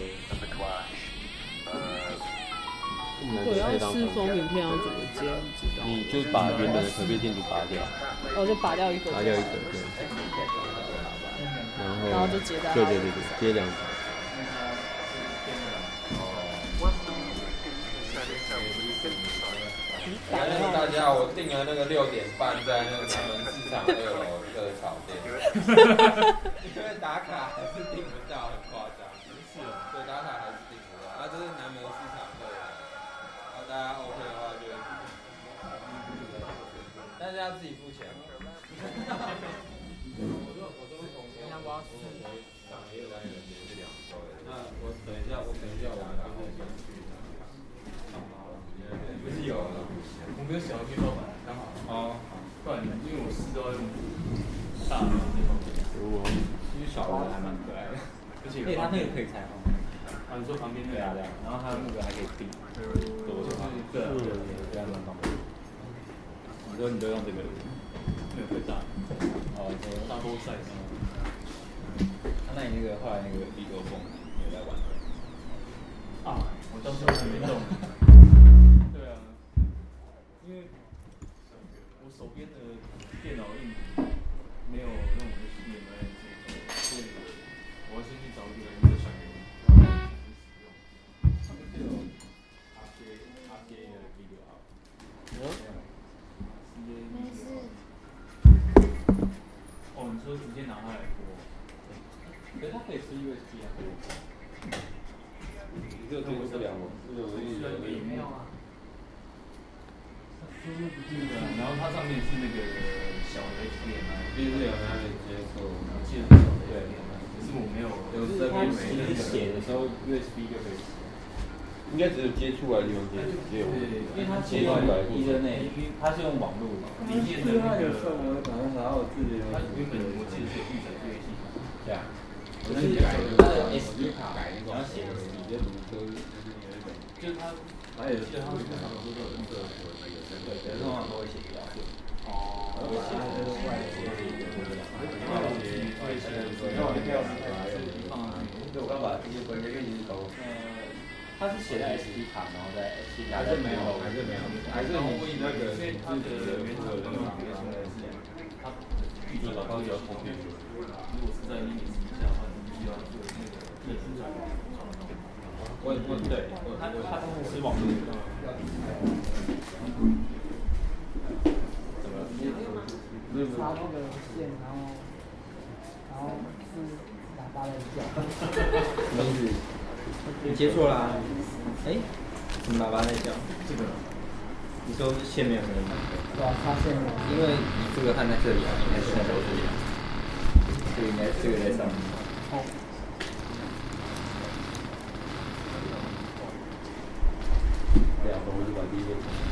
我要试封名片要怎么接？你知道？ 你就把原本的可变电阻拔掉。 哦，就拔掉一个。 拔掉一个，对。然后。 然后就接在。 对对对对，接两条。 感谢大家，我订了那个六点半在那个南门市场二楼热炒店，因为打卡还是订不到，很夸张。是哦，对，打卡还是订不到。啊，这是南门市场二楼，啊，大家 OK 的话就，但是要自己付钱。我都我都是从天我要四上也有单元也是两周的。那我等一下，我等一下我们然后先去。 不是有了，我没有想要去盗版，刚好。哦，不然因为我试都要用大的那种。哦。因为小的还蛮可爱的，而且它那个可以拆哦。 啊，你说旁边那个？对啊对啊， 然后它那个还可以并。 就是对对对，这样蛮方便。 你说你都用这个？ 没有最大。 哦， 大波 size。 那你那个后来那个力多风，你有在玩？ 啊，我到时候还没动。 因为我手边的电脑硬没有那种 H D M I 所以我要先去找一个人的选择，然后使用。上面就有 R T A R T A 的 video 好。 没事。 哦，你说直接拿它来播？ 可以吃 U S B 啊。你这个接受不了吗？这个我一直没有啊。 然后它上面是那个小的 H D M I， 就是有那个接触， 然后接的小的 H D M I， 可是我没有。 有这边你写的时候 U S B 就可以写。 应该只有接出来的地方接接有， 因为它接出来一个内，它是用网络的。 里面的那个， 可能还有自己的。 它原本我记得是预载对系统。 对啊。 可是它的 S D 卡改那种， 你要写的是你就读都就是有一种， 就是它， 还有记得它通常都有那个对对，通常都会写比较顺。 哦。 我写的是外写的一个这样，然后写会写的说，然后我就跳出来，放上去。对，我刚把这些关键跟你投。它是写在 S D 卡，然后在 S D 卡。 还是没有，还是没有，还是你那个因为它的原则跟那个现在是，它预计老高就要封面。如果是在一年以下的话，你必须要做那个特殊转换。 我我对，它它是网络的。怎么？ 插那个线，然后然后是喇叭在叫。 什么意思？你接错啦！哎，什么喇叭在叫？这个。你说线没有声音吗？ 对啊，插线了。 因为你这个按在这里啊，应该是在这里啊。这个应该这个在上面。哦。对啊，我们把第一个。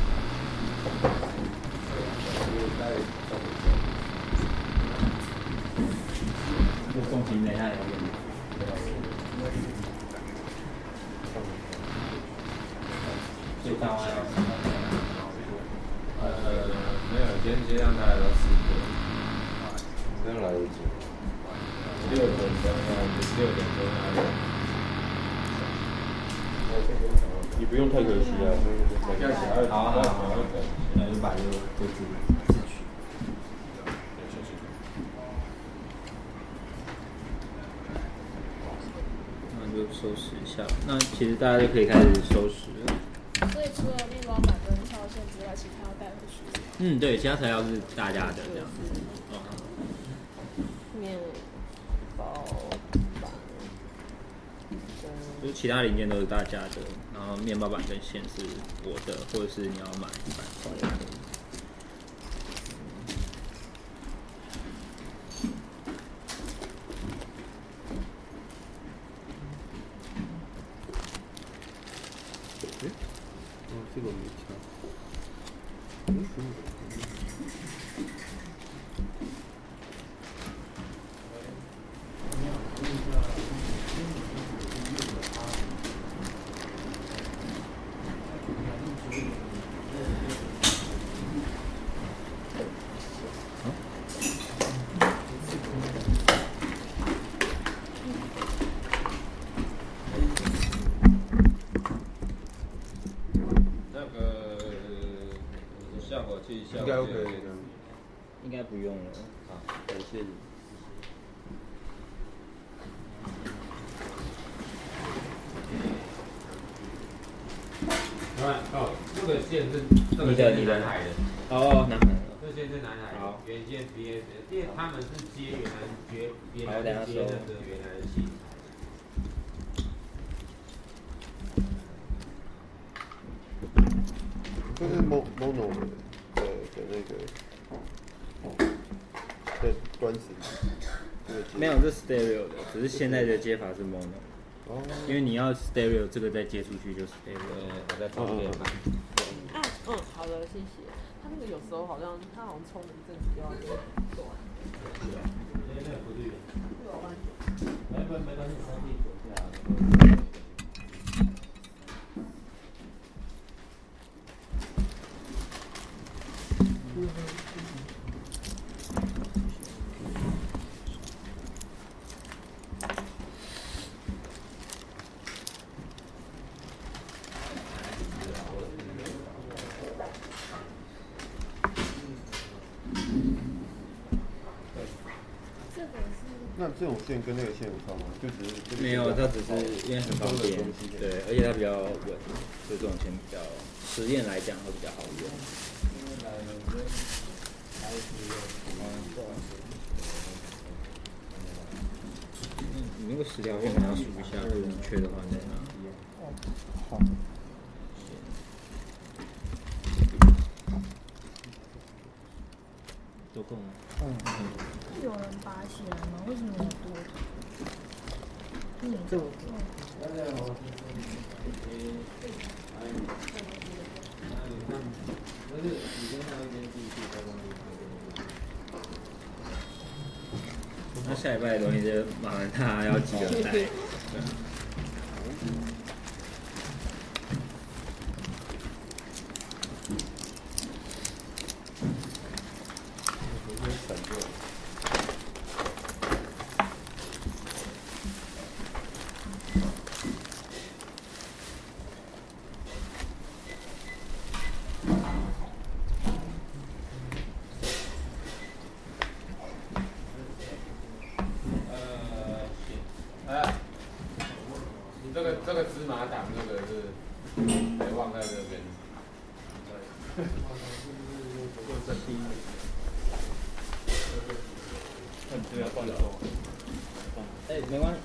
这重心等一下也要用。最大弯要什么？ 呃，没有，今天接让他来到四点，真来得及。六点钟啊，六点钟啊。 你不用太可惜啊， 好啊好啊好啊，那就把这个位置自取。那就收拾一下。那其实大家就可以开始收拾了。 所以除了面包板跟套线之外，其他要带回去。 嗯，对，其他材料是大家的这样子。哦。 面包板。 就是其他零件都是大家的，然后面包板跟线是我的，或者是你要买一百块的。 哦，这个没差。嗯嗯。应该 OK 的， 应该不用了。 好，感谢你。 啊哦，这个线是这个你的线是你的南海的。 哦，南海的。 这线是南海的，原件 B S， 因为他们是接原来接原来是接那个原来的器材。 这是 mono mono 的的的那个的端子， 没有，这 stereo 的，只是现在的接法是 mono。哦。因为你要 stereo 这个再接出去就 stereo。 我在旁边买。 啊，嗯，好的，谢谢。他那个有时候好像，他好像充了一阵子就要断。 对啊。那那不对。 对啊。 没没没关系，他可以走下。 那这种线跟那个线有差吗？就只是没有，它只是因为很方便，对，而且它比较稳，所以这种线比较实验来讲会比较好用。嗯，你那个十条线可能要数一下，如果缺的话再拿。 好。 都够吗？ 嗯。 有人拔起来吗？为什么有多条？嗯， 这我。 那下礼拜的东西就麻烦他要几个带。对。 这个这个芝麻糖，这个是得放在这边。这第一。 那你这要放走。哎，没关系。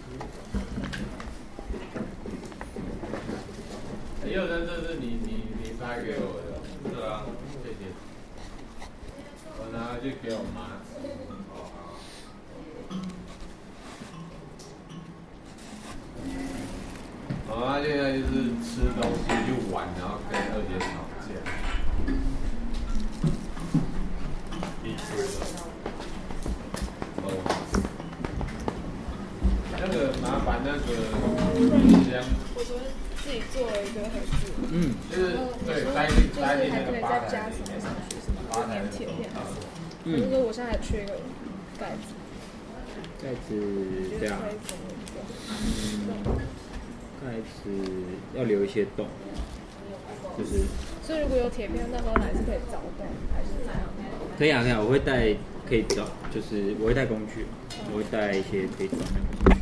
哎，佑生，这是你你你发给我的。是啊，谢谢。我拿去给我妈。我妈现在就是吃东西就玩，然后跟二姐吵架。一直哦，那个麻烦那个冰箱。 我昨天自己做了一个盒子。 嗯，就是对，塞进塞进那个吧台里面， 吧台铁片。 嗯。 就是说我现在还缺一个盖子。 盖子这样。嗯。盖子要留一些洞，就是。 所以如果有铁片，那时候还是可以凿洞，还是怎样？ 可以啊，可以啊，我会带可以凿，就是我会带工具，我会带一些可以凿那个工具。